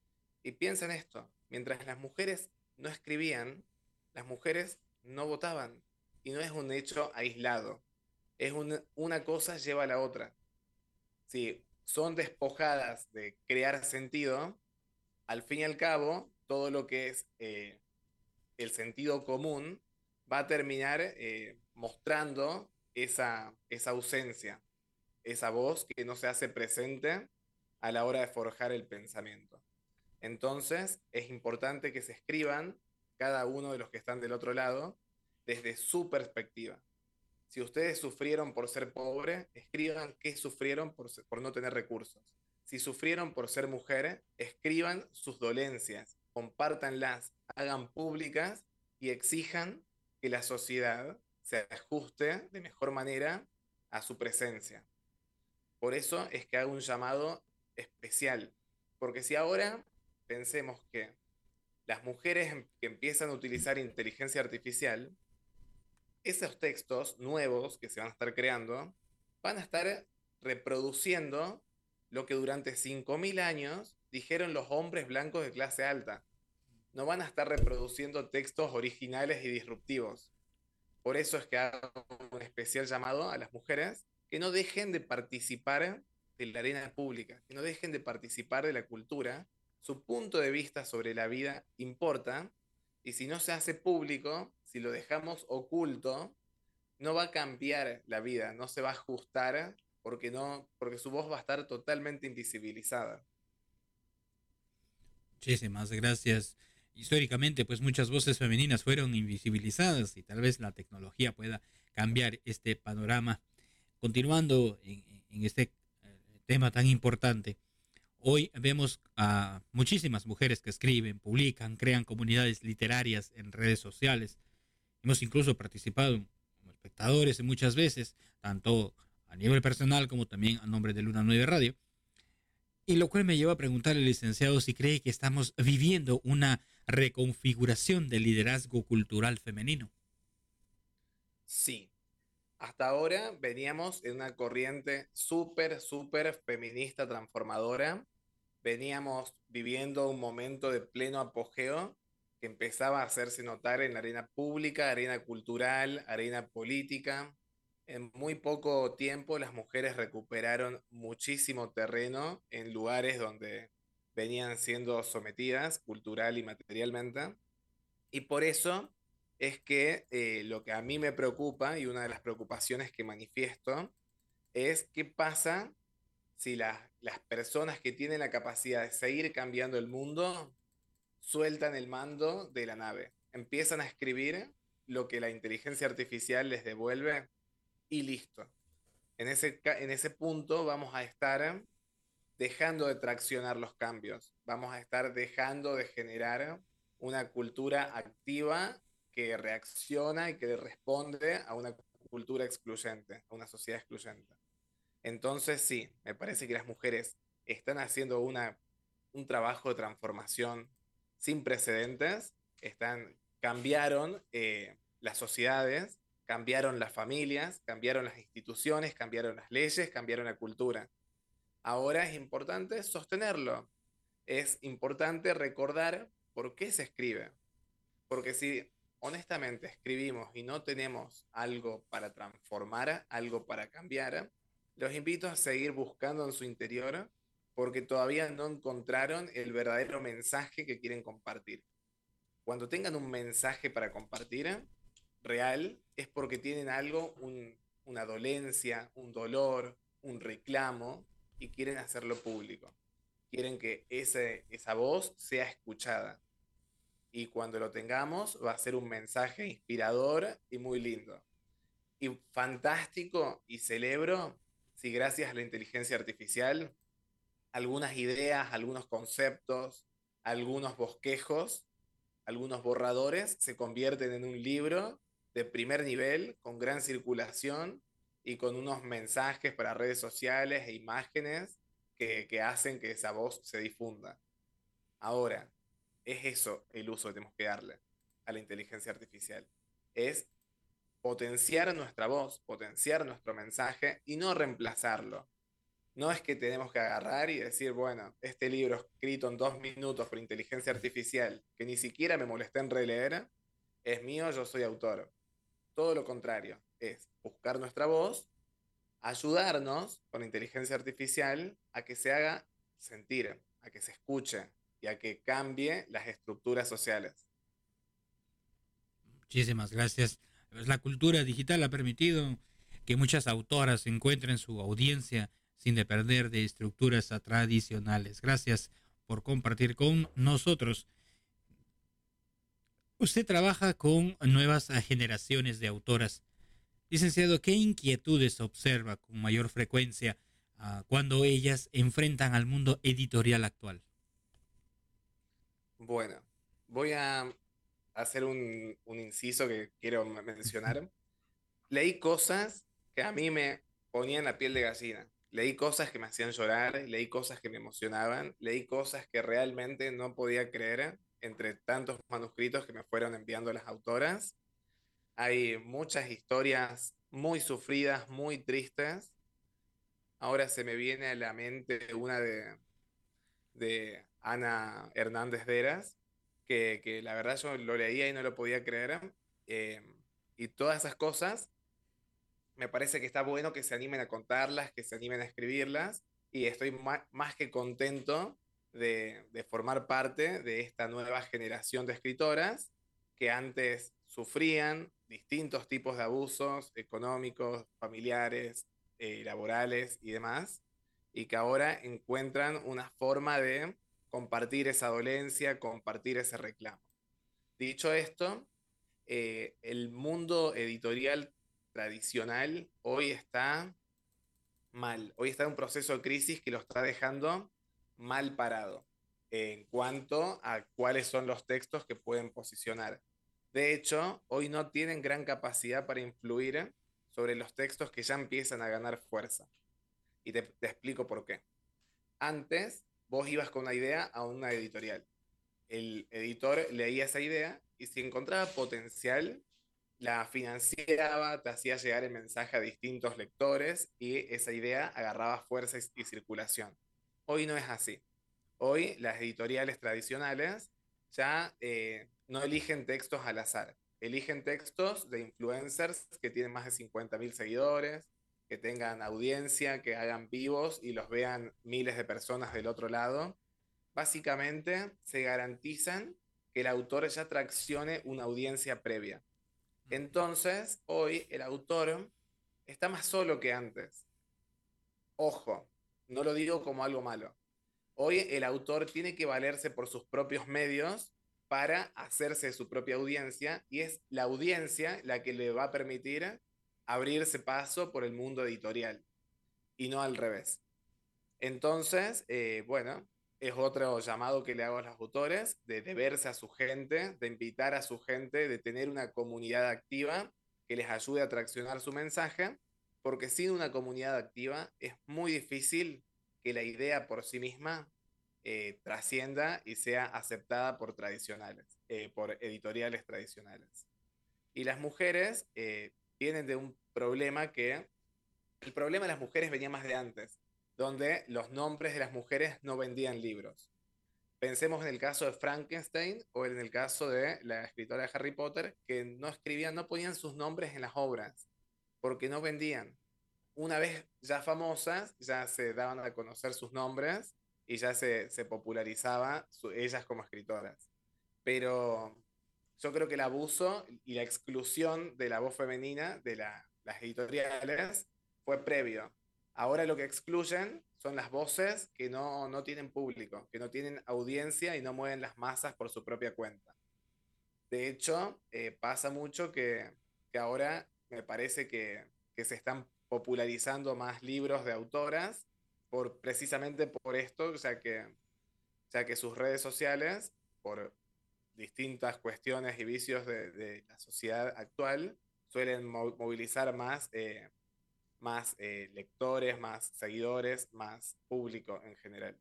Y piensa en esto, mientras las mujeres no escribían, las mujeres no votaban. Y no es un hecho aislado, es un, una cosa lleva a la otra. Si son despojadas de crear sentido, al fin y al cabo, todo lo que es eh, el sentido común va a terminar eh, mostrando esa, esa ausencia, esa voz que no se hace presente a la hora de forjar el pensamiento. Entonces, es importante que se escriban cada uno de los que están del otro lado desde su perspectiva. Si ustedes sufrieron por ser pobres, escriban qué sufrieron por, ser, por no tener recursos. Si sufrieron por ser mujeres, escriban sus dolencias, compártanlas, hagan públicas y exijan que la sociedad se ajuste de mejor manera a su presencia. Por eso es que hago un llamado especial, porque si ahora pensemos que las mujeres que empiezan a utilizar inteligencia artificial, esos textos nuevos que se van a estar creando van a estar reproduciendo lo que durante cinco mil años dijeron los hombres blancos de clase alta. No van a estar reproduciendo textos originales y disruptivos. Por eso es que hago un especial llamado a las mujeres que no dejen de participar de la arena pública, que no dejen de participar de la cultura. Su punto de vista sobre la vida importa, y si no se hace público, si lo dejamos oculto, no va a cambiar la vida, no se va a ajustar, porque, no, porque su voz va a estar totalmente invisibilizada. Muchísimas gracias. Históricamente, pues muchas voces femeninas fueron invisibilizadas y tal vez la tecnología pueda cambiar este panorama. Continuando en, en este tema tan importante, hoy vemos a muchísimas mujeres que escriben, publican, crean comunidades literarias en redes sociales. Hemos incluso participado como espectadores muchas veces, tanto a nivel personal como también a nombre de Luna nueve Radio. Y lo cual me lleva a preguntarle al licenciado si cree que estamos viviendo una reconfiguración del liderazgo cultural femenino. Sí. Hasta ahora veníamos en una corriente súper, súper feminista transformadora. Veníamos viviendo un momento de pleno apogeo que empezaba a hacerse notar en la arena pública, arena cultural, arena política. En muy poco tiempo las mujeres recuperaron muchísimo terreno en lugares donde venían siendo sometidas cultural y materialmente. Y por eso es que eh, lo que a mí me preocupa y una de las preocupaciones que manifiesto es qué pasa si la, las personas que tienen la capacidad de seguir cambiando el mundo sueltan el mando de la nave, empiezan a escribir lo que la inteligencia artificial les devuelve y listo. En ese, en ese punto vamos a estar dejando de traccionar los cambios, vamos a estar dejando de generar una cultura activa que reacciona y que responde a una cultura excluyente, a una sociedad excluyente. Entonces sí, me parece que las mujeres están haciendo una, un trabajo de transformación sin precedentes, están, cambiaron eh, las sociedades, cambiaron las familias, cambiaron las instituciones, cambiaron las leyes, cambiaron la cultura. Ahora es importante sostenerlo, es importante recordar por qué se escribe, porque si honestamente escribimos y no tenemos algo para transformar, algo para cambiar, los invito a seguir buscando en su interior porque todavía no encontraron el verdadero mensaje que quieren compartir. Cuando tengan un mensaje para compartir real, es porque tienen algo, un, una dolencia, un dolor, un reclamo y quieren hacerlo público. Quieren que ese, esa voz sea escuchada. Y cuando lo tengamos va a ser un mensaje inspirador y muy lindo. Y fantástico, y celebro si gracias a la inteligencia artificial algunas ideas, algunos conceptos, algunos bosquejos, algunos borradores se convierten en un libro de primer nivel, con gran circulación y con unos mensajes para redes sociales e imágenes que, que hacen que esa voz se difunda. Ahora, es eso el uso que tenemos que darle a la inteligencia artificial. Es potenciar nuestra voz, potenciar nuestro mensaje y no reemplazarlo. No es que tenemos que agarrar y decir, bueno, este libro escrito en dos minutos por inteligencia artificial, que ni siquiera me molesté en releer, es mío, yo soy autor. Todo lo contrario, es buscar nuestra voz, ayudarnos con inteligencia artificial a que se haga sentir, a que se escuche y a que cambie las estructuras sociales. Muchísimas gracias. La cultura digital ha permitido que muchas autoras encuentren su audiencia sin depender de estructuras tradicionales. Gracias por compartir con nosotros. Usted trabaja con nuevas generaciones de autoras. Licenciado, ¿qué inquietudes observa con mayor frecuencia uh, cuando ellas enfrentan al mundo editorial actual? Bueno, voy a hacer un, un inciso que quiero mencionar. Leí cosas que a mí me ponían la piel de gallina. Leí cosas que me hacían llorar, leí cosas que me emocionaban, leí cosas que realmente no podía creer entre tantos manuscritos que me fueron enviando las autoras. Hay muchas historias muy sufridas, muy tristes. Ahora se me viene a la mente una de, de Ana Hernández Deras, que, que la verdad yo lo leía y no lo podía creer. Eh, y todas esas cosas, me parece que está bueno que se animen a contarlas, que se animen a escribirlas, y estoy más, más que contento de, de formar parte de esta nueva generación de escritoras que antes sufrían distintos tipos de abusos económicos, familiares, eh, laborales y demás, y que ahora encuentran una forma de compartir esa dolencia, compartir ese reclamo. Dicho esto, eh, el mundo editorial tradicional hoy está mal, hoy está en un proceso de crisis que lo está dejando mal parado en cuanto a cuáles son los textos que pueden posicionar. De hecho, hoy no tienen gran capacidad para influir sobre los textos que ya empiezan a ganar fuerza. Y te, te explico por qué. Antes, vos ibas con una idea a una editorial. El editor leía esa idea y si encontraba potencial, la financiaba, te hacía llegar el mensaje a distintos lectores y esa idea agarraba fuerza y, y circulación. Hoy no es así. Hoy las editoriales tradicionales ya eh, no eligen textos al azar. Eligen textos de influencers que tienen más de cincuenta mil seguidores, que tengan audiencia, que hagan vivos y los vean miles de personas del otro lado. Básicamente se garantizan que el autor ya traccione una audiencia previa. Entonces, hoy el autor está más solo que antes. Ojo, no lo digo como algo malo. Hoy el autor tiene que valerse por sus propios medios para hacerse de su propia audiencia y es la audiencia la que le va a permitir abrirse paso por el mundo editorial y no al revés. Entonces, eh, bueno, es otro llamado que le hago a los autores de deberse a su gente, de invitar a su gente, de tener una comunidad activa que les ayude a traccionar su mensaje, porque sin una comunidad activa es muy difícil que la idea por sí misma eh, trascienda y sea aceptada por tradicionales, eh, por editoriales tradicionales. Y las mujeres eh, vienen de un problema que, el problema de las mujeres venía más de antes, donde los nombres de las mujeres no vendían libros. Pensemos en el caso de Frankenstein o en el caso de la escritora de Harry Potter, que no escribían, no ponían sus nombres en las obras, porque no vendían. Una vez ya famosas, ya se daban a conocer sus nombres y ya se, se popularizaba su, ellas como escritoras. Pero yo creo que el abuso y la exclusión de la voz femenina de la, las editoriales fue previo. Ahora lo que excluyen son las voces que no, no tienen público, que no tienen audiencia y no mueven las masas por su propia cuenta. De hecho, eh, pasa mucho que, que ahora me parece que, que se están popularizando más libros de autoras por, precisamente por esto, ya que, ya que sus redes sociales, por distintas cuestiones y vicios de, de la sociedad actual, suelen movilizar más... Eh, más eh, lectores, más seguidores, más público en general.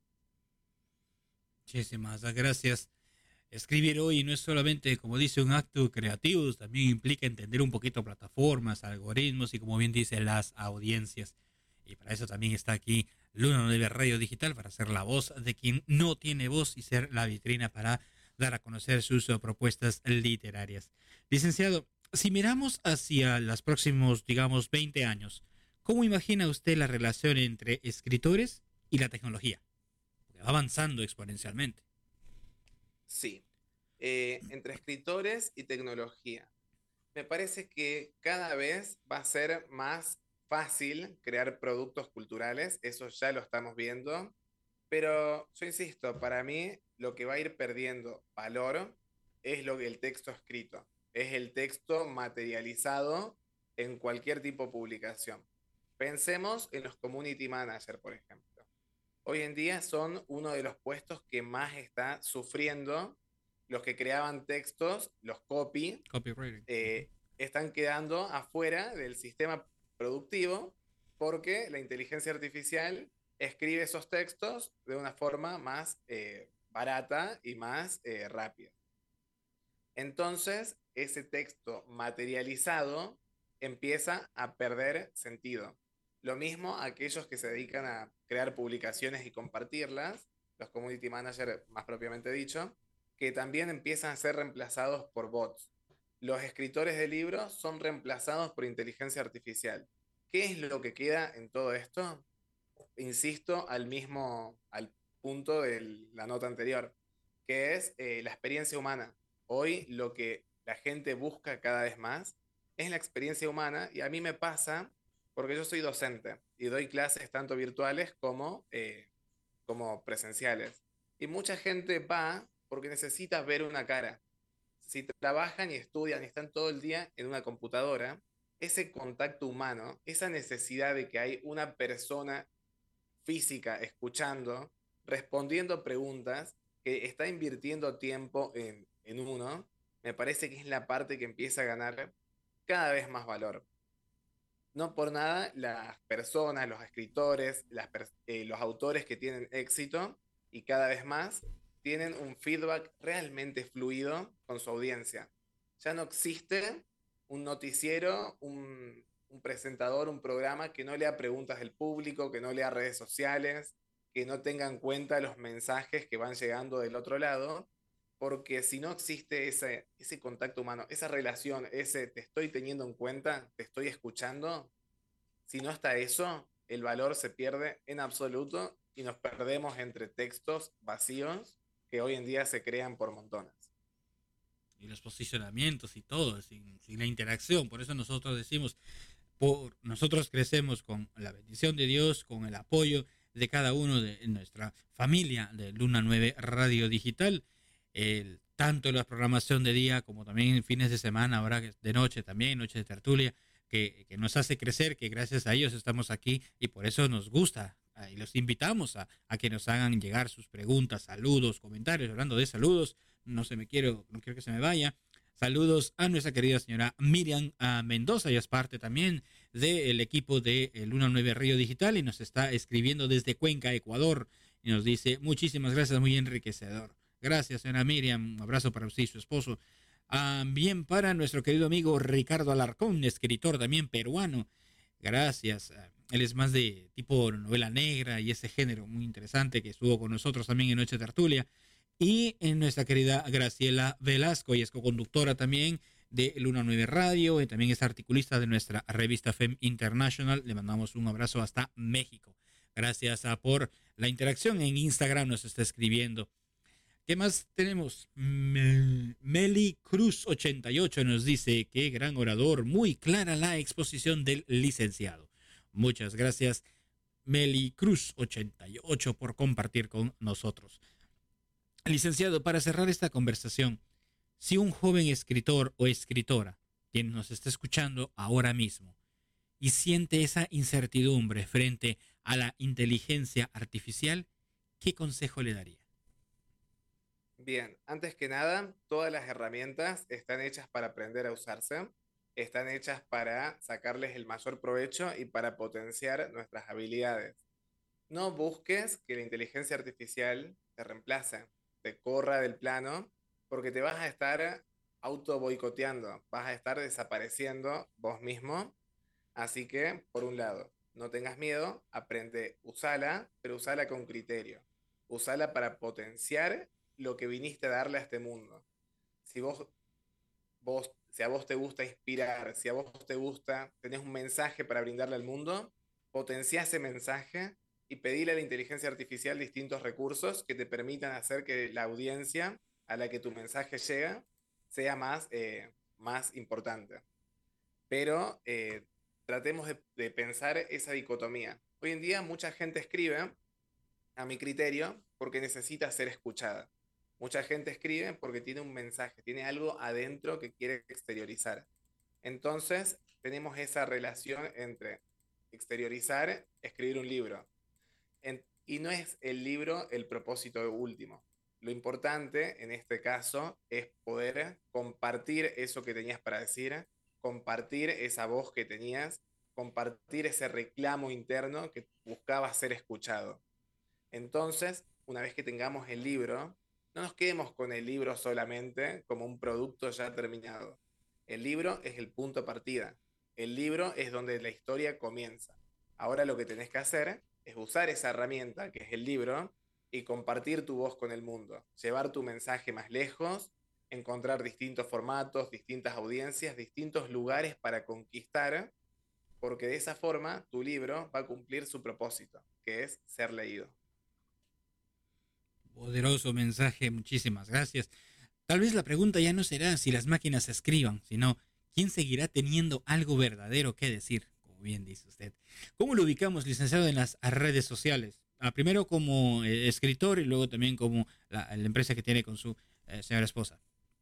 Muchísimas gracias. Escribir hoy no es solamente, como dice, un acto creativo, también implica entender un poquito plataformas, algoritmos y, como bien dice, las audiencias. Y para eso también está aquí Luna nueve Radio Digital para ser la voz de quien no tiene voz y ser la vitrina para dar a conocer sus uh, propuestas literarias. Licenciado, si miramos hacia los próximos, digamos, veinte años, ¿cómo imagina usted la relación entre escritores y la tecnología? Porque va avanzando exponencialmente. Sí, eh, entre escritores y tecnología. Me parece que cada vez va a ser más fácil crear productos culturales, eso ya lo estamos viendo, pero yo insisto, para mí lo que va a ir perdiendo valor es lo que el texto escrito, es el texto materializado en cualquier tipo de publicación. Pensemos en los community managers, por ejemplo. Hoy en día son uno de los puestos que más está sufriendo. Los que creaban textos, los copy, Copywriting. eh, están quedando afuera del sistema productivo porque la inteligencia artificial escribe esos textos de una forma más eh, barata y más eh, rápida. Entonces, ese texto materializado empieza a perder sentido. Lo mismo aquellos que se dedican a crear publicaciones y compartirlas, los community managers más propiamente dicho, que también empiezan a ser reemplazados por bots. Los escritores de libros son reemplazados por inteligencia artificial. ¿Qué es lo que queda en todo esto? Insisto, al mismo al punto de la nota anterior, que es eh, la experiencia humana. Hoy lo que la gente busca cada vez más es la experiencia humana, y a mí me pasa porque yo soy docente y doy clases tanto virtuales como, eh, como presenciales. Y mucha gente va porque necesita ver una cara. Si trabajan y estudian y están todo el día en una computadora, ese contacto humano, esa necesidad de que hay una persona física escuchando, respondiendo preguntas, que está invirtiendo tiempo en, en uno, me parece que es la parte que empieza a ganar cada vez más valor. No por nada, las personas, los escritores, las, eh, los autores que tienen éxito y cada vez más tienen un feedback realmente fluido con su audiencia. Ya no existe un noticiero, un, un presentador, un programa que no lea preguntas del público, que no lea redes sociales, que no tenga en cuenta los mensajes que van llegando del otro lado, porque si no existe ese, ese contacto humano, esa relación, ese te estoy teniendo en cuenta, te estoy escuchando, si no está eso, el valor se pierde en absoluto y nos perdemos entre textos vacíos que hoy en día se crean por montones. Y los posicionamientos y todo, sin, sin la interacción. Por eso nosotros decimos, por, nosotros crecemos con la bendición de Dios, con el apoyo de cada uno de nuestra familia de Luna nueve Radio Digital, el, tanto en la programación de día como también en fines de semana, ahora de noche también, noche de tertulia, que, que nos hace crecer, que gracias a ellos estamos aquí y por eso nos gusta. Y los invitamos a, a que nos hagan llegar sus preguntas, saludos, comentarios. Hablando de saludos, no se me quiero, no quiero que se me vaya. Saludos a nuestra querida señora Miriam a Mendoza, ella es parte también del equipo de Luna nueve Radio Digital y nos está escribiendo desde Cuenca, Ecuador, y nos dice muchísimas gracias, muy enriquecedor. Gracias, señora Miriam, un abrazo para usted y su esposo. También para nuestro querido amigo Ricardo Alarcón, escritor también peruano. Gracias. Él es más de tipo novela negra y ese género muy interesante que estuvo con nosotros también en Noche Tertulia. Y en nuestra querida Graciela Velasco, y es co-conductora también de Luna nueve Radio y también es articulista de nuestra revista Fem International. Le mandamos un abrazo hasta México. Gracias a, por la interacción en Instagram, nos está escribiendo. ¿Qué más tenemos? Mel, Meli Cruz ochenta y ocho nos dice, qué gran orador, muy clara la exposición del licenciado. Muchas gracias, Meli Cruz ochenta y ocho, por compartir con nosotros. Licenciado, para cerrar esta conversación, si un joven escritor o escritora, quien nos está escuchando ahora mismo, y siente esa incertidumbre frente a la inteligencia artificial, ¿qué consejo le daría? Bien, antes que nada, todas las herramientas están hechas para aprender a usarse, están hechas para sacarles el mayor provecho y para potenciar nuestras habilidades. No busques que la inteligencia artificial te reemplace, te corra del plano, porque te vas a estar auto boicoteando, vas a estar desapareciendo vos mismo. Así que, por un lado, no tengas miedo, aprende, usala, pero usala con criterio. Usala para potenciar lo que viniste a darle a este mundo. Si vos, vos, si a vos te gusta inspirar, si a vos te gusta, tenés un mensaje para brindarle al mundo, potencia ese mensaje y pedile a la inteligencia artificial distintos recursos que te permitan hacer que la audiencia a la que tu mensaje llega sea más, eh, más importante. Pero eh, tratemos de, de pensar esa dicotomía. Hoy en día mucha gente escribe, a mi criterio, porque necesita ser escuchada. Mucha gente escribe porque tiene un mensaje, tiene algo adentro que quiere exteriorizar. Entonces, tenemos esa relación entre exteriorizar, escribir un libro. En, y no es el libro el propósito último. Lo importante, en este caso, es poder compartir eso que tenías para decir, compartir esa voz que tenías, compartir ese reclamo interno que buscaba ser escuchado. Entonces, una vez que tengamos el libro, no nos quedemos con el libro solamente como un producto ya terminado. El libro es el punto de partida. El libro es donde la historia comienza. Ahora lo que tenés que hacer es usar esa herramienta que es el libro y compartir tu voz con el mundo. Llevar tu mensaje más lejos, encontrar distintos formatos, distintas audiencias, distintos lugares para conquistar, porque de esa forma tu libro va a cumplir su propósito, que es ser leído. Poderoso mensaje, muchísimas gracias. Tal vez la pregunta ya no será si las máquinas escriban, sino quién seguirá teniendo algo verdadero que decir, como bien dice usted. ¿Cómo lo ubicamos, licenciado, en las redes sociales? Ah, primero como eh, escritor y luego también como la, la empresa que tiene con su eh, señora esposa.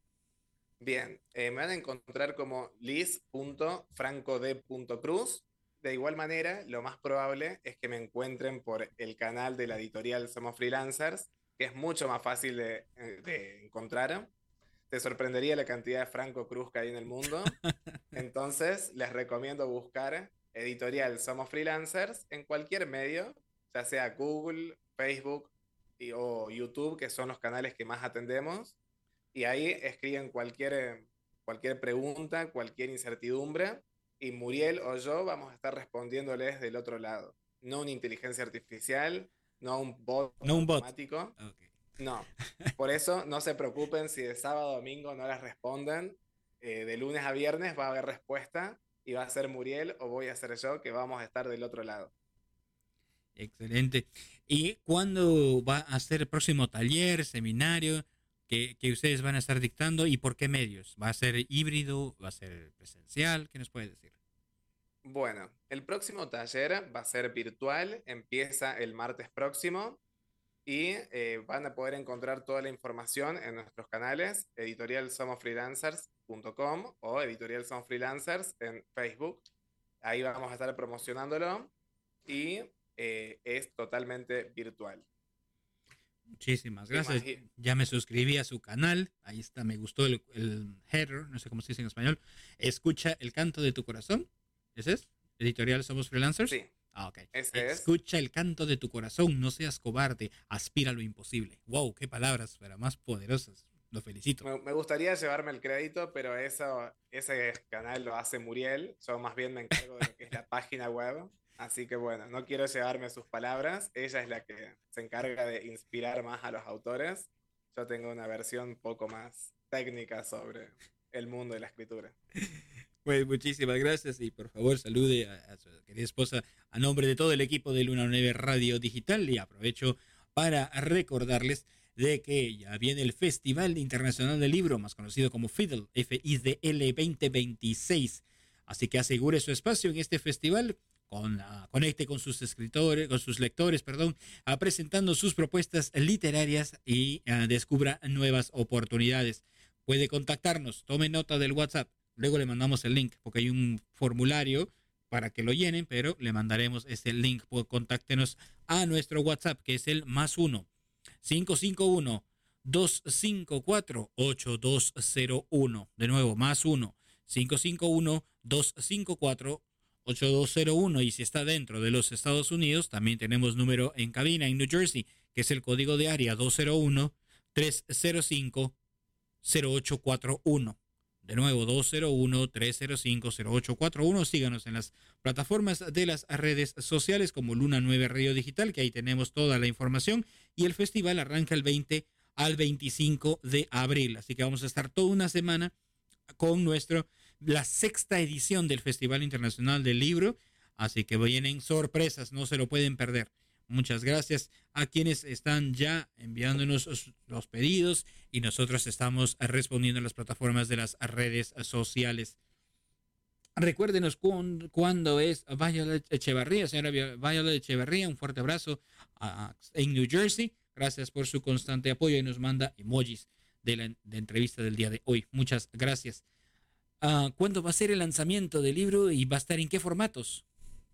Bien, eh, me van a encontrar como liz punto francod punto cruz. De igual manera, lo más probable es que me encuentren por el canal de la editorial Somos Freelancers, que es mucho más fácil de, de encontrar. Te sorprendería la cantidad de Franco Cruz que hay en el mundo. Entonces, les recomiendo buscar editorial Somos Freelancers en cualquier medio, ya sea Google, Facebook y, o YouTube, que son los canales que más atendemos. Y ahí escriben cualquier, cualquier pregunta, cualquier incertidumbre, y Muriel o yo vamos a estar respondiéndoles del otro lado. No una inteligencia artificial, no un bot no un automático. Bot. Okay. No. Por eso no se preocupen si de sábado a domingo no les responden. Eh, de lunes a viernes va a haber respuesta y va a ser Muriel o voy a ser yo que vamos a estar del otro lado. Excelente. ¿Y cuándo va a ser el próximo taller, seminario que, que ustedes van a estar dictando y por qué medios? ¿Va a ser híbrido? ¿Va a ser presencial? ¿Qué nos puede decir? Bueno, el próximo taller va a ser virtual, empieza el martes próximo y eh, van a poder encontrar toda la información en nuestros canales editorial somos freelancers punto com o editorial somos freelancers en Facebook. Ahí vamos a estar promocionándolo y eh, es totalmente virtual. Muchísimas gracias. Ya me suscribí a su canal. Ahí está, me gustó el, el header, no sé cómo se dice en español. Escucha el canto de tu corazón. ¿Ese es? ¿Editorial Somos Freelancers? Sí. Ah, ok. Ese Escucha es. el canto de tu corazón, no seas cobarde, aspira a lo imposible. Wow, qué palabras, pero más poderosas. Lo felicito. Me, me gustaría llevarme el crédito, pero eso, ese canal lo hace Muriel. Yo más bien me encargo de lo que es la página web. Así que bueno, no quiero llevarme sus palabras. Ella es la que se encarga de inspirar más a los autores. Yo tengo una versión un poco más técnica sobre el mundo de la escritura. Pues muchísimas gracias y por favor salude a, a su querida esposa a nombre de todo el equipo de Luna nueve Radio Digital y aprovecho para recordarles de que ya viene el Festival Internacional del Libro, más conocido como FIDL, F I D L veinte veintiséis. Así que asegure su espacio en este festival, con, uh, conecte con sus escritores, con sus lectores, perdón, uh, presentando sus propuestas literarias y uh, descubra nuevas oportunidades. Puede contactarnos, tome nota del WhatsApp. Luego le mandamos el link, porque hay un formulario para que lo llenen, pero le mandaremos ese link. Contáctenos a nuestro WhatsApp, que es el más uno, cinco cinco uno, dos cinco cuatro, ocho dos cero uno. De nuevo, más uno, cinco cinco uno, dos cinco cuatro, ocho dos cero uno. Y si está dentro de los Estados Unidos, también tenemos número en cabina en New Jersey, que es el código de área dos cero uno, tres cero cinco, cero ocho cuatro uno. De nuevo, dos cero uno, tres cero cinco, cero ocho cuatro uno. Síganos en las plataformas de las redes sociales como Luna nueve Radio Digital, que ahí tenemos toda la información. Y el festival arranca el veinte al veinticinco de abril. Así que vamos a estar toda una semana con nuestro, la sexta edición del Festival Internacional del Libro. Así que vienen sorpresas, no se lo pueden perder. Muchas gracias a quienes están ya enviándonos los pedidos y nosotros estamos respondiendo en las plataformas de las redes sociales. Recuérdenos cu- cuándo es Violet Echeverría, señora Violet Echeverría, un fuerte abrazo a, a, en New Jersey. Gracias por su constante apoyo y nos manda emojis de la de entrevista del día de hoy. Muchas gracias. Uh, ¿Cuándo va a ser el lanzamiento del libro y va a estar en qué formatos?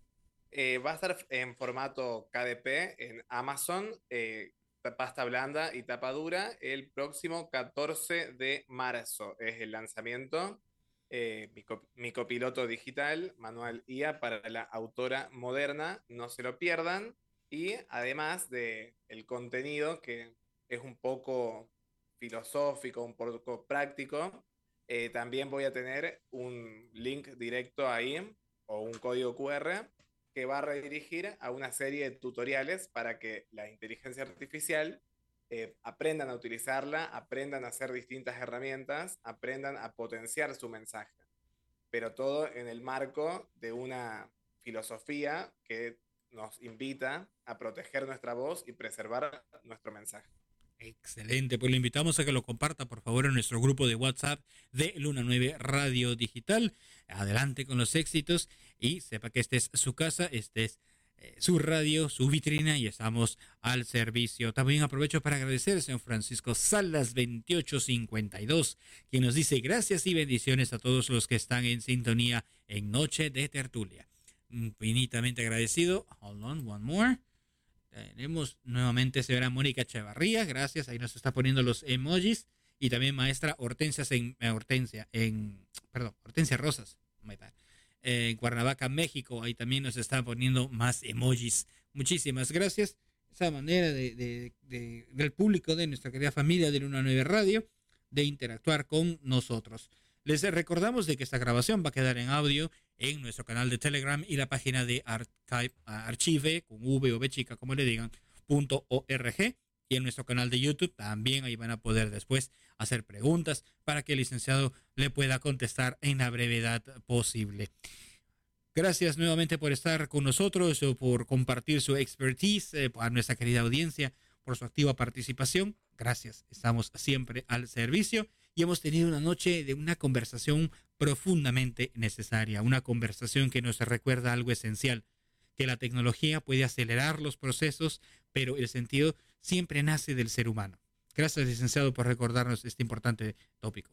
Eh, va a estar en formato K D P en Amazon, eh, pasta blanda y tapa dura, el próximo catorce de marzo. Es el lanzamiento. Eh, mi, cop- mi copiloto digital, manual I A para la autora moderna. No se lo pierdan. Y además de el contenido, que es un poco filosófico, un poco práctico, eh, también voy a tener un link directo ahí o un código Q R que va a redirigir a una serie de tutoriales para que la inteligencia artificial eh, aprendan a utilizarla, aprendan a hacer distintas herramientas, aprendan a potenciar su mensaje. Pero todo en el marco de una filosofía que nos invita a proteger nuestra voz y preservar nuestro mensaje. Excelente, pues le invitamos a que lo comparta por favor en nuestro grupo de WhatsApp de Luna nueve Radio Digital. Adelante con los éxitos y sepa que esta es su casa, este es eh, su radio, su vitrina y estamos al servicio. También aprovecho para agradecer al señor Francisco Salas veintiocho cincuenta y dos, quien nos dice gracias y bendiciones a todos los que están en sintonía en Noche de Tertulia. Infinitamente agradecido. Hold on, one more. Tenemos nuevamente señora Mónica Echevarría, gracias, ahí nos está poniendo los emojis. Y también maestra Hortensia, en, eh, Hortensia, en, perdón, Hortensia Rosas, my bad, eh, en Cuernavaca, México, ahí también nos está poniendo más emojis. Muchísimas gracias. Esa manera de, de, de, del público de nuestra querida familia de Luna nueve Radio de interactuar con nosotros. Les recordamos de que esta grabación va a quedar en audio en nuestro canal de Telegram y la página de Archive, Archive con V o B chica, como le digan, punto org, y en nuestro canal de YouTube también ahí van a poder después hacer preguntas para que el licenciado le pueda contestar en la brevedad posible. Gracias nuevamente por estar con nosotros, por compartir su expertise, eh, a nuestra querida audiencia, por su activa participación. Gracias, estamos siempre al servicio. Y hemos tenido una noche de una conversación profundamente necesaria, una conversación que nos recuerda algo esencial, que la tecnología puede acelerar los procesos, pero el sentido siempre nace del ser humano. Gracias, licenciado, por recordarnos este importante tópico.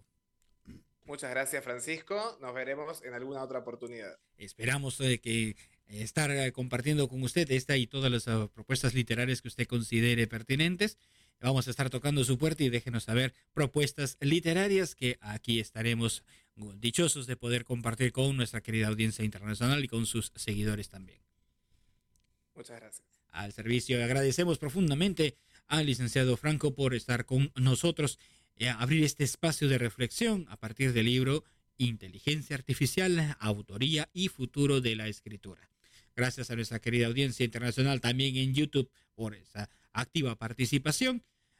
Muchas gracias, Francisco. Nos veremos en alguna otra oportunidad. Esperamos eh, que eh, estar eh, compartiendo con usted esta y todas las uh, propuestas literarias que usted considere pertinentes. Vamos a estar tocando su puerta y déjenos saber propuestas literarias que aquí estaremos dichosos de poder compartir con nuestra querida audiencia internacional y con sus seguidores también. Muchas gracias. Al servicio, agradecemos profundamente al licenciado Franco por estar con nosotros, eh, abrir este espacio de reflexión a partir del libro Inteligencia Artificial, Autoría y Futuro de la Escritura. Gracias a nuestra querida audiencia internacional también en YouTube por esa activa participación.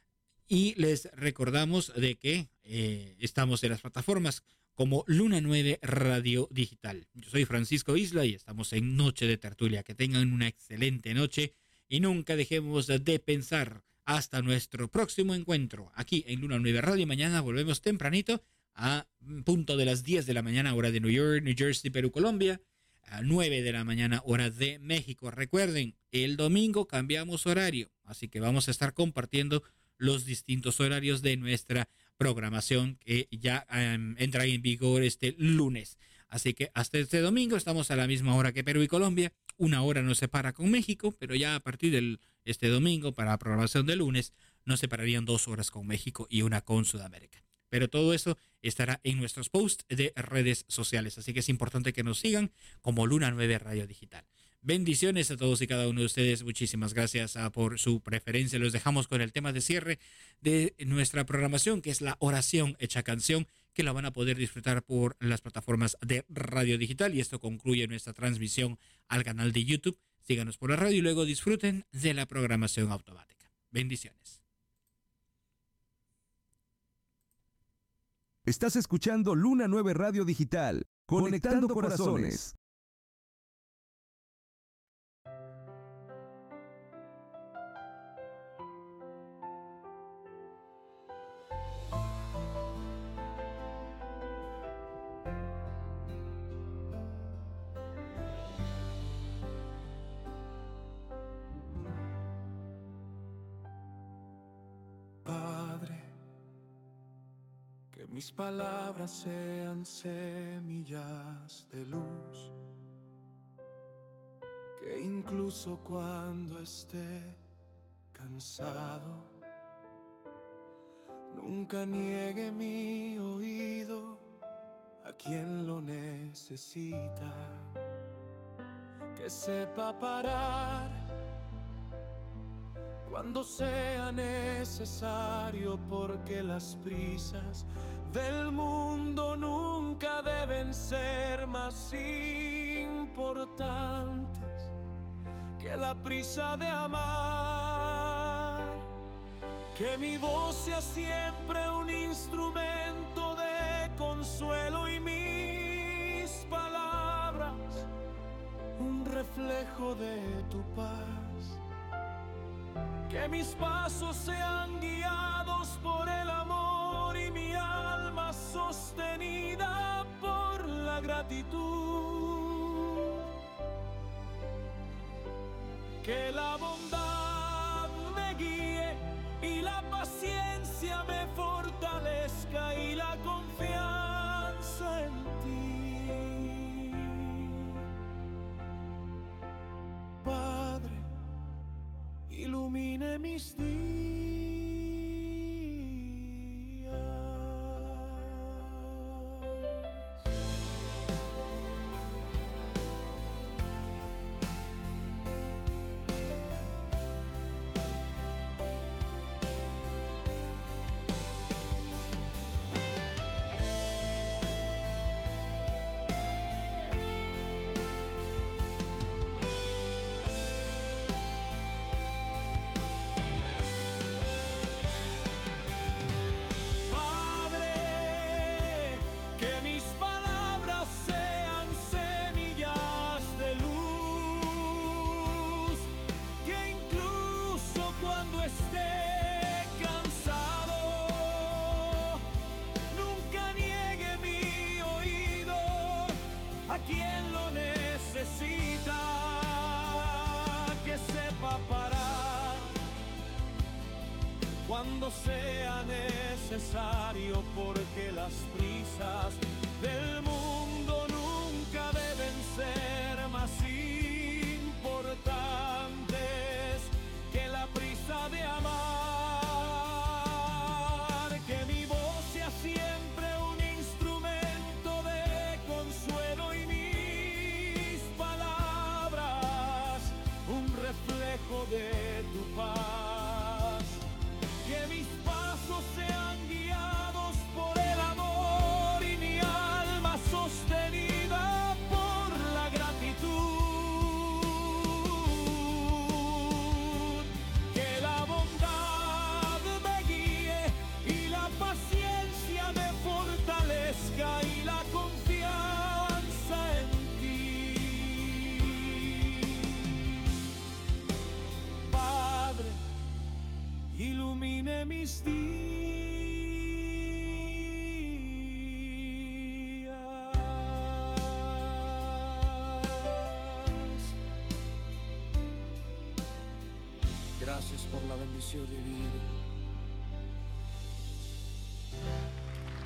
Y les recordamos de que eh, estamos en las plataformas como Luna nueve Radio Digital. Yo soy Francisco Isla y estamos en Noche de Tertulia. Que tengan una excelente noche y nunca dejemos de pensar. Hasta nuestro próximo encuentro aquí en Luna nueve Radio. Mañana volvemos tempranito a punto de las diez de la mañana, hora de New York, New Jersey, Perú, Colombia. A nueve de la mañana, hora de México. Recuerden, el domingo cambiamos horario, así que vamos a estar compartiendo los distintos horarios de nuestra programación que ya um, entra en vigor este lunes. Así que hasta este domingo estamos a la misma hora que Perú y Colombia. Una hora nos separa con México, pero ya a partir de este domingo, para la programación de lunes, nos separarían dos horas con México y una con Sudamérica. Pero todo eso estará en nuestros posts de redes sociales. Así que es importante que nos sigan como Luna nueve Radio Digital. Bendiciones a todos y cada uno de ustedes. Muchísimas gracias uh, por su preferencia. Los dejamos con el tema de cierre de nuestra programación, que es la oración hecha canción, que la van a poder disfrutar por las plataformas de radio digital, y esto concluye nuestra transmisión al canal de YouTube. Síganos por la radio y luego disfruten de la programación automática. Bendiciones. Estás escuchando Luna nueve Radio Digital, conectando corazones. Que mis palabras sean semillas de luz, que incluso cuando esté cansado, nunca niegue mi oído a quien lo necesita, que sepa parar cuando sea necesario, porque las prisas del mundo nunca deben ser más importantes que la prisa de amar. Que mi voz sea siempre un instrumento de consuelo y mis palabras un reflejo de tu paz. Que mis pasos sean guiados por el amor y mi alma sostenida por la gratitud. Que la bondad me guíe y la paciencia me fortalezca y la confianza en ti. Padre, ilumine mis días. Cuando sea necesario, porque las prisas del mundo nunca deben ser más importantes que la prisa de amar. Que mi voz sea siempre un instrumento de consuelo y mis palabras un reflejo de tu paz. Que mis pasos sean guiados por el amor y mi alma sostenida por la gratitud. Que la bondad me guíe y la paciencia me fortalezca y la confianza en ti. Padre, ilumine mis días. Gracias por la bendición de vida.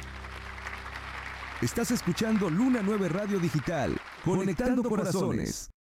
Estás escuchando Luna nueve Radio Digital, conectando corazones.